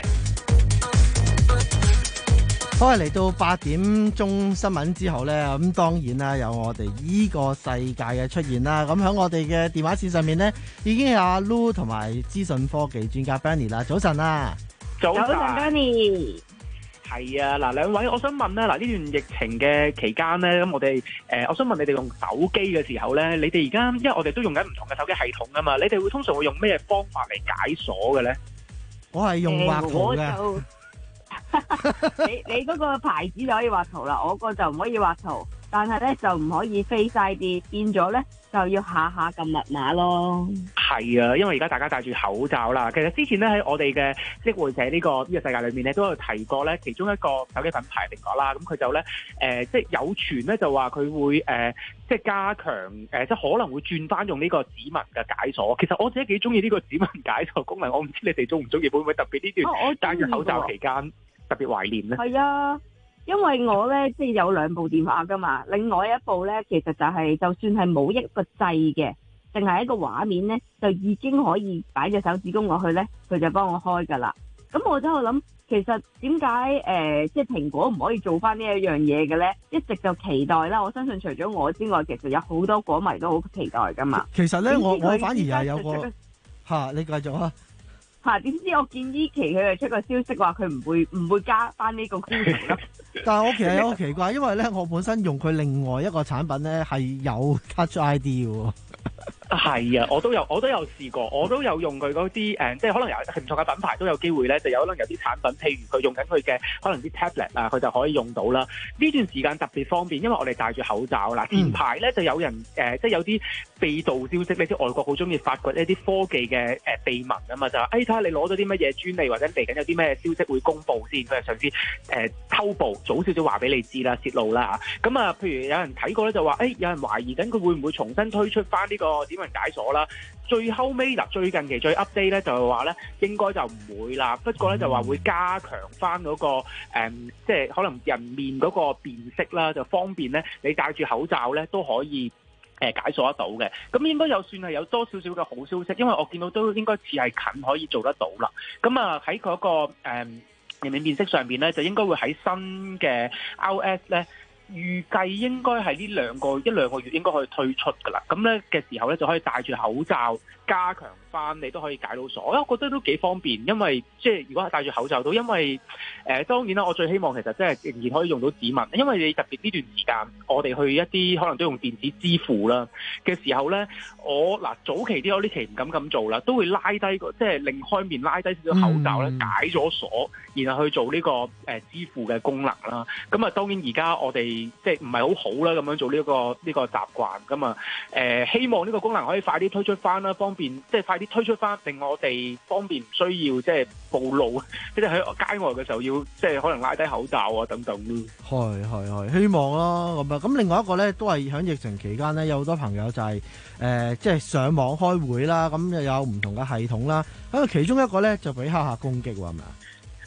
好啊！嚟到八點鐘新聞之後呢，咁當然啦，有我哋依個世界嘅出現啦。咁喺我哋嘅電話線上面呢，已經有阿 Lu 同埋資訊科技專家 Benny 啦。早晨啊， 早晨 Benny。係啊，嗱，兩位，我想問咧，嗱，呢段疫情嘅期間咧，咁我哋誒、呃，我想問你哋用手機嘅時候咧，你哋而家因為我哋都用緊唔同嘅手機系統啊嘛，你哋會通常會用咩方法嚟解鎖嘅咧？ 我係用畫圖嘅。 你你嗰個牌子就可以畫圖啦，我個就唔可以畫圖，但係咧就唔可以飛晒啲，變咗咧就要下下撳密碼咯。 係啊，因為而家大家戴住口罩啦。其實之前咧喺我哋嘅職會者呢個呢、呢個世界裏面咧，都有提過咧，其中一個手機品牌嚟講啦，咁佢就咧誒、呃，即係有傳咧就話佢會誒、呃，即係加強誒、呃，即係可能會轉翻用呢個指紋嘅解鎖。其實我自己幾中意呢個指紋解鎖功能，我唔知你哋中唔中意，會唔會特別呢段戴住口罩期間特別懷念咧？ 係啊，因為我咧即係有兩部電話噶嘛，另外一部咧其實就係、是、就算係冇一個掣嘅，淨係一個畫面咧，就已經可以擺隻手指公落去咧，佢就幫我開噶啦。咁我就喺度諗，其實點解誒即係蘋果唔可以做翻呢一樣嘢嘅咧？一直就期待啦。我相信除咗我之外，其實有好多果迷都好期待噶嘛。 其實咧，我我反而係有個嚇、啊，你繼續啊。 嚇！點知我見呢期佢哋出個消息話佢唔會唔會加翻呢個功能咯？ 但係我其實有個奇怪，因為咧我本身用佢另外一個產品咧係有 Touch I D 嘅。 係啊，我都有我都有試過，我都有用佢嗰啲誒，即係可能有唔同嘅品牌都有機會咧，就有可能有啲產品，譬如佢用緊佢嘅可能啲 tablet 啊，佢就可以用到啦。呢段時間特別方便，因為我哋戴住口罩啦。前排咧就有人誒、呃，即係有啲秘道消息呢，啲外國好中意發掘一啲科技嘅誒秘聞啊嘛，就話誒睇下你攞咗啲乜嘢專利，或者嚟緊有啲咩消息會公佈先，佢係上次誒偷步早少少話俾你知啦，泄露啦嚇。咁啊，譬如有人睇過咧，就話誒、欸、有人懷疑緊佢會唔會重新推出翻呢個指紋解鎖啦。最後尾嗱，最近期最 update 咧就係話咧應該就唔會啦，不過咧就話會加強翻嗰個誒、嗯，即係可能人面嗰個辨識啦，就方便咧你戴住口罩咧都可以誒解鎖得到嘅。咁應該有算係有多少少嘅好消息，因為我見到都應該似係近可以做得到啦。咁啊喺嗰個誒、嗯、人面辨識上邊咧，就應該會喺新嘅 iOS 咧。預計應該係呢兩個一兩個月應該可以推出㗎啦，咁咧嘅時候咧就可以戴住口罩加強翻，你都可以解到鎖。我覺得都幾方便，因為即係如果係戴住口罩都，因為誒、呃、當然啦，我最希望其實即係仍然可以用到指紋，因為你特別呢段時間我哋去一啲可能都用電子支付啦嘅時候咧，我嗱早期啲我呢期唔敢咁做啦，都會拉低個即係另開面拉低少少口罩咧、嗯、解咗鎖，然後去做呢、這個誒、呃、支付嘅功能啦。咁啊當然而家我哋即係唔係好好啦，咁樣做呢、這個呢、這個習慣咁啊誒，希望呢個功能可以快啲推出翻啦，方便即係快啲推出翻，令我哋方便唔需要即係暴露，即係喺街外嘅時候要即係可能拉低口罩啊等等咯。係係係， 希望啦咁啊。咁另外一個咧，都係喺疫情期間咧，有好多朋友就係、是、誒、呃、即係上網開會啦，咁又有唔同嘅系統啦。咁其中一個咧就俾黑客攻擊喎，係咪啊？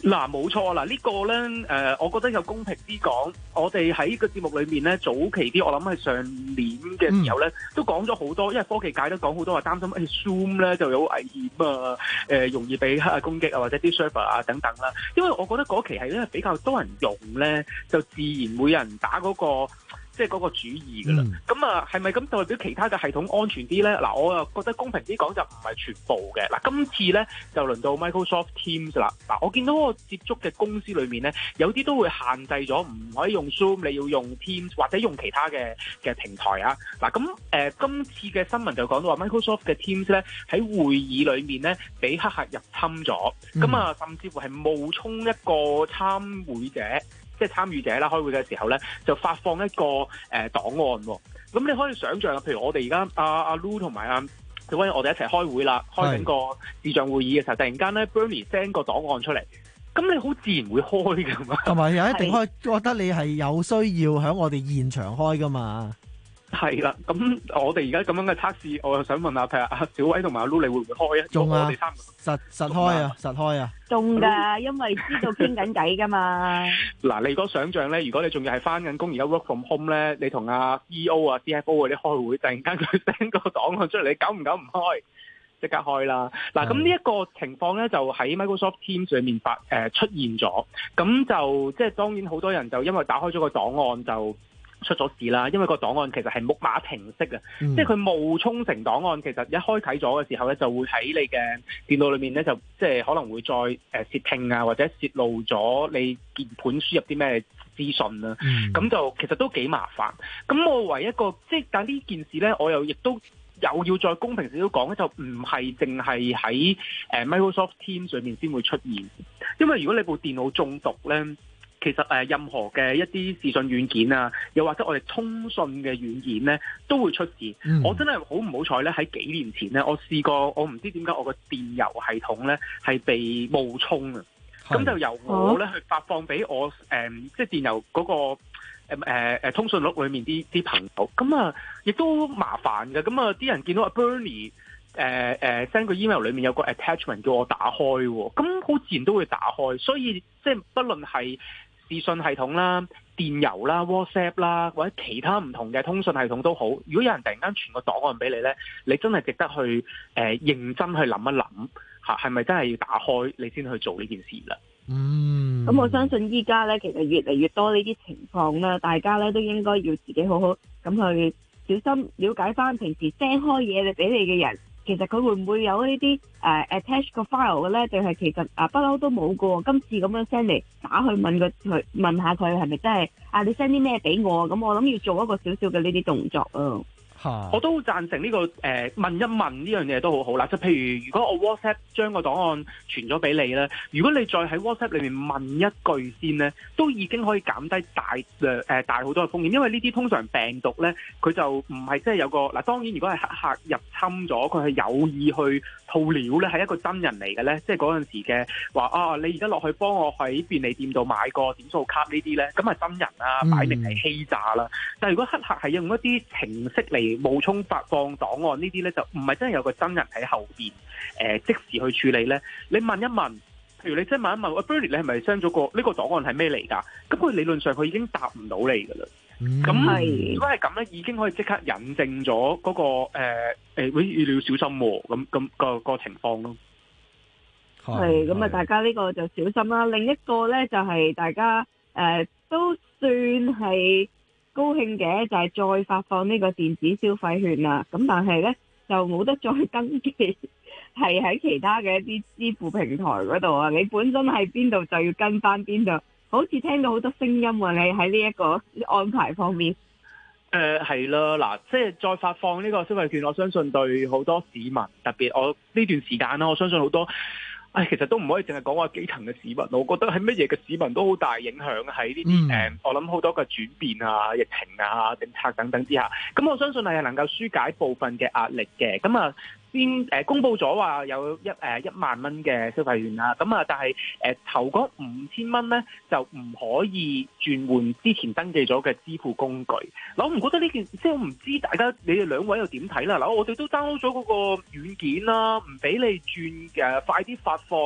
嗱，冇錯啦，呢個咧誒，我覺得有公平啲講，我哋喺個節目裏面咧，早期啲，我諗係上年嘅時候咧，都講咗好多，因為科技界都講好多話擔心，誒 Zoom 咧就有危險啊，誒容易被黑客攻擊啊，或者啲 server 啊等等啦。因為我覺得嗰期係咧比較多人用咧，就自然會有人打嗰個。即係嗰個主意㗎啦，咁啊係咪咁代表其他嘅系統安全啲咧？嗱，我又覺得公平啲講就唔係全部嘅。嗱，今次咧就輪到 Microsoft Teams 啦。嗱，我見到我接觸嘅公司裏面咧，有啲都會限制咗唔可以用 Zoom，你要用 Teams 或者用其他嘅嘅平台啊。嗱，咁誒、呃、今次嘅新聞就講到話 Microsoft 嘅 Teams 咧喺會議裏面咧俾黑客入侵咗，咁、嗯、啊甚至乎係冒充一個參會者。即係參與者啦，開會嘅時候咧，就發放一個誒、呃、檔案喎、哦。咁你可以想像，譬如我哋而家阿阿 Lu 同埋阿小威，我哋一齊開會啦，開緊個視像會議嘅時候，突然間咧 Bernie send 個檔案出嚟，咁你好自然會開㗎嘛。同埋又一定開，覺得你係有需要喺我哋現場開㗎嘛。係啦，咁我哋而家咁樣嘅測試，我又想問下，譬如阿小威同埋阿 Lu，你會唔會開啊？中啊！我哋三個實實開啊，實開啊！中㗎，因為知道傾緊偈㗎嘛。嗱，你如果想像咧，如果你仲要係翻緊工，而家 work from home 咧，你同阿 C E O 啊、C F O 嗰啲開會，突然間佢 send 個檔案出嚟，你久唔久唔開？即刻開啦！嗱，咁呢一個情況咧，就喺 Microsoft Teams 上面發誒、呃、出現咗，咁就即係當然好多人就因為打開咗個檔案就出咗事啦，因為個檔案其實係木馬程式啊，嗯、即係佢冒充成檔案，其實一開啟咗嘅時候咧，就會喺你嘅電腦裏面咧，就即係可能會再誒竊聽啊，或者泄露咗你鍵盤輸入啲咩資訊啦，咁、嗯、就其實都幾麻煩。咁我唯一一個即係，但呢件事咧，我又亦都又要再公平少少講咧，就唔係淨係喺誒 Microsoft Teams 上面先會出現，因為如果你部電腦中毒咧。其實誒任何嘅一啲視訊軟件啊，又或者我哋通訊嘅軟件咧，都會出事。嗯、我真係好唔好彩咧，喺幾年前咧，我試過，我唔知點解我個電郵系統咧係被冒充啊。咁就由我咧去發放俾我誒、呃，即係電郵嗰、那個誒誒誒通訊錄裏面啲啲朋友。咁啊，亦都麻煩嘅。咁啊，啲人見到阿 Bernie 誒誒 send 個 email 裏面有個 attachment 叫我打開喎，咁好自然都會打開。所以即係不論係視訊系統啦、電郵啦、WhatsApp 啦，或者其他唔同嘅通訊系統都好。如果有人突然間傳個檔案俾你咧，你真係值得去誒、呃、認真去諗一諗嚇，係咪真係要打開你先去做呢件事啦？嗯，咁我相信依家咧，其實越嚟越多呢啲情況啦，大家咧都應該要自己好好咁去小心了解翻平時 send 開嘢你俾你嘅人。其實佢會唔會有呢啲誒 attach 個 file 嘅咧？定係其實啊不嬲都冇過？今次咁樣 send 嚟打去問佢，佢問下佢係咪真係啊？你 send 啲咩俾我？咁我諗要做一個少少嘅呢啲動作啊！我都贊成呢、這個誒、呃、問一問呢樣嘢都好好啦，即係譬如如果我 WhatsApp 將個檔案傳咗俾你咧，如果你再喺 WhatsApp 裏面問一句先咧，都已經可以減低大誒誒、呃、大好多嘅風險，因為呢啲通常病毒咧佢就唔係即係有個嗱，當然如果係黑客入侵咗，佢係有意去套料咧，係一個真人嚟嘅咧，即係嗰陣時嘅話啊，你而家落去幫我喺便利店度買個點數卡呢啲咧，咁係真人啊，擺明係欺詐啦。但係如果黑客係用一啲程式嚟冒充發放檔案呢啲咧，就唔係真係有個真人喺後邊誒、呃、即時去處理咧。你問一問，譬如你即係問一問，喂 Bernie 你係咪 send 咗個呢、呢個檔案係咩嚟㗎？咁佢理論上佢已經答唔到你㗎啦。咁、嗯、如果係咁咧，已經可以即刻引證咗嗰、嗰個誒誒，呃、你要小心喎、啊。咁咁、嗰個、嗰個情況咯。係咁啊！大家呢個就小心啦。另一個咧就係、係、大家誒、呃、都算係高興嘅，就係再發放呢個電子消費券啦。咁但係咧就冇得再登記，係喺其他嘅一啲支付平台嗰度啊。你本身喺邊度就要跟翻邊度。好似聽到好多聲音喎，你喺呢一個安排方面。誒係啦，嗱，即係再發放呢個消費券，我相信對好多市民，特別我呢段時間啦，我相信好多。唉，其實都唔可以淨係講話基層嘅市民，我覺得係乜嘢嘅市民都好大影響喺呢啲誒，我諗好多嘅轉變啊、疫情啊、政策等等之下，咁我相信係能夠紓解部分嘅壓力嘅。咁啊，先誒、呃、公佈咗話有一誒、呃、一萬蚊嘅消費券啦，咁啊，但係誒頭嗰五千蚊咧就唔可以轉換之前登記咗嘅支付工具。嗱，我唔覺得呢件，即係我唔知大家你哋兩位又點睇啦。嗱，我哋都 download 咗嗰個軟件啦，唔俾你轉嘅，快啲發放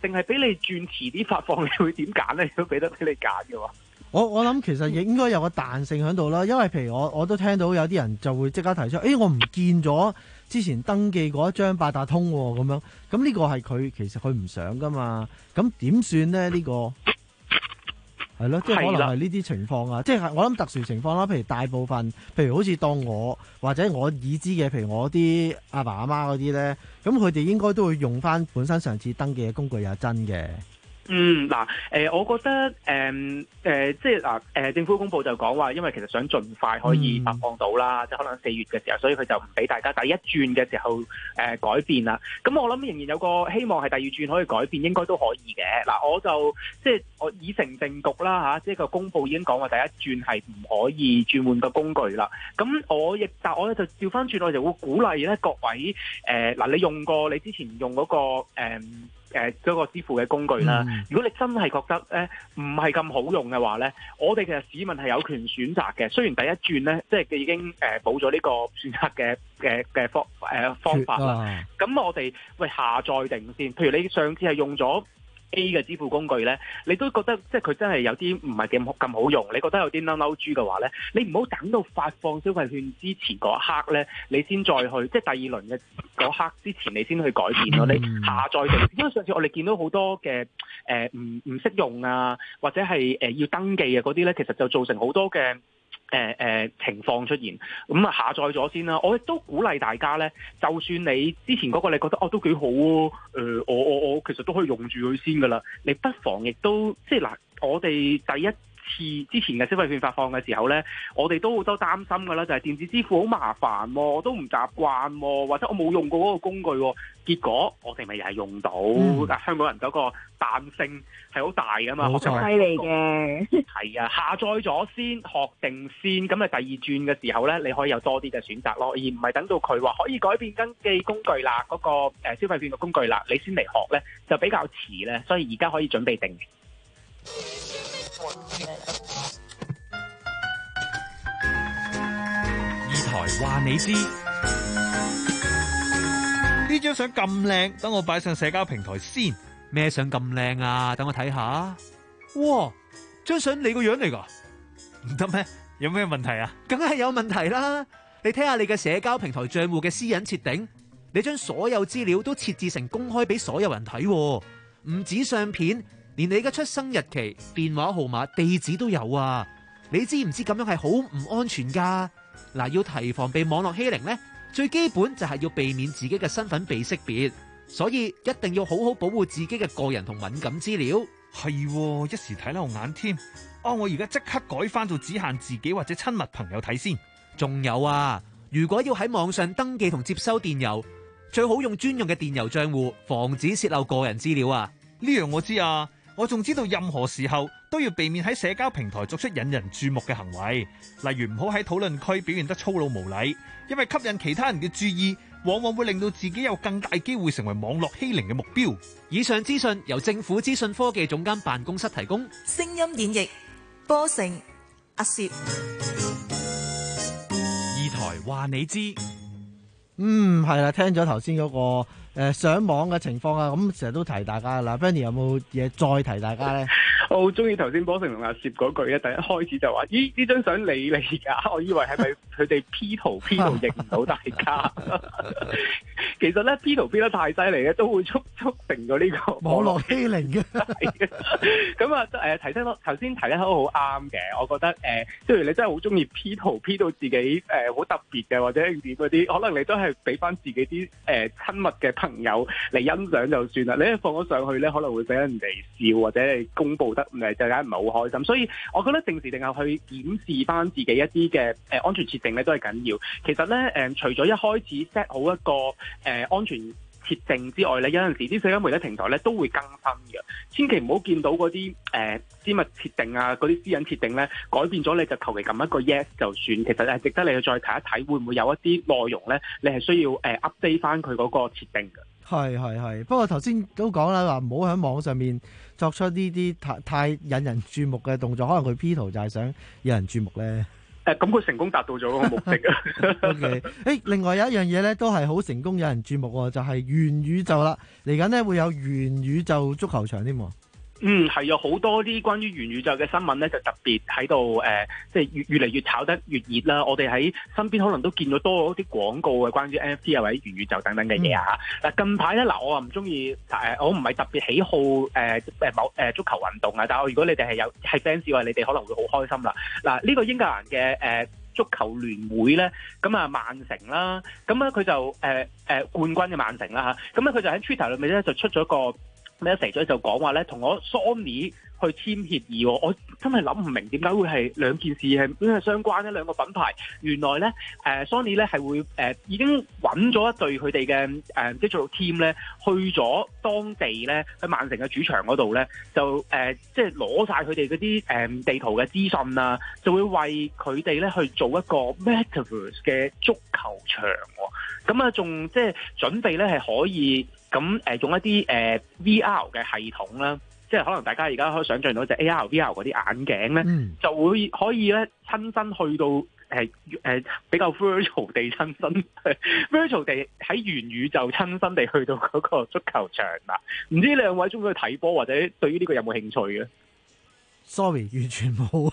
定係俾你轉遲啲發放，你會點揀咧？都俾得俾你揀嘅喎。 我我諗其實亦應該有個彈性喺度啦，因為譬如我我都聽到有啲人就會即刻提出，誒、欸、我唔見咗之前登記嗰一張八達通喎，咁樣，咁呢個係佢其實佢唔想噶嘛，咁點算咧？呢、呢個係咯，即係可能係呢啲情況啊，即係我諗特殊情況啦，譬如大部分，譬如好似當我或者我已知嘅，譬如我啲阿爸阿媽嗰啲咧，咁佢哋應該都會用翻本身上次登記嘅工具又係真嘅。 嗯，嗱，誒，我覺得誒誒、呃呃，即係嗱，誒、呃，政府公佈就講話，因為其實想盡快可以發放到啦，嗯、即係可能四月嘅時候，所以佢就唔俾大家第一轉嘅時候誒、呃、改變啦。咁我諗仍然有個希望係第二轉可以改變，應該都可以嘅。嗱，我就即係我已成定局啦嚇，即係個公佈已經講話第一轉係唔可以轉換個工具啦。咁我亦但我咧就調翻轉，我就會鼓勵咧各位誒嗱、呃，你用過你之前用嗰、那個誒。呃誒嗰、呃那個支付嘅工具啦，嗯、如果你真係覺得咧唔係咁好用嘅話咧，我哋其實市民係有權選擇嘅。雖然第一轉咧，即係已經誒冇咗呢個選擇嘅嘅嘅方誒、呃、方法啦。咁、啊、我哋喂下載定先。譬如你上次係用咗 A 嘅支付工具咧，你都覺得即係佢真係有啲唔係咁咁好用，你覺得有啲嬲嬲豬嘅話咧，你唔好等到發放消費券之前嗰一刻咧，你先再去，即係第二輪嘅嗰刻之前，你先去改變咯。你下載定，因為上次我哋見到好多嘅誒唔唔識用啊，或者係誒、呃、要登記啊嗰啲咧，其實就造成好多嘅。誒誒、呃、情況出現，咁啊下載咗先啦。我亦都鼓勵大家咧，就算你之前嗰個你覺得哦都幾好喎、啊，誒、呃、我我我其實都可以用住佢先噶啦。你不妨亦都即係嗱，我哋第一次之前嘅消費券發放嘅時候咧，我哋都好多擔心噶啦，就係、是、電子支付好麻煩喎，我都唔習慣喎，或者我冇用過嗰個工具喎，結果我哋咪又係用到。嗯、香港人嗰個彈性係好大噶嘛，好犀利嘅。係啊，下載咗先，學定先，咁啊第二轉嘅時候咧，你可以有多啲嘅選擇咯，而唔係等到佢話可以改變登記工具啦，嗰、那個誒、呃、消費券嘅工具啦，你先嚟學咧，就比較遲咧，所以而家可以準備定。 二台話你知， 呢張相咁靚，等我擺上社交平台先。咩相咁靚啊？等我睇下。哇，張相你個樣嚟噶？唔得咩？有咩問題啊？ 梗係有問題啦！你睇下你嘅社交平台賬戶嘅私隱設定，你將所有資料都設置成公開俾所有人睇，唔止相片。連你嘅出生日期、電話號碼、地址都有啊！你知唔知咁樣係好唔安全噶？嗱，要提防被網絡欺凌呢，最基本就係要避免自己嘅身份被識別，所以一定要好好保護自己嘅個人同敏感資料。 係，一時睇漏眼添。哦，我而家即刻改翻做只限自己或者親密朋友睇先。 仲有啊，如果要喺網上登記同接收電郵，最好用專用嘅電郵賬戶，防止洩漏個人資料啊！ 呢樣我知啊。我仲知道任何時候都要避免喺社交平台作出引人注目嘅行為，例如唔好喺討論區表現得粗魯無禮，因為吸引其他人嘅注意，往往會令到自己有更大機會成為網絡欺凌嘅目標。 以上資訊由政府資訊科技總監辦公室提供。 聲音演繹波成阿攝。 二台話你知。 嗯，係啦，聽咗頭先嗰個誒、呃、上網嘅情況啊，咁成日都提大家啦。Benny 有冇嘢再提大家咧？ 我好中意頭先波成同阿攝嗰句咧，第一開始就話：咦，呢張相你嚟㗎？我以為係咪佢哋 P 圖 P 圖認唔到大家？其實咧 P 圖 P 得太犀利咧，都會促促成咗呢個網絡欺凌嘅。 咁啊誒提醒我頭先提得好好啱嘅，我覺得誒，即、呃、係你真係好中意 P 圖 P 到自己誒好、呃、特別嘅，或者點嗰啲，可能你都係俾翻自己啲誒親密嘅朋友嚟欣賞就算啦。你一放咗上去咧，可能會俾人哋笑或者係公佈得誒，就梗係唔係好開心。所以我覺得定時定候去檢視翻自己一啲嘅誒安全設定咧，都係緊要。其實咧誒、呃，除咗一開始 set 好一個誒、呃、安全設定之外咧，有陣時啲社交媒體平台咧都會更新嘅，千祈唔好見到嗰啲誒私密設定啊，嗰啲私隱設定咧改變咗，你就求其撳一個 yes 就算。其實係值得你去再睇一睇，會唔會有一啲內容咧，你係需要誒 update 翻佢嗰個設定嘅。 係係係，不過頭先都講啦，話唔好喺網上面作出呢啲太太引人注目嘅動作，可能佢 P 圖就係想引人注目咧。 誒，咁佢成功達到咗個目的啊。 O K， 誒，另外有一樣嘢咧，都係好成功，有人注目喎，就係元宇宙啦。嚟緊咧會有元宇宙足球場添。 嗯，係有好多啲關於元宇宙嘅新聞咧，就特別喺度誒，即係越越嚟越炒得越熱啦。我哋喺身邊可能都見到多啲廣告嘅關於 N F T 啊或者元宇宙等等嘅嘢啊。嗱、嗯，近排咧嗱，我啊唔中意誒，我唔係特別喜好誒誒某誒足球運動啊，但係如果你哋係有係 fans 嘅話，你哋可能會好開心啦。嗱，呢個英格蘭嘅誒足球聯會咧，咁啊曼城啦，咁咧佢就誒誒、呃呃、冠軍嘅曼城啦嚇，咁咧佢就喺 Twitter 裏面咧就出咗個。message 咗就講話咧，同我 Sony 去簽協議，我真係諗唔明點解會係兩件事係點係相關呢？兩個品牌原來咧，誒、呃、Sony 咧係會誒、呃、已經揾咗一隊佢哋嘅誒即係做 team 咧，去咗當地咧喺曼城嘅主場嗰度咧，就誒即係攞晒佢哋嗰啲誒地圖嘅資訊啊，就會為佢哋咧去做一個 Metaverse 嘅足球場喎，咁啊仲即係準備咧係可以。咁誒、呃、用一啲誒、呃、V R 嘅系統啦，即係可能大家而家可以想象到就 A R、V R 嗰啲眼鏡咧，嗯、就會可以咧親身去到誒誒、呃、比較 virtual 地親身，virtual 地喺元宇宙親身地去到嗰個足球場啦。唔知兩位中意去睇波或者對於呢個有冇興趣嘅？ Sorry， 完全冇。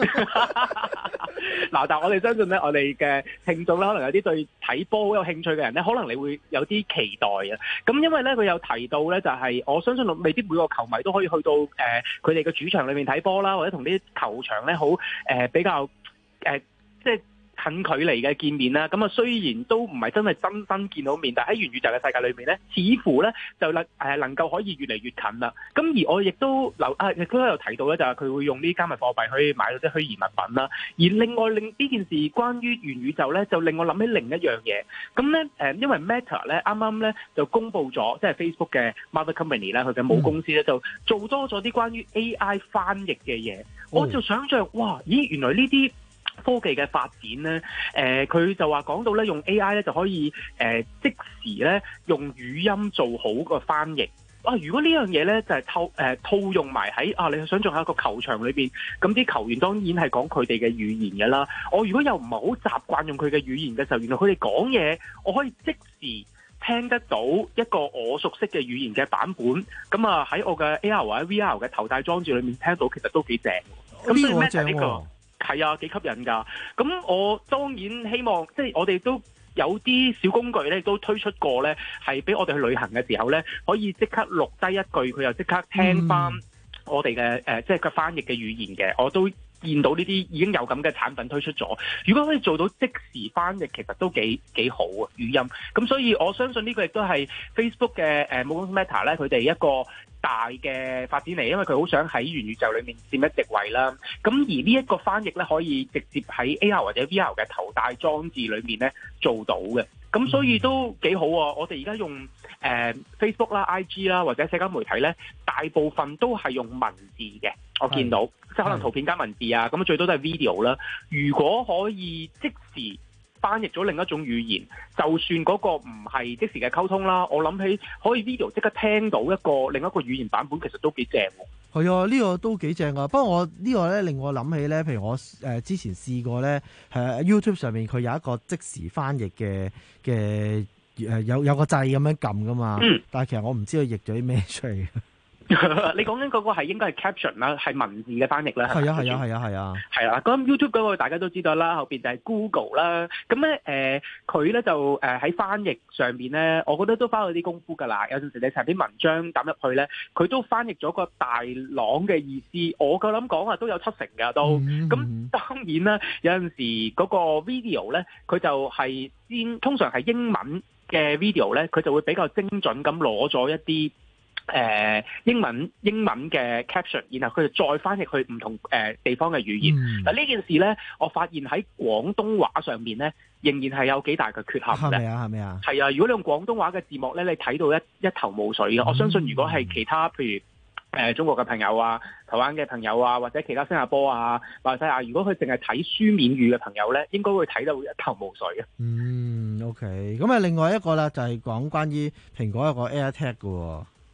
嗱，但係我哋相信咧，我哋嘅聽眾咧，可能有啲對睇波好有興趣嘅人咧，可能你會有啲期待啊。咁因為咧，佢有提到咧，就係、是、我相信未必每個球迷都可以去到誒佢哋嘅主場裏面睇波啦，或者同啲球場咧好誒比較誒、呃、即係。近距離嘅見面啦，咁啊雖然都唔係真係真身見到面，但喺元宇宙嘅世界裏面咧，似乎咧就能誒能夠可以越嚟越近啦。咁而我亦都留啊，亦都有提到咧，就係佢會用呢啲加密貨幣去買到啲虛擬物品啦。而另外令呢件事關於元宇宙咧，就令我諗起另一樣嘢。咁咧誒，因為 Meta 咧啱啱咧就公布咗，即係 Facebook 嘅 Mother Company 咧，佢嘅母公司咧就做多咗啲關於 A I 翻譯嘅嘢。我就想像哇，咦原來呢啲科技嘅發展咧，誒、呃、佢就話講到咧，用 A I 咧就可以誒、呃、即時咧用語音做好個翻譯。啊，如果呢樣嘢咧就係、是、套誒、呃、套用埋喺啊，你想象下一個球場裏邊，咁啲球員當然係講佢哋嘅語言㗎啦。我如果又唔係好習慣用佢嘅語言嘅時候，原來佢哋講嘢，我可以即時聽得到一個我熟悉嘅語言嘅版本。咁啊喺我嘅 A R 或者 V R 嘅頭戴裝置裏面聽到，其實都幾正。咁所以 Meta 呢個係啊，幾吸引㗎。咁我當然希望，即係我哋都有啲小工具咧，都推出過咧，係俾我哋去旅行嘅時候咧，可以即刻錄低一句，佢又即刻聽翻我哋嘅誒，即係佢翻譯嘅語言嘅。我都見到呢啲已經有咁嘅產品推出咗。如果可以做到即時翻譯，其實都幾幾好啊，語音。咁所以我相信呢個亦都係 Facebook 嘅誒母公司 Meta 咧，佢哋一個大嘅發展嚟，因為佢好想喺元宇宙裏面佔一席位啦。咁而呢一個翻譯咧，可以直接喺 A R 或者 V R 嘅頭戴裝置裏面咧做到嘅。咁所以都幾好啊！我哋而家用誒、呃、Facebook 啦、I G 啦或者社交媒體咧，大部分都係用文字嘅。我見到即係可能圖片加文字啊，咁最多都係 video 啦。如果可以即時翻譯咗另一種語言，就算嗰個唔係即時嘅溝通啦，我諗起可以 video 即刻聽到一個另一個語言版本，其實都幾正喎。 係啊，呢、這個都幾正啊！不過我、這個、呢個咧令我諗起咧，譬如我誒、呃、之前試過咧，喺 YouTube 上面佢有一個即時翻譯嘅嘅誒有有個掣咁樣撳噶嘛，嗯、但係其實我唔知佢譯咗啲咩出嚟。 你講緊嗰個係應該係 caption 啦，係文字嘅翻譯啦。 係啊係啊係啊係啊。係啦，咁 YouTube 嗰個大家都知道啦，後邊就係 Google 啦。咁咧誒，佢咧就誒喺翻譯上邊咧，我覺得都花咗啲功夫㗎啦。有陣時你查啲文章抌入去咧，佢都翻譯咗個大朗嘅意思。我夠膽講啊，都有七成㗎都。咁、嗯、當然啦，有陣時嗰個 video 咧，佢就係先通常係英文嘅 video 咧，佢就會比較精準咁攞咗一啲。誒、呃、英文英文嘅 caption， 然後佢哋再翻譯去唔同誒、呃、地方嘅語言。嗱呢、嗯、件事咧，我發現喺廣東話上面咧，仍然係有幾大嘅缺陷嘅。係咪啊？係咪啊？係啊！如果你用廣東話嘅字幕咧，你睇到一一頭霧水嘅。嗯、我相信如果係其他譬如誒、呃、中國嘅朋友啊、台灣嘅朋友啊，或者其他新加坡啊、馬來西亞，如果佢淨係睇書面語嘅朋友咧，應該會睇到一頭霧水嘅。嗯，OK。咁啊，另外一個啦，就係講關於蘋果一個 AirTag 嘅喎。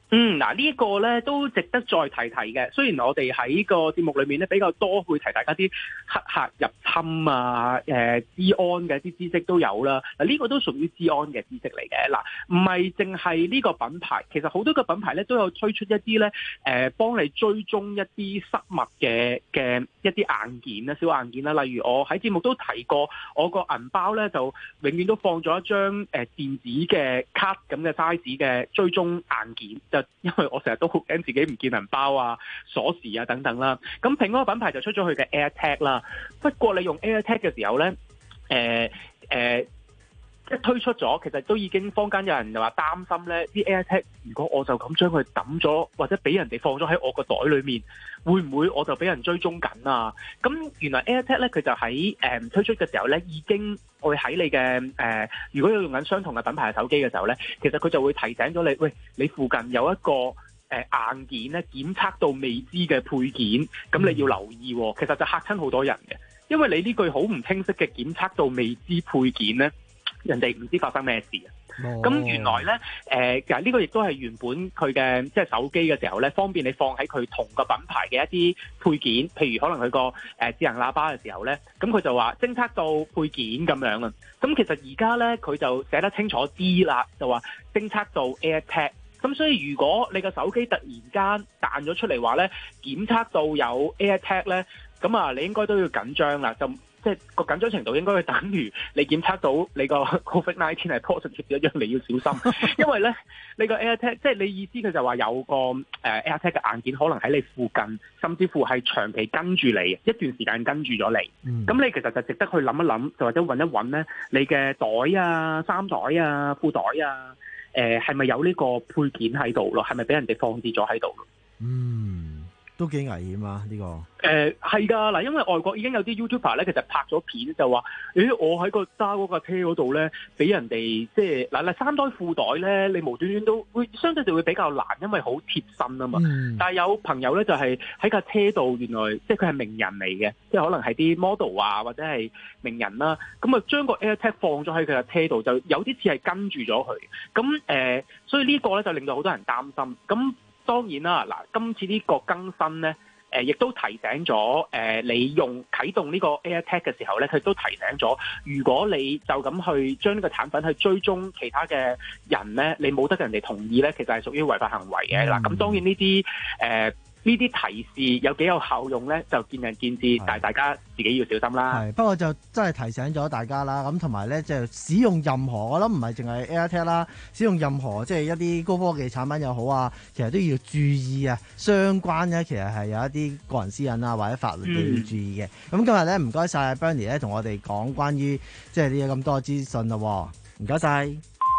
嗯，嗱、這個、呢一個咧都值得再提提嘅。雖然我哋喺個節目裏面咧比較多會提大家啲黑客入侵啊、誒、呃、資安嘅一啲知識都有啦。嗱、這、呢個都屬於資安嘅知識嚟嘅。嗱，唔係淨係呢個品牌，其實好多個品牌咧都有推出一啲咧誒幫你追蹤一啲失物嘅嘅一啲硬件啦、小硬件啦。例如我喺節目都提過，我個銀包咧就永遠都放咗一張誒、呃、電子嘅卡咁嘅 size 嘅追蹤硬件。因為我成日都好驚自己唔見銀包啊、鎖匙啊等等啦，咁蘋果品牌就出咗佢嘅 AirTag 啦。不過你用 AirTag 嘅時候咧，誒、呃、誒、呃、一推出咗，其實都已經坊間有人就話擔心咧，啲 AirTag 如果我就咁將佢抌咗，或者俾人哋放咗喺我個袋裏面，會唔會我就俾人追蹤緊啊？咁原來 AirTag 咧佢就喺誒、呃、推出嘅時候咧，已經會喺你嘅誒、呃，如果要用緊相同嘅品牌嘅手機嘅時候咧，其實佢就會提醒咗你，喂，你附近有一個誒、呃、硬件咧檢測到未知嘅配件，咁你要留意、哦。其實就嚇親好多人嘅，因為你呢句好唔清晰嘅檢測到未知配件咧，人哋唔知發生咩事啊。咁、哦、原來咧，誒、呃，其實呢個亦都係原本佢嘅即係手機嘅時候咧，方便你放喺佢同個品牌嘅一啲配件，譬如可能佢個誒智能喇叭嘅時候咧，咁佢就話偵測到配件咁樣啊。咁其實而家咧佢就寫得清楚啲啦，就話偵測到 AirTag。咁所以如果你個手機突然間彈咗出嚟話咧，檢測到有 AirTag 咧，咁啊你應該都要緊張啦，就。即係個緊張程度應該係等於你檢測到你個 Covid 十九 係 positive 一樣，你要小心，因為咧你個 AirTag 即係你意思佢就話有個誒 AirTag 嘅硬件可能喺你附近，甚至乎係長期跟住你一段時間跟住咗你，咁、嗯、你其實就值得去諗一諗，就或者揾一揾咧你嘅袋啊、衫袋啊、褲袋啊，誒係咪有呢個配件喺度咯？係咪俾人哋放置咗喺度咯？ 嗯，都幾危險啊！呢、這個。 誒係㗎嗱，因為外國已經有啲 YouTuber 咧，其實拍咗片就話，誒我喺個揸嗰架車嗰度咧，俾人哋即係嗱嗱三袋褲袋咧，你無端端都會相對就會比較難，因為好貼身啊嘛。嗯、但係有朋友咧就係喺架車度，原來即係佢係名人嚟嘅，即係可能係啲 model 啊或者係名人啦，咁啊將個 AirTag 放咗喺佢架車度，就有啲似係跟住咗佢。咁誒、呃，所以呢個咧就令到好多人擔心。咁當然啦，嗱今次呢個更新咧。誒，亦都提醒咗誒、呃，你用啟動呢個 AirTag 嘅時候咧，佢都提醒咗，如果你就咁去將呢個產品去追蹤其他嘅人咧，你冇得人哋同意咧，其實係屬於違法行為嘅。嗱、嗯，咁當然呢啲誒呢啲提示有幾有效用咧，就見仁見智，但係大家自己要小心啦。 係，不過就真係提醒咗大家啦。咁同埋咧，就係、使用任何我諗唔係淨係 AirTag 啦，使用任何即係一啲高科技產品又好啊，其實都要注意啊。相關咧，其實係有一啲個人私隱啊或者法律都要注意嘅。咁、嗯、今日咧，唔該晒 Bernie 咧，同我哋講關於即係呢咁多資訊咯。唔該晒。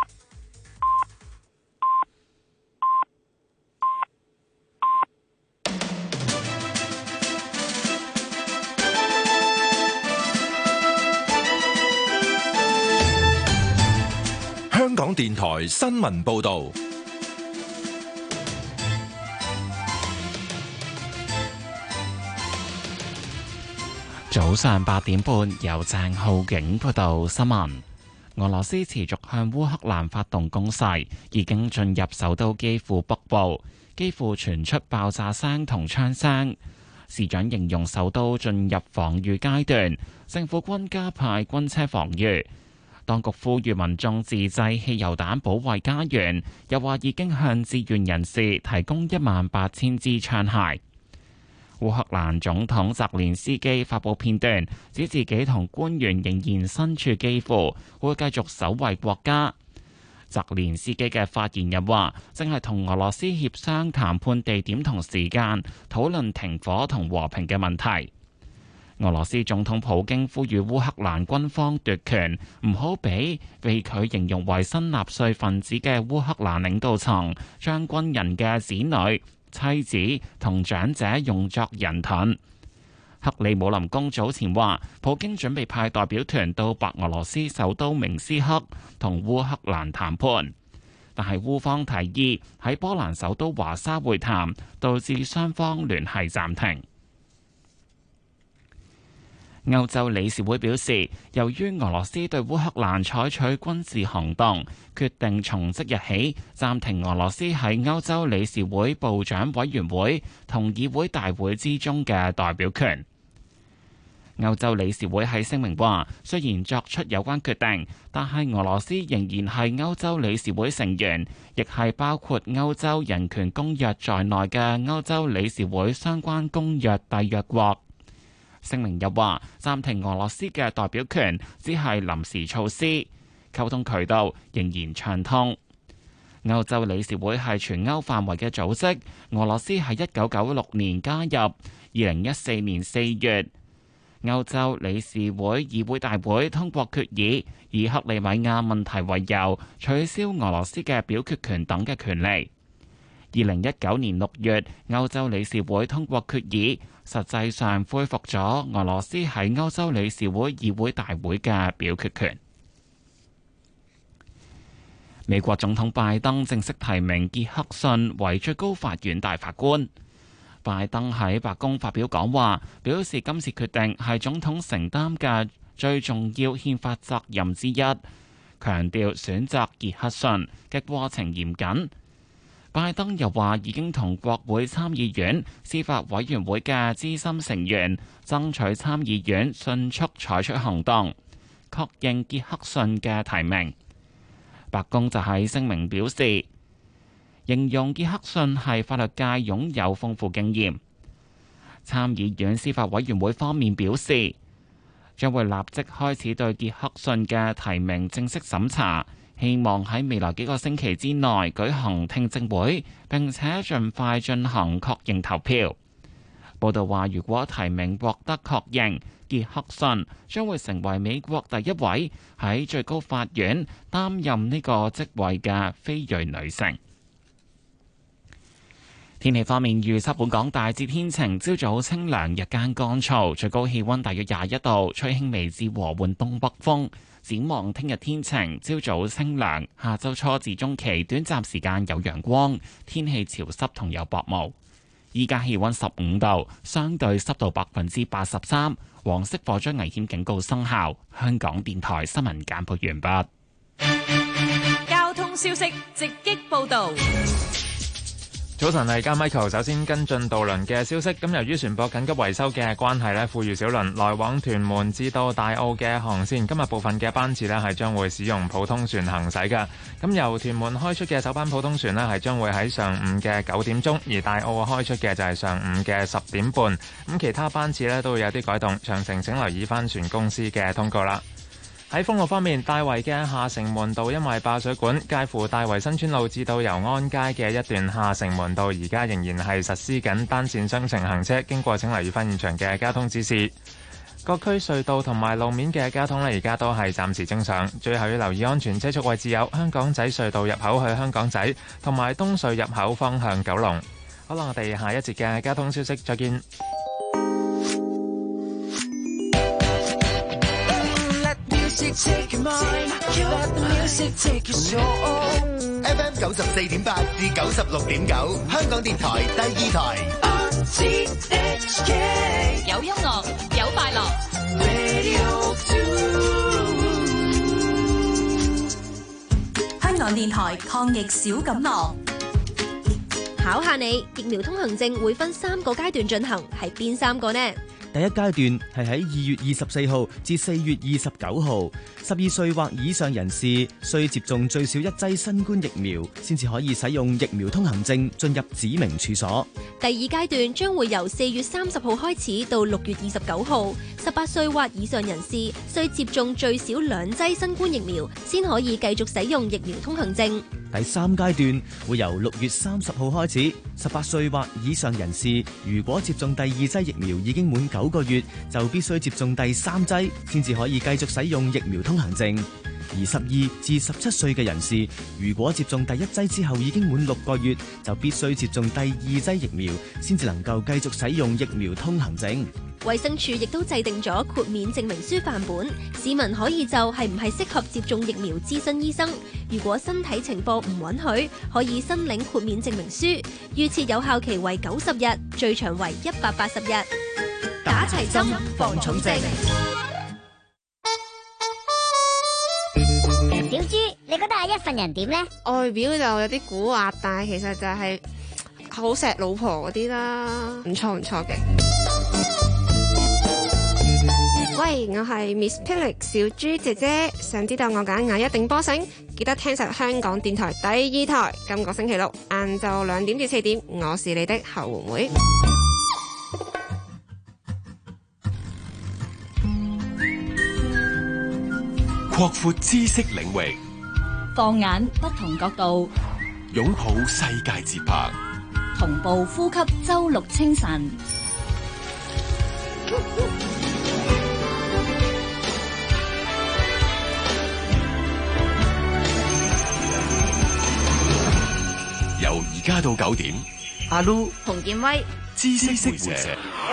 香港電台新聞報道， 早上八點半由鄭浩景報道新聞。俄羅斯持續向烏克蘭發動攻勢，已經進入首都基輔北部，幾乎傳出爆炸聲同槍聲。市長形容首都進入防禦階段，政府軍加派軍車防禦。當局呼籲民眾自製汽油彈保衛家園，又話已經向志願人士提供一萬八千支槍械。烏克蘭總統澤連斯基發布片段，指自己同官員仍然身處基輔，會繼續守衛國家。澤連斯基嘅發言人話，正係同俄羅斯協商談判地點同時間，討論停火同和平嘅問題。俄羅斯總統普京呼籲烏克蘭軍方奪權，唔好俾被佢形容為新納粹分子嘅烏克蘭領導層將軍人嘅子女、妻子同長者用作人盾。克里姆林宮早前話，普京準備派代表團到白俄羅斯首都明斯克同烏克蘭談判，但係烏方提議喺波蘭首都華沙會談，導致雙方聯繫暫停。 歐洲理事會表示，由於俄羅斯對烏克蘭採取軍事行動，決定從即日起暫停俄羅斯喺歐洲理事會部長委員會同議會大會之中嘅代表權。歐洲理事會喺聲明話，雖然作出有關決定，但係俄羅斯仍然係歐洲理事會成員，亦係包括歐洲人權公約在內嘅歐洲理事會相關公約締約國。聲明又話，暫停俄羅斯嘅代表權只係臨時措施，溝通渠道仍然暢通。歐洲理事會係全歐範圍嘅組織，俄羅斯喺一九九六年加入，二零一四年四月，歐洲理事會議會大會通過決議，以克里米亞問題為由取消俄羅斯嘅表決權等嘅權利。二零一九年六月，歐洲理事會通過決議，實際上恢復咗俄羅斯喺歐洲理事會議會大會嘅表決權。美國總統拜登正式提名傑克遜為最高法院大法官。拜登喺白宮發表講話，表示今次決定係總統承擔嘅最重要憲法責任之一，強調選擇傑克遜嘅過程嚴謹。拜登又話已經同國會參議院司法委員會嘅資深成員爭取參議院迅速採取行動，確認傑克遜嘅提名。白宮就喺聲明表示，形容傑克遜係法律界擁有豐富經驗。參議院司法委員會方面表示，將會立即開始對傑克遜嘅提名正式審查，希望喺未來幾個星期之內舉行聽證會，並且盡快進行確認投票。報道話，如果提名獲得確認，傑克遜將會成為美國第一位喺最高法院擔任呢個職位嘅非裔女性。天氣方面，預測本港大致天晴，朝早清涼，日間乾燥，最高氣溫大約廿一度，吹輕微至和緩東北風。展望聽日天晴，朝早清涼，下周初至中期短暫時間有陽光，天氣潮濕同有薄霧。依家氣溫十五度，相對濕度百分之八十三，黃色火災危險警告生效。香港電台新聞簡報完畢。 交通消息直擊報道。 早晨，係加 Michael。首先跟進渡輪嘅消息。咁由於船舶緊急維修嘅關係呢，富裕小輪來往屯門至到大澳嘅航線，今日部分嘅班次呢係將會使用普通船行駛嘅。咁由屯門開出嘅首班普通船呢係將會喺上午嘅九點鐘，而大澳開出嘅就係上午嘅十點半。咁其他班次呢都會有啲改動，詳情請留意翻船公司嘅通告啦。喺封路方面，大圍嘅下城門道因為爆水管，介乎大圍新村路至到油安街嘅一段下城門道，而家仍然係實施緊單線雙程行車，經過請留意翻現場嘅交通指示。各區隧道同埋路面嘅交通呢，而家都係暫時正常。最後要留意安全車速位置有香港仔隧道入口去香港仔，同埋東隧入口方向九龍。好啦，我哋下一節嘅交通消息再見。 Take your mind, let the music take your soul. F M 九十四點八至九十六點九，香港電台第二台。R T H K 有音樂，有快樂。 Radio two 香港電台抗疫小錦囊。 考下你，疫苗通行證會分三個階段進行，係邊三個呢？ 第一階段係喺二月二十四號至四月二十九號，十二歲或以上人士需接種最少一劑新冠疫苗，先至可以使用疫苗通行證進入指明處所。 第二階段將會由四月三十號開始到六月二十九號，十八歲或以上人士需接種最少兩劑新冠疫苗，先可以繼續使用疫苗通行證。 第三階段會由六月三十號開始，十八歲或以上人士如果接種第二劑疫苗已經滿九個月，就必須接種第三劑，先至可以繼續使用疫苗通行證。而十二至十七歲嘅人士，如果接種第一劑之後已經滿六個月，就必須接種第二劑疫苗，先至能夠繼續使用疫苗通行證。 衛生署亦都制定咗豁免證明書範本，市民可以就係唔係適合接種疫苗諮詢醫生。如果身體情況唔允許，可以申領豁免證明書，預設有效期為九十日，最長為一百八十日。 打齊針防重症。 小豬，你覺得阿一份人點呢？ 外表就有啲蠱惑，但係其實就係好錫老婆嗰啲啦，唔錯唔錯嘅。喂，我係 Miss Pilix 小豬姐姐，想知道我揀阿一定波醒？記得聽實香港電台第二台，今個星期六晏晝兩點至四點，我是你的後援會。 擴闊知識領域， 放眼不同角度， 擁抱世界節拍， 同步呼吸周六清晨。 由而家到九點， 阿 Lu、 洪建威、 知識回射。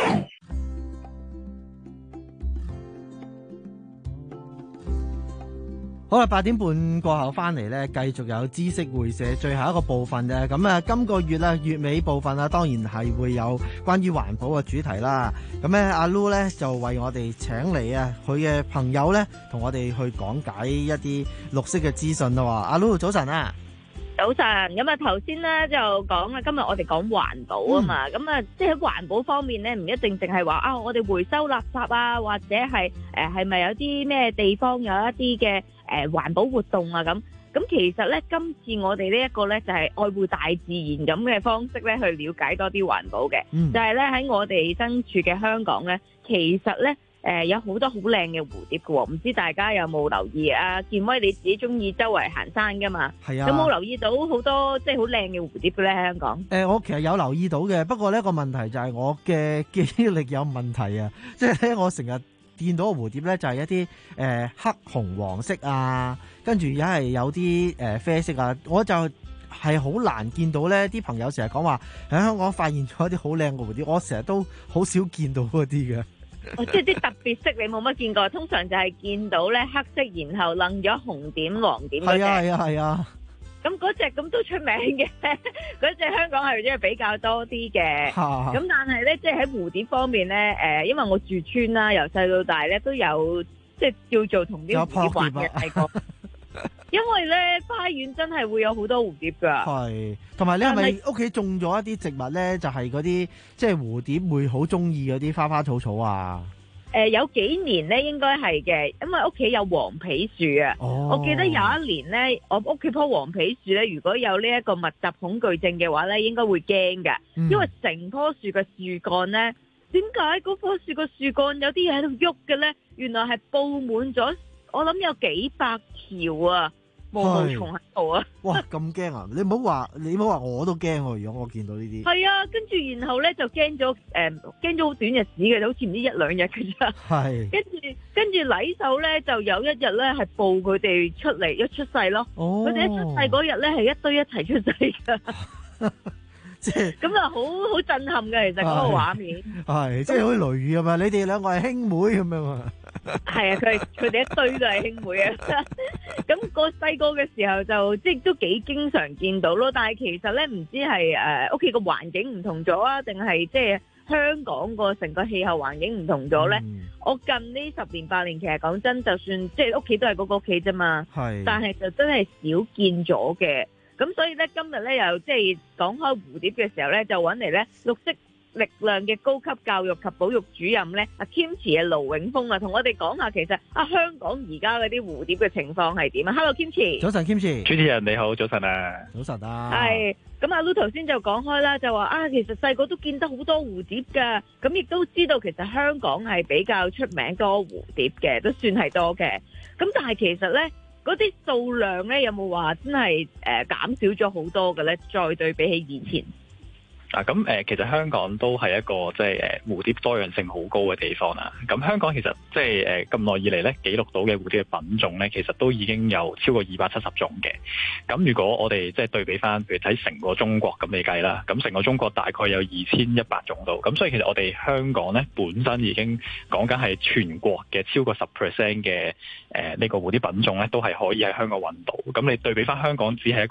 好啦，八點半過後翻嚟咧，繼續有知識會社最後一個部分嘅。咁啊，今個月啊，月尾部分啊，當然係會有關於環保嘅主題啦。咁咧，阿 Lu 咧就為我哋請嚟啊，佢嘅朋友咧，同我哋去講解一啲綠色嘅資訊啦。阿 Lu 早晨啊！ 早晨，咁啊頭先咧就講啊，今日我哋講環保啊嘛，咁啊、嗯、即係喺環保方面咧，唔一定淨係話啊，我哋回收垃圾啊，或者係誒係咪有啲咩地方有一啲嘅誒環保活動啊咁，咁其實咧今次我哋呢一個咧就係愛護大自然咁嘅方式咧去了解多啲環保嘅，嗯、就係咧喺我哋身處嘅香港咧，其實咧。誒、呃、有好多好靚嘅蝴蝶嘅喎，唔知大家有冇留意啊？建威你自己中意周圍行山㗎嘛？係啊，有冇留意到好多即係好靚嘅蝴蝶嘅咧？喺香港？誒、 呃，我其實有留意到嘅，不過呢個問題就係我嘅記憶力有問題啊！即係咧，我成日見到個蝴蝶咧，就係一啲誒、呃、黑紅黃色啊，跟住而家係有啲誒、呃、啡色啊，我就係好難見到咧。啲朋友成日講話喺香港發現咗一啲好靚嘅蝴蝶，我成日都好少見到嗰啲嘅。 哦，即係啲特別色你冇乜見過，通常就係見到咧黑色，然後掕咗紅點、黃點嗰隻。係啊係啊係啊！咁嗰隻咁都出名嘅，嗰隻香港係即係比較多啲嘅。咁、啊、但係咧，即係喺蝴蝶方面咧，誒、呃，因為我住村啦，由細到大咧都有即係叫做同啲蝴蝶玩嘅細個。因為咧花園真係會有好多蝴蝶噶，係，同埋你係咪屋企種咗一啲植物咧？就係嗰啲即係蝴蝶會好中意嗰啲花花草草啊？誒、呃，有幾年咧應該係嘅，因為屋企有黃皮樹啊。哦、我記得有一年咧，我屋企棵黃皮樹咧，如果有呢一個密集恐懼症嘅話咧，應該會驚噶，嗯、因為成棵樹嘅樹幹咧，點解嗰棵樹個樹幹有啲嘢喺度喐嘅咧？原來係布滿咗。我諗有幾百條啊，毛毛蟲喺度啊！哇，咁驚啊！你唔好話，你唔好話，我都驚喎。如果我見到呢啲，係啊，跟住然後咧就驚咗，誒，驚咗好短日子嘅，好似唔知一兩日嘅咋。係。跟住跟住禮獸咧，就有一日咧係報佢哋出嚟一出世咯。哦。佢哋一出世嗰日咧係一堆一齊出世噶。即係。咁啊，好好震撼嘅，其實嗰個畫面。係，即係好似雷雨咁啊！你哋兩個係兄妹咁樣啊！係啊，佢佢哋一堆都係兄妹啊！咁個細個嘅時候就即係都幾經常見到咯，但係其實咧唔知係誒屋企個環境唔同咗啊，定係即係香港個成個氣候環境唔同咗咧？嗯、我近呢十年八年，其實講真，就算即係屋企都係嗰個屋企啫嘛，係，但係就真係少見咗嘅。咁所以咧今日咧又即係講開蝴蝶嘅時候咧，就揾嚟咧綠色力量嘅高級教育及保育主任咧，阿 Kimchi 嘅盧永峰啊，同我哋講下其實啊香港而家嗰啲蝴蝶嘅情況係點啊 ？Hello Kimchi，早晨 Kimchi，主持人你好，早晨啊，早晨啊，係咁阿 Lu 頭先就講開啦，就話啊其實細個都見得好多蝴蝶噶，咁亦都知道其實香港係比較出名多蝴蝶嘅，都算係多嘅。咁但係其實咧嗰啲數量咧有冇話真係誒減少咗好多嘅咧？再對比起以前。 啊，咁誒，其實香港都係一個即係誒蝴蝶多樣性好高嘅地方啦。咁香港其實即係誒咁耐以嚟咧，記錄到嘅蝴蝶嘅品種咧，其實都已經有超過二百七十種嘅。咁如果我哋即係對比翻，譬如睇成個中國咁嚟計啦，咁成個中國大概有二千一百種度。咁所以其實我哋香港咧本身已經講緊係全國嘅超過十 percent 嘅誒呢個蝴蝶品種咧，都係可以喺香港揾到。咁你對比翻香港只係一個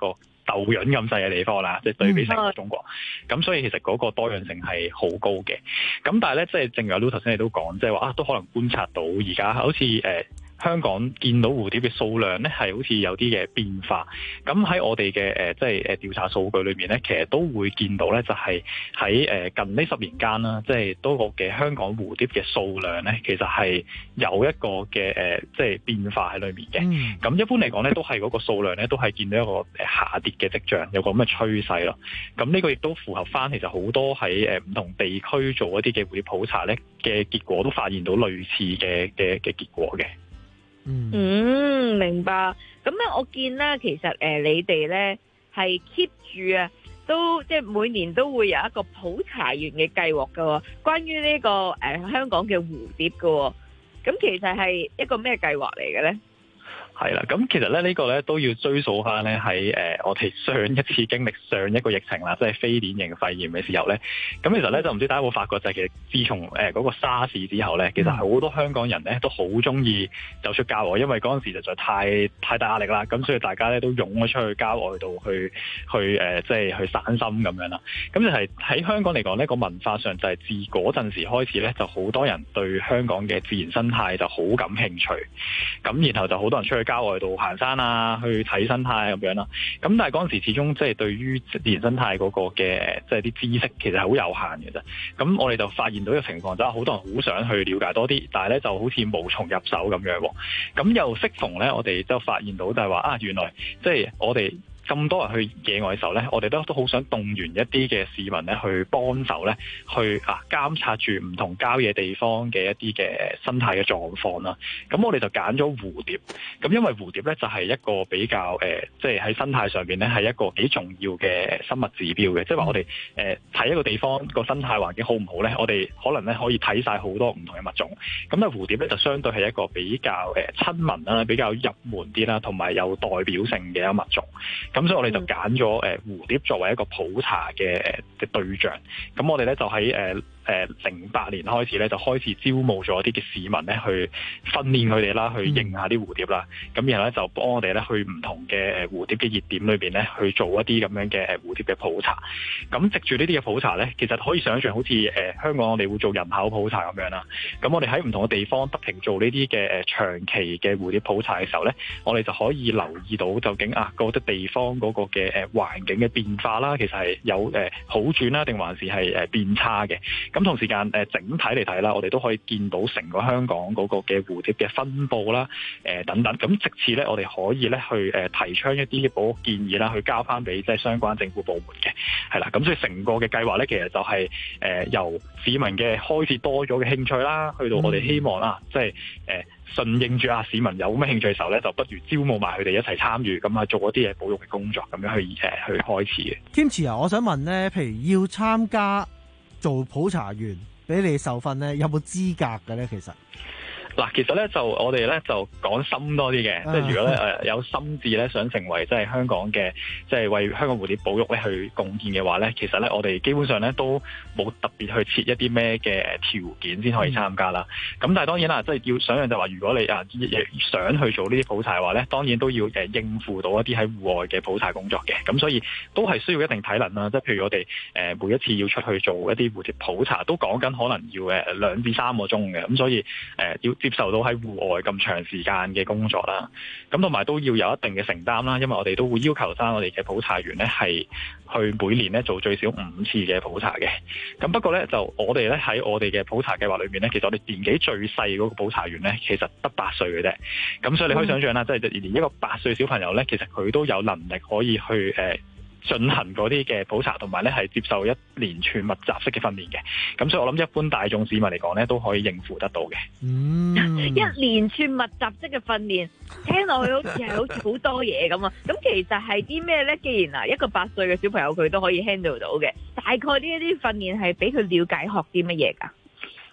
豆潤咁細嘅地方啦，即係對比成個中國。咁、嗯、所以其實嗰個多樣性係好高嘅。咁但係咧，即係正如阿 Lu 頭先你都講，即係話啊，都可能觀察到而家好似誒。呃香港見到蝴蝶嘅數量咧，係好似有啲嘅變化。咁喺我哋嘅誒，即係誒調查數據裏面咧，其實都會見到咧，就係喺誒近呢十年間啦，即係多個嘅香港蝴蝶嘅數量咧，其實係有一個嘅誒，即係變化喺裏面嘅。咁、嗯、一般嚟講咧，都係嗰個數量咧，都係見到一個誒下跌嘅跡象，有個咁嘅趨勢咯。咁呢個亦都符合翻，其實好多喺誒唔同地區做一啲嘅蝴蝶普查咧嘅結果，都發現到類似嘅嘅嘅結果嘅。 嗯，明白。咁咧，我見咧，其實誒、呃，你哋咧係 keep 住啊，都即係每年都會有一個普查員嘅計劃噶。關於呢、這個誒、呃、香港嘅蝴蝶噶，咁其實係一個咩計劃嚟嘅咧？ 係啦，咁其實咧呢個咧都要追溯翻咧喺誒我哋上一次經歷上一個疫情啦，即係非典型肺炎嘅時候咧。咁其實咧就唔知大家有冇發覺，就係其實自從誒嗰個沙士之後咧，其實好多香港人咧都好中意走出郊外，因為嗰陣時實在太太大壓力啦。咁所以大家咧都湧咗出去郊外度去去誒即係去散心咁樣啦。咁就係喺香港嚟講呢個文化上就係自嗰陣時開始咧，就好多人對香港嘅自然生態就好感興趣。咁然後就好多人出去郊外度行山啊，去睇生態咁樣啦。咁但係嗰陣時始終即係對於自然生態嗰個嘅即係啲知識其實好有限嘅啫。咁我哋就發現到呢個情況，就係好多人好想去了解多啲，但係咧就好似無從入手咁樣。咁又適逢咧，我哋就發現到就係話啊，原來即係我哋咁多人去野外嘅時候咧，我哋都都好想動員一啲嘅市民咧去幫手咧，去啊監察住唔同郊野地方嘅一啲嘅生態嘅狀況啦。咁我哋就揀咗蝴蝶。咁因為蝴蝶咧就係一個比較誒，即係喺生態上邊咧係一個幾重要嘅生物指標嘅。即係話我哋誒睇一個地方個生態環境好唔好咧，我哋可能咧可以睇晒好多唔同嘅物種。咁啊蝴蝶咧就相對係一個比較誒親民啦，比較入門啲啦，同埋有代表性嘅一物種。咁所以我哋就揀咗誒蝴蝶作為一個普查嘅嘅對象。咁我哋咧就喺誒誒零八年開始咧，就開始招募咗一啲嘅市民咧，去訓練佢哋啦，去認下啲蝴蝶啦。咁、嗯、然後咧就幫我哋咧去唔同嘅誒蝴蝶嘅熱點裏邊咧，去做一啲咁樣嘅誒蝴蝶嘅普查。咁藉住呢啲嘅普查咧，其實可以想象好似誒、呃、香港我哋會做人口普查咁樣啦。咁我哋喺唔同嘅地方不停做呢啲嘅誒長期嘅蝴蝶普查嘅時候咧，我哋就可以留意到究竟啊嗰啲地方嗰個嘅誒環境嘅變化啦，其實係有誒好轉啦，定還是係誒變差嘅。咁同時間誒整體嚟睇啦，我哋都可以見到成個香港嗰個嘅蝴蝶嘅分佈啦，誒等等。咁直至咧，我哋可以咧去誒提倡一啲嘅保育建議啦，去交翻俾即係相關政府部門嘅，係啦。咁所以成個嘅計劃咧，其實就係誒由市民嘅開始多咗嘅興趣啦，去到我哋希望啦，即係誒順應住啊市民有咩興趣嘅時候咧，就不如招募埋佢哋一齊參與，咁啊做一啲嘢保育嘅工作，咁樣去誒去開始嘅。 Kimchi啊，我想問咧，譬如要參加做普查員俾你受訓咧，有冇資格嘅咧？其實嗱，其實咧就我哋咧就講深多啲嘅，即係如果咧誒有心志咧想成為即係香港嘅即係為香港蝴蝶保育咧去貢獻嘅話咧，其實咧我哋基本上咧都冇特別去設一啲咩嘅條件先可以參加啦。咁、嗯、但係當然啦，即係要想象就話，如果你啊想去做呢啲普查嘅話咧，當然都要誒應付到一啲喺戶外嘅普查工作嘅。咁所以都係需要一定體能啦。即係譬如我哋誒每一次要出去做一啲蝴蝶普查，都講緊可能要誒兩至三個鐘嘅。咁所以誒要接受到喺戶外咁長時間嘅工作啦，咁同埋都要有一定嘅承擔啦，因為我哋都會要求翻我哋嘅普查員咧係去每年咧做最少五次嘅普查嘅。咁不過咧就我哋咧喺我哋嘅普查計劃裏面咧，其實我哋年紀最細嗰個普查員咧，其實得八歲嘅啫。咁所以你可以想象啦，即係連一個八歲小朋友咧，其實佢都有能力可以去誒進行嗰啲嘅普查，同埋咧係接受一連串密集式嘅訓練嘅。咁所以我諗一般大眾市民嚟講咧，都可以應付得到嘅。 嗯， 一連串密集式嘅訓練，聽落去好似係好似好多嘢咁啊！咁其實係啲咩咧？既然嗱一個八歲嘅小朋友佢都可以 handle 到嘅，大概呢一啲訓練係俾佢了解學啲乜嘢㗎？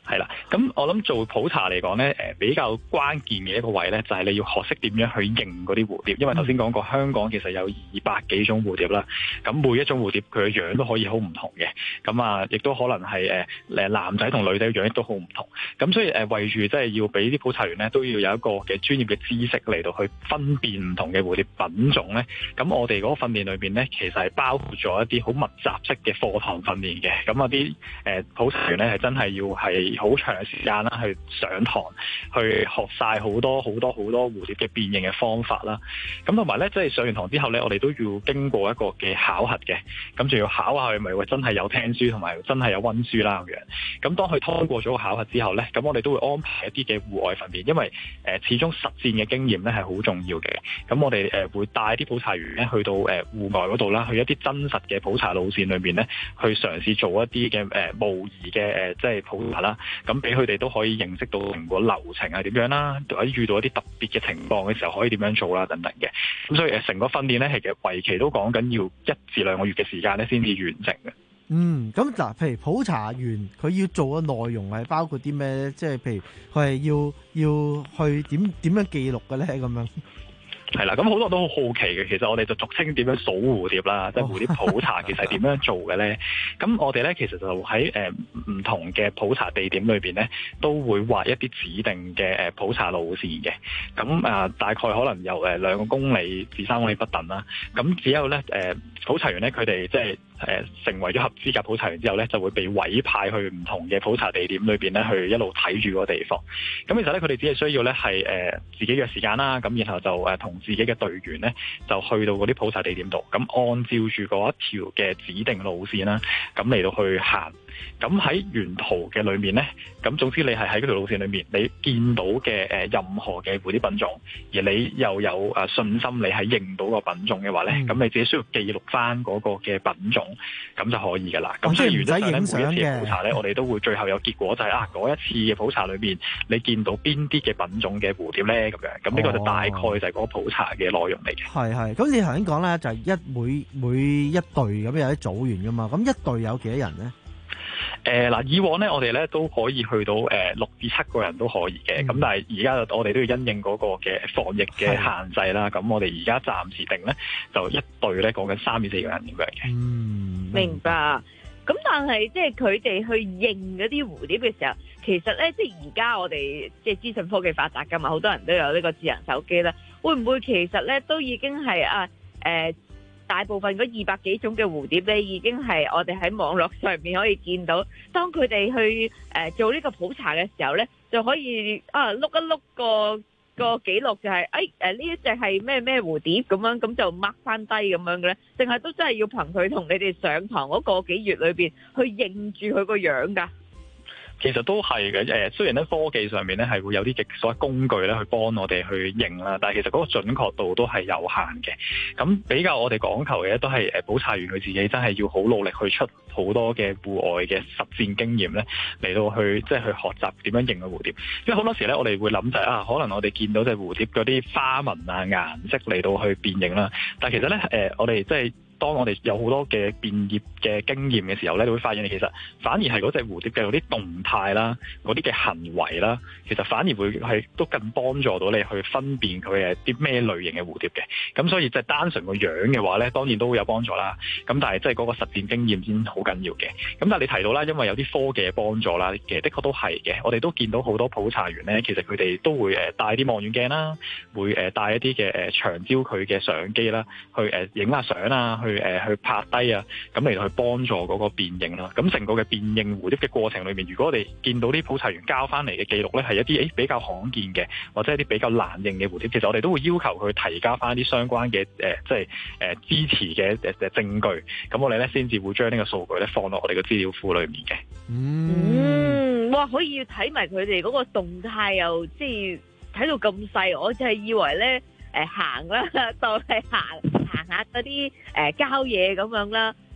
係啦，咁我諗做普查嚟講咧，誒比較關鍵嘅一個位咧，就係你要學識點樣去認嗰啲蝴蝶，因為頭先講過香港其實有二百幾種蝴蝶啦，咁每一種蝴蝶佢嘅樣都可以好唔同嘅，咁啊亦都可能係誒誒男仔同女仔嘅樣亦都好唔同，咁所以誒為住即係要俾啲普查員咧都要有一個嘅專業嘅知識嚟到去分辨唔同嘅蝴蝶品種咧，咁我哋嗰個訓練裏邊咧其實係包括咗一啲好密集式嘅課堂訓練嘅，咁啊啲誒普查員咧係真係要係好長嘅時間啦，去上堂去學晒好多好多好多蝴蝶嘅辨認嘅方法啦。咁同埋咧，即係上完堂之後咧，我哋都要經過一個嘅考核嘅，咁仲要考下佢咪會真係有聽書同埋真係有溫書啦咁樣。咁當佢通過咗個考核之後咧，咁我哋都會安排一啲嘅戶外訓練，因為誒、呃、始終實戰嘅經驗咧係好重要嘅。咁我哋誒、呃、會帶啲普查員咧去到誒戶、呃、外嗰度啦，去一啲真實嘅普查路線裏面咧，去嘗試做一啲嘅誒模擬嘅誒即係普查啦。咁俾佢哋都可以認識到成個流程係點樣啦，或者遇到一啲特別嘅情況嘅時候可以點樣做啦，等等嘅。咁所以誒成個訓練咧係其實為期都講緊要一至兩個月嘅時間咧先至完成嘅。 嗯，咁嗱，譬如普查員佢要做嘅內容係包括啲咩？即係譬如佢係要要去點點樣記錄嘅咧？咁樣。 係啦，咁好多人都好好奇嘅，其實我哋就俗稱點樣數蝴蝶啦，即係蝴蝶普查其實係點樣做嘅咧？咁我哋咧其實就喺誒唔同嘅普查地點裏邊咧，都會畫一啲指定嘅誒普查路線嘅。咁啊，大概可能由誒兩個公里至三公里不等啦。咁只有咧誒普查員咧，佢哋即係誒成為咗合資格普查員之後咧，就會被委派去唔同嘅普查地點裏邊咧，去一路睇住嗰個地方。咁其實咧，佢哋只係需要咧係誒自己約時間啦，咁然後就誒同自己嘅隊員咧，就去到嗰啲普查地點度，咁按照住嗰一條嘅指定路線啦，咁嚟到去行。咁喺沿途嘅裏面咧，咁總之你係喺嗰條路線裏面，你見到嘅誒任何嘅蝴蝶品種，而你又有誒信心你係認到個品種嘅話咧，咁、嗯、你自己需要記錄翻嗰個嘅品種，咁就可以噶啦。咁所以原則上咧，每一次嘅普查咧，我哋都會最後有結果就係、是、啊嗰一次嘅普查裏面，你見到邊啲嘅品種嘅蝴蝶咧咁樣，咁呢個就大概就係嗰個普查嘅內容嚟嘅。 係係，咁你頭先講咧就係一每每一隊咁有啲組員噶嘛，咁一隊有幾多人咧？ 誒嗱、呃，以往咧我哋咧都可以去到誒、呃、六至七個人都可以嘅，咁、嗯、但係而家我哋都要因應嗰個嘅防疫嘅限制啦。咁我哋而家暫時定咧就一隊咧講緊三至四個人咁樣嘅。 嗯， 明白。咁但係即係佢哋去認嗰啲蝴蝶嘅時候，其實咧即係而家我哋即係資訊科技發達㗎嘛，好多人都有呢個智能手機啦，會唔會其實咧都已經係啊誒？呃大部分嗰二百幾種嘅蝴蝶咧，已經係我哋喺網絡上面可以見到。當佢哋去誒、呃、做呢個普查嘅時候咧，就可以啊碌一碌個個記錄、就係，就係誒誒呢一隻係咩咩蝴蝶咁樣，咁就 mark 翻低咁樣嘅咧。定係都真係要憑佢同你哋上堂嗰個幾月裏邊去認住佢個樣㗎？ 其實都係嘅，誒雖然咧科技上面咧係會有啲嘅所謂工具咧去幫我哋去認啦，但係其實嗰個準確度都係有限嘅。咁比較我哋講求嘅都係誒普查員佢自己真係要好努力去出好多嘅戶外嘅實戰經驗咧，嚟到去即係去學習點樣認個蝴蝶。因為好多時咧我哋會諗就係、是、啊，可能我哋見到隻蝴蝶嗰啲花紋啊顏色嚟到去辨認啦，但係其實咧誒、呃、我哋即係。當我哋有好多嘅辨業嘅經驗嘅時候咧，你會發現其實反而係嗰隻蝴蝶嘅嗰啲動態啦，嗰啲嘅行為啦，其實反而會係都更幫助到你去分辨佢係啲咩類型嘅蝴蝶嘅。咁所以即係單純個樣嘅話咧，當然都會有幫助啦。咁但係即係嗰個實戰經驗先好緊要嘅。咁但係你提到啦，因為有啲科技嘅幫助啦，其實的確都係嘅。我哋都見到好多普查員咧，其實佢哋都會誒帶啲望遠鏡啦，會誒帶一啲嘅誒長焦距嘅相機啦，去誒影下相啊，去。去誒去拍低啊，咁嚟到去幫助嗰個辨認啦。咁成個嘅辨認蝴蝶嘅過程裏面，如果我哋見到啲普查員交翻嚟嘅記錄咧，係一啲誒比較罕見嘅，或者一啲比較難認嘅蝴蝶，其實我哋都會要求佢提交翻啲相關嘅誒、呃，即係誒、呃、支持嘅誒誒證據。咁我哋咧先至會將呢個數據咧放落我哋嘅資料庫裏面嘅。 嗯，哇，可以睇埋佢哋嗰個動態，又即係睇到咁細，我就係以為咧誒、呃、行啦，就係行。行下嗰啲誒郊野咁樣啦，結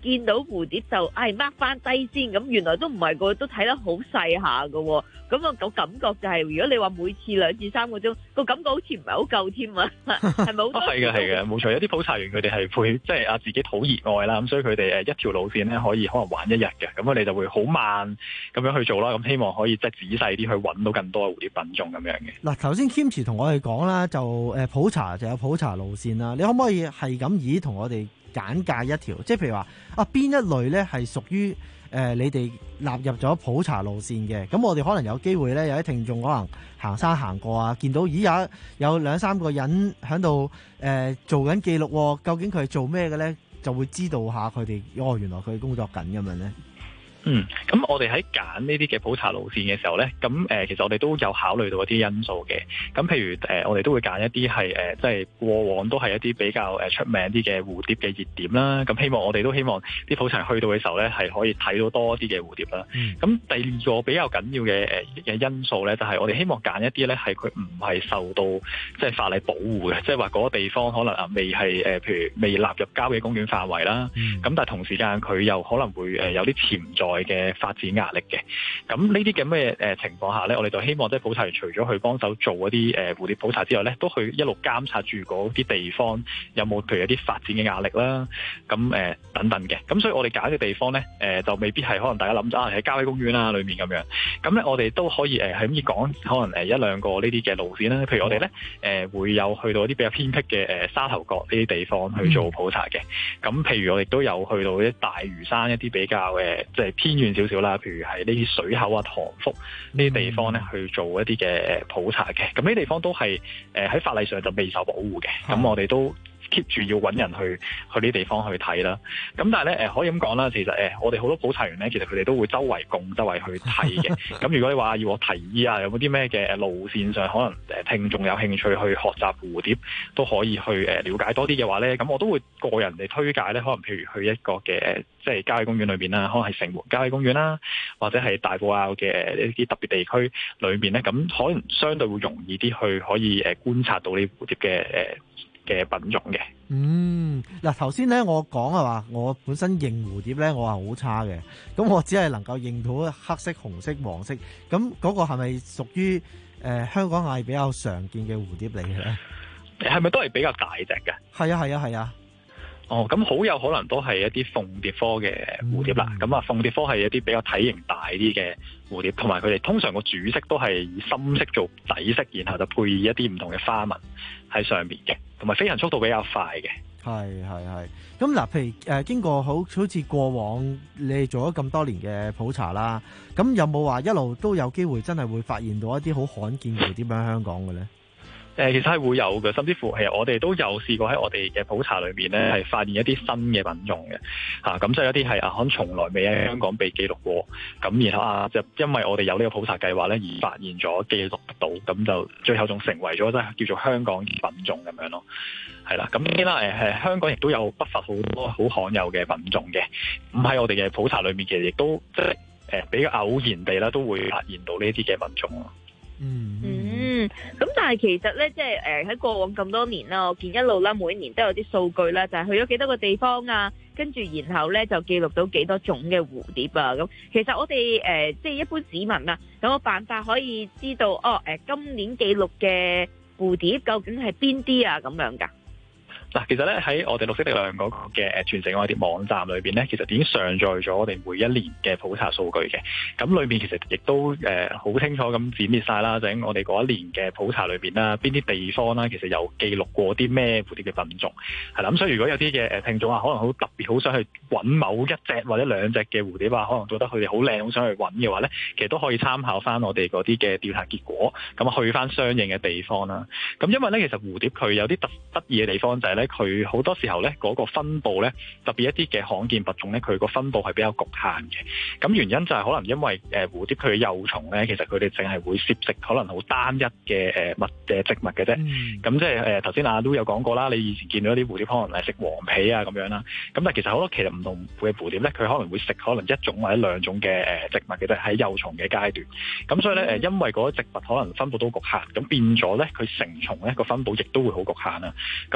見到蝴蝶就唉 mark 翻低先，咁原來都唔係個，都睇得好細下㗎喎。咁啊個感覺就係、是，如果你話每次兩至三個鐘，個感覺好似唔係好夠添啊，係咪好多？ 係嘅係嘅，冇錯。有啲普查員佢哋係會即係啊自己好熱愛啦，咁所以佢哋誒一條路線咧可以可能玩一日嘅，咁佢哋就會好慢咁樣去做啦。咁希望可以即係仔細啲去揾到更多嘅蝴蝶品種咁樣嘅。 嗱，頭先 Kimchi 同我哋講啦，就誒普查就有普查路線啦。你可唔可以係咁以同我哋簡介一條？即係譬如話啊，邊一類咧係屬於誒、呃、你哋納入咗普查路線嘅？咁我哋可能有機會咧，有啲聽眾可能行山行過啊，見到咦有有兩三個人喺度誒做緊記錄，究竟佢係做咩嘅咧？就會知道下佢哋哦，原來佢工作緊咁樣咧。 嗯，咁我哋喺揀呢啲嘅普查路線嘅時候咧，咁誒、呃、其實我哋都有考慮到一啲因素嘅。咁譬如誒、呃，我哋都會揀一啲係誒，即係過往都係一啲比較誒出名啲嘅蝴蝶嘅熱點啦。咁希望我哋都希望啲普查去到嘅時候咧，係可以睇到多啲嘅蝴蝶啦。咁、嗯、第二個比較緊要嘅誒嘅因素咧，就係、是、我哋希望揀一啲咧係佢唔係受到即係法例保護嘅，即係話嗰個地方可能啊未係誒，譬如未納入郊野公園範圍啦。咁、嗯、但係同時間佢又可能會誒有啲潛在嘅發展壓力嘅，咁呢啲咁嘅誒情況下咧，我哋就希望即係普查員除咗去幫手做一啲誒蝴蝶普查之外咧，都去一路監察住嗰啲地方有冇譬如一啲發展嘅壓力啦，咁誒、呃、等等嘅。咁所以我哋揀嘅地方咧，誒、呃、就未必係可能大家諗咗啊喺郊野公園啊裏面咁樣。咁咧我哋都可以誒係咁以講可能誒一兩個呢啲嘅路線啦。譬如我哋咧誒會有去到一啲比較偏僻嘅誒沙頭角呢啲地方去做普查嘅。咁、嗯、譬如我亦都有去到啲大嶼山一啲比較誒即係偏遠少少啦，譬如係呢啲水口啊、塘福呢啲地方咧，去做一啲嘅誒普查嘅。咁呢啲地方都係誒喺法例上就未受保護嘅。咁我哋都 keep 住要揾人去去呢啲地方去睇啦。咁但係咧誒可以咁講啦，其實誒我哋好多普查員咧，其實佢哋都會周圍共周圍去睇嘅。咁如果你話要我提議啊，有冇啲咩嘅路線上可能誒聽眾有興趣去學習蝴蝶，都可以去誒了解多啲嘅話咧，咁我都會個人嚟推介咧。可能譬如去一個嘅即係郊野公園裏邊啦，可能係城門郊野公園啦，或者係大埔滘嘅一啲特別地區裏邊咧，咁可能相對會容易啲去可以誒觀察到呢蝴蝶嘅誒嘅品種嘅。 嗯，嗱頭先咧我講係話，我本身認蝴蝶咧，我係好差嘅，咁我只係能夠認到黑色、紅色、黃色，咁嗰個係咪屬於誒香港係比較常見嘅蝴蝶嚟嘅咧？ 係咪都係比較大隻嘅？ 係啊係啊係啊。 哦，咁好有可能都係一啲鳳蝶科嘅蝴蝶啦。咁啊、嗯，鳳蝶科係一啲比較體型大啲嘅蝴蝶，同埋佢哋通常個主色都係以深色做底色，然後就配以一啲唔同嘅花紋喺上面嘅，同埋飛行速度比較快嘅。 係係係。咁嗱，譬如誒、呃、經過好好似過往你哋做咗咁多年嘅普查啦，咁有冇話一路都有機會真係會發現到一啲好罕見嘅蝴蝶喺香港嘅咧？ 誒其實係會有嘅，甚至乎係我哋都有試過喺我哋嘅普查裏邊咧，係發現一啲新嘅品種嘅嚇，咁即係一啲係啊，可能從來未喺香港被記錄過，咁然後啊，就因為我哋有呢個普查計劃咧，而發現咗記錄得到，咁就最後仲成為咗即係叫做香港品種咁樣咯，係啦，咁當然啦誒，香港亦都有不乏好多好罕有嘅品種嘅，咁喺我哋嘅普查裏面，其實亦都即係誒比較偶然地啦，都會發現到呢啲嘅品種咯。 嗯嗯，咁但係其實咧，即係誒喺過往咁多年啦，我見一路啦，每年都有啲數據啦，就係、是、去咗幾多個地方啊，跟住然後咧就記錄到幾多種嘅蝴蝶啊，咁其實我哋誒、呃、即係一般市民啊，有冇辦法可以知道哦？誒、呃，今年記錄嘅蝴蝶究竟係邊啲啊？咁樣噶？ 嗱，其實咧喺我哋綠色力量嗰個嘅誒全城愛蝶網站裏邊咧，其實已經上載咗我哋每一年嘅普查數據嘅。咁裏邊其實亦都誒好清楚咁展列晒啦，就喺我哋嗰一年嘅普查裏邊啦，邊啲地方啦，其實有記錄過啲咩蝴蝶嘅品種，係啦。咁所以如果有啲嘅誒聽眾啊，可能好特別好想去揾某一隻或者兩隻嘅蝴蝶啊，可能覺得佢哋好靚，好想去揾嘅話咧，其實都可以參考翻我哋嗰啲嘅調查結果，咁啊去翻相應嘅地方啦。咁因為咧，其實蝴蝶佢有啲特得意嘅地方就係咧。佢好多時候咧，嗰個分佈咧，特別一啲嘅罕見物種咧，佢個分佈係比較局限嘅。咁原因就係可能因為誒蝴蝶佢嘅幼蟲咧，其實佢哋淨係會攝食可能好單一嘅誒物嘅植物嘅啫。咁即係誒頭先阿 Lu 有講過啦，你以前見到一啲蝴蝶可能係食黃皮啊咁樣啦。咁但係其實好多其實唔同嘅蝴蝶咧，佢可能會食可能一種或者兩種嘅誒植物嘅啫，喺幼蟲嘅階段。咁所以咧誒，因為嗰啲植物可能分佈都局限，咁變咗咧佢成蟲咧個分佈亦都會好局限啦。咁所以我哋都會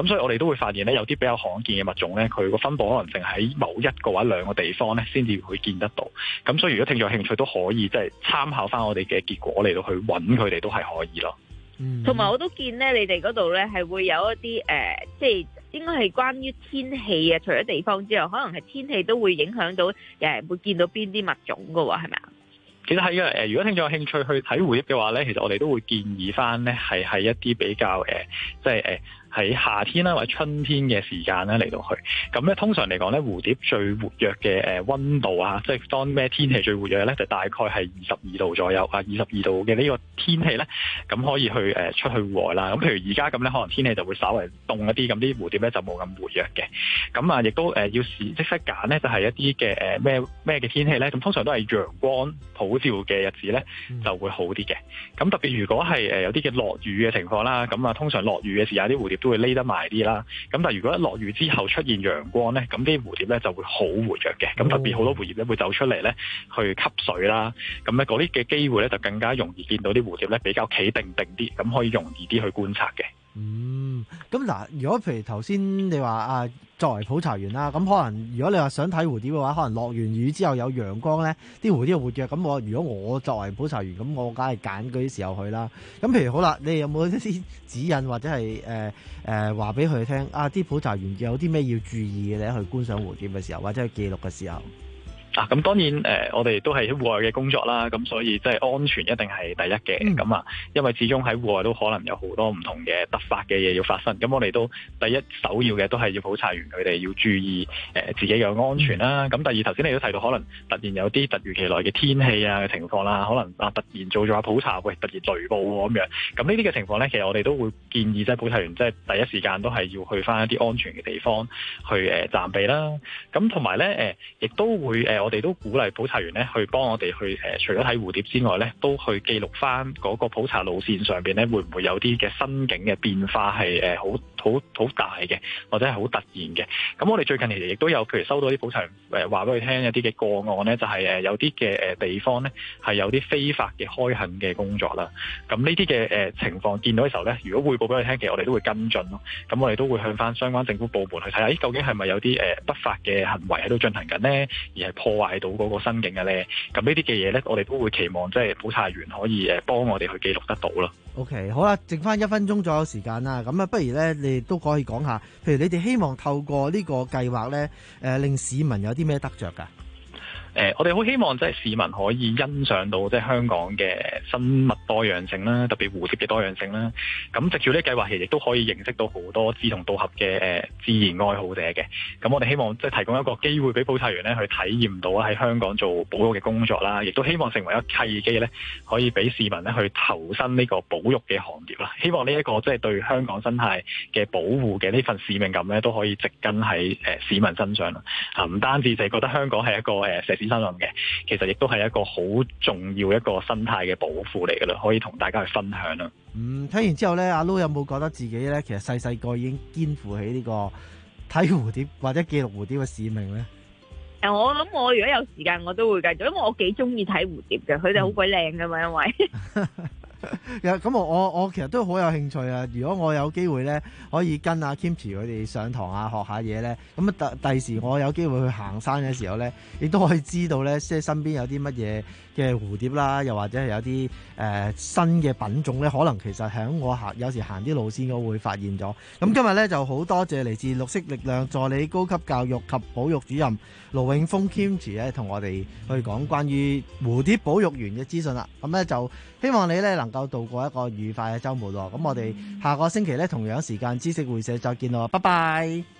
會發現咧，有啲比較罕見嘅物種咧，佢個分佈可能淨喺某一個或者兩個地方咧，先至會見得到。咁所以如果聽眾有興趣，都可以即係參考翻我哋嘅結果嚟到去揾佢哋，都係可以咯。 同埋我都見咧，你哋嗰度咧係會有一啲誒、呃，即係應該係關於天氣啊，除咗地方之外，可能係天氣都會影響到誒、呃，會見到邊啲物種噶喎，係咪啊？ 其實係嘅，誒，如果聽眾有興趣去睇蝴蝶嘅話咧，其實我哋都會建議翻咧，係喺一啲比較誒、呃，即係誒。呃喺夏天啦或者春天嘅時間咧嚟到去，咁咧通常嚟講咧，蝴蝶最活躍嘅誒溫度啊，即係當咩天氣最活躍咧，就大概係二十二度左右啊，二十二度嘅呢個天氣咧，咁可以去誒出去戶外啦。咁譬如而家咁咧，可能天氣就會稍微凍一啲，咁啲蝴蝶咧就冇咁活躍嘅。咁啊，亦都誒要時即刻揀咧，就係一啲嘅誒咩咩嘅天氣咧，咁通常都係陽光普照嘅日子咧就會好啲嘅。咁特別如果係誒有啲嘅落雨嘅情況啦，咁啊通常落雨嘅時候啲蝴蝶都會匿得埋啲啦，咁但係如果一落雨之後出現陽光咧，咁啲蝴蝶咧就會好活躍嘅，咁特別好多蝴蝶咧會走出嚟咧去吸水啦，咁咧嗰啲嘅機會咧就更加容易見到啲蝴蝶咧比較企定定啲，咁可以容易啲去觀察嘅。 嗯，咁嗱，如果譬如頭先你話啊，作為普查員啦，咁可能如果你話想睇蝴蝶嘅話，可能落完雨之後有陽光咧，啲蝴蝶活躍，咁我如果我作為普查員，咁我梗係揀嗰啲時候去啦。咁譬如好啦，你有冇一啲指引或者係誒誒話俾佢聽啊？啲普查員有啲咩要注意嘅咧？去觀賞蝴蝶嘅時候，或者去記錄嘅時候。 啊，咁當然誒、呃，我哋都係喺戶外嘅工作啦，咁所以即係安全一定係第一嘅。咁、嗯、啊，因為始終喺戶外都可能有好多唔同嘅突發嘅嘢要發生，咁我哋都第一首要嘅都係要普查員佢哋要注意誒、呃、自己嘅安全啦。咁、嗯、第二頭先你都提到可能突然有啲突如其來嘅天氣啊嘅情況啦，可能啊突然做咗下普查，喂突然雷暴喎咁樣，咁呢啲嘅情況咧，其實我哋都會建議即係普查員即係第一時間都係要去翻一啲安全嘅地方去誒、呃、暫避啦。咁同埋咧誒，亦都會誒。呃我哋都鼓勵普查員咧，去幫我哋去誒、呃，除咗睇蝴蝶之外咧，都去記錄翻嗰個普查路線上邊咧，會唔會有啲嘅新景嘅變化係誒好好好大嘅，或者係好突然嘅。咁我哋最近其實亦都有，譬如收到啲普查員誒話俾佢聽，有啲嘅個案咧，就係、是、誒有啲嘅誒地方咧係有啲非法嘅開墾嘅工作啦。咁呢啲嘅誒情況見到嘅時候咧，如果匯報俾佢聽，其實我哋都會跟進咯。咁我哋都會向翻相關政府部門去睇下，咦究竟係咪有啲誒、呃、不法嘅行為喺度進行緊呢？而係破壞到嗰個新景嘅咧，咁呢啲嘅嘢咧，我哋都會期望即係普查員可以誒幫我哋去記錄得到咯。 OK， 好啦，剩翻一分鐘左右時間啦，咁啊，不如咧，你都可以講下，譬如你哋希望透過呢個計劃咧，誒、呃、令市民有啲咩得着㗎？ 誒、呃，我哋好希望即係市民可以欣賞到即係香港嘅生物多樣性啦，特別蝴蝶嘅多樣性啦。咁藉住呢個計劃，其實亦都可以認識到好多志同道合嘅誒、呃、自然愛好者嘅。咁我哋希望即係提供一個機會俾普查員咧去體驗到喺香港做保育嘅工作啦，亦都希望成為一個契機咧，可以俾市民咧去投身呢個保育嘅行業啦。希望呢一個即係對香港生態嘅保護嘅呢份使命感咧，都可以植根喺誒、呃、市民身上啦。啊，唔單止就係覺得香港係一個誒、呃石身嘅，其實亦都係一個好重要一個生態嘅保護嚟噶啦，可以同大家去分享啦。 嗯，聽完之後咧，阿 Lo 有冇覺得自己咧，其實細細個已經肩負起呢個睇蝴蝶或者記錄蝴蝶嘅使命咧？ 誒，我諗我如果有時間，我都會繼續，因為我幾中意睇蝴蝶嘅，佢哋好鬼靚噶嘛，因為。 咁我我我其實都好有興趣啊！如果我有機會咧，可以跟阿 Kimchi 佢哋上堂啊，學下嘢咧，咁啊第第時我有機會去行山嘅時候咧，亦都可以知道咧，即係身邊有啲乜嘢嘅蝴蝶啦，又或者係有啲誒、呃、新嘅品種咧，可能其實喺我行有時行啲路線，我會發現咗。咁今日咧就好多謝嚟自綠色力量助理高級教育及保育主任盧永峰 Kimchi 咧，同我哋去講關於蝴蝶保育員嘅資訊啦。咁咧就希望你咧能夠度過一個愉快嘅週末咯。咁我哋下個星期咧同樣時間知識會社再見咯，拜拜。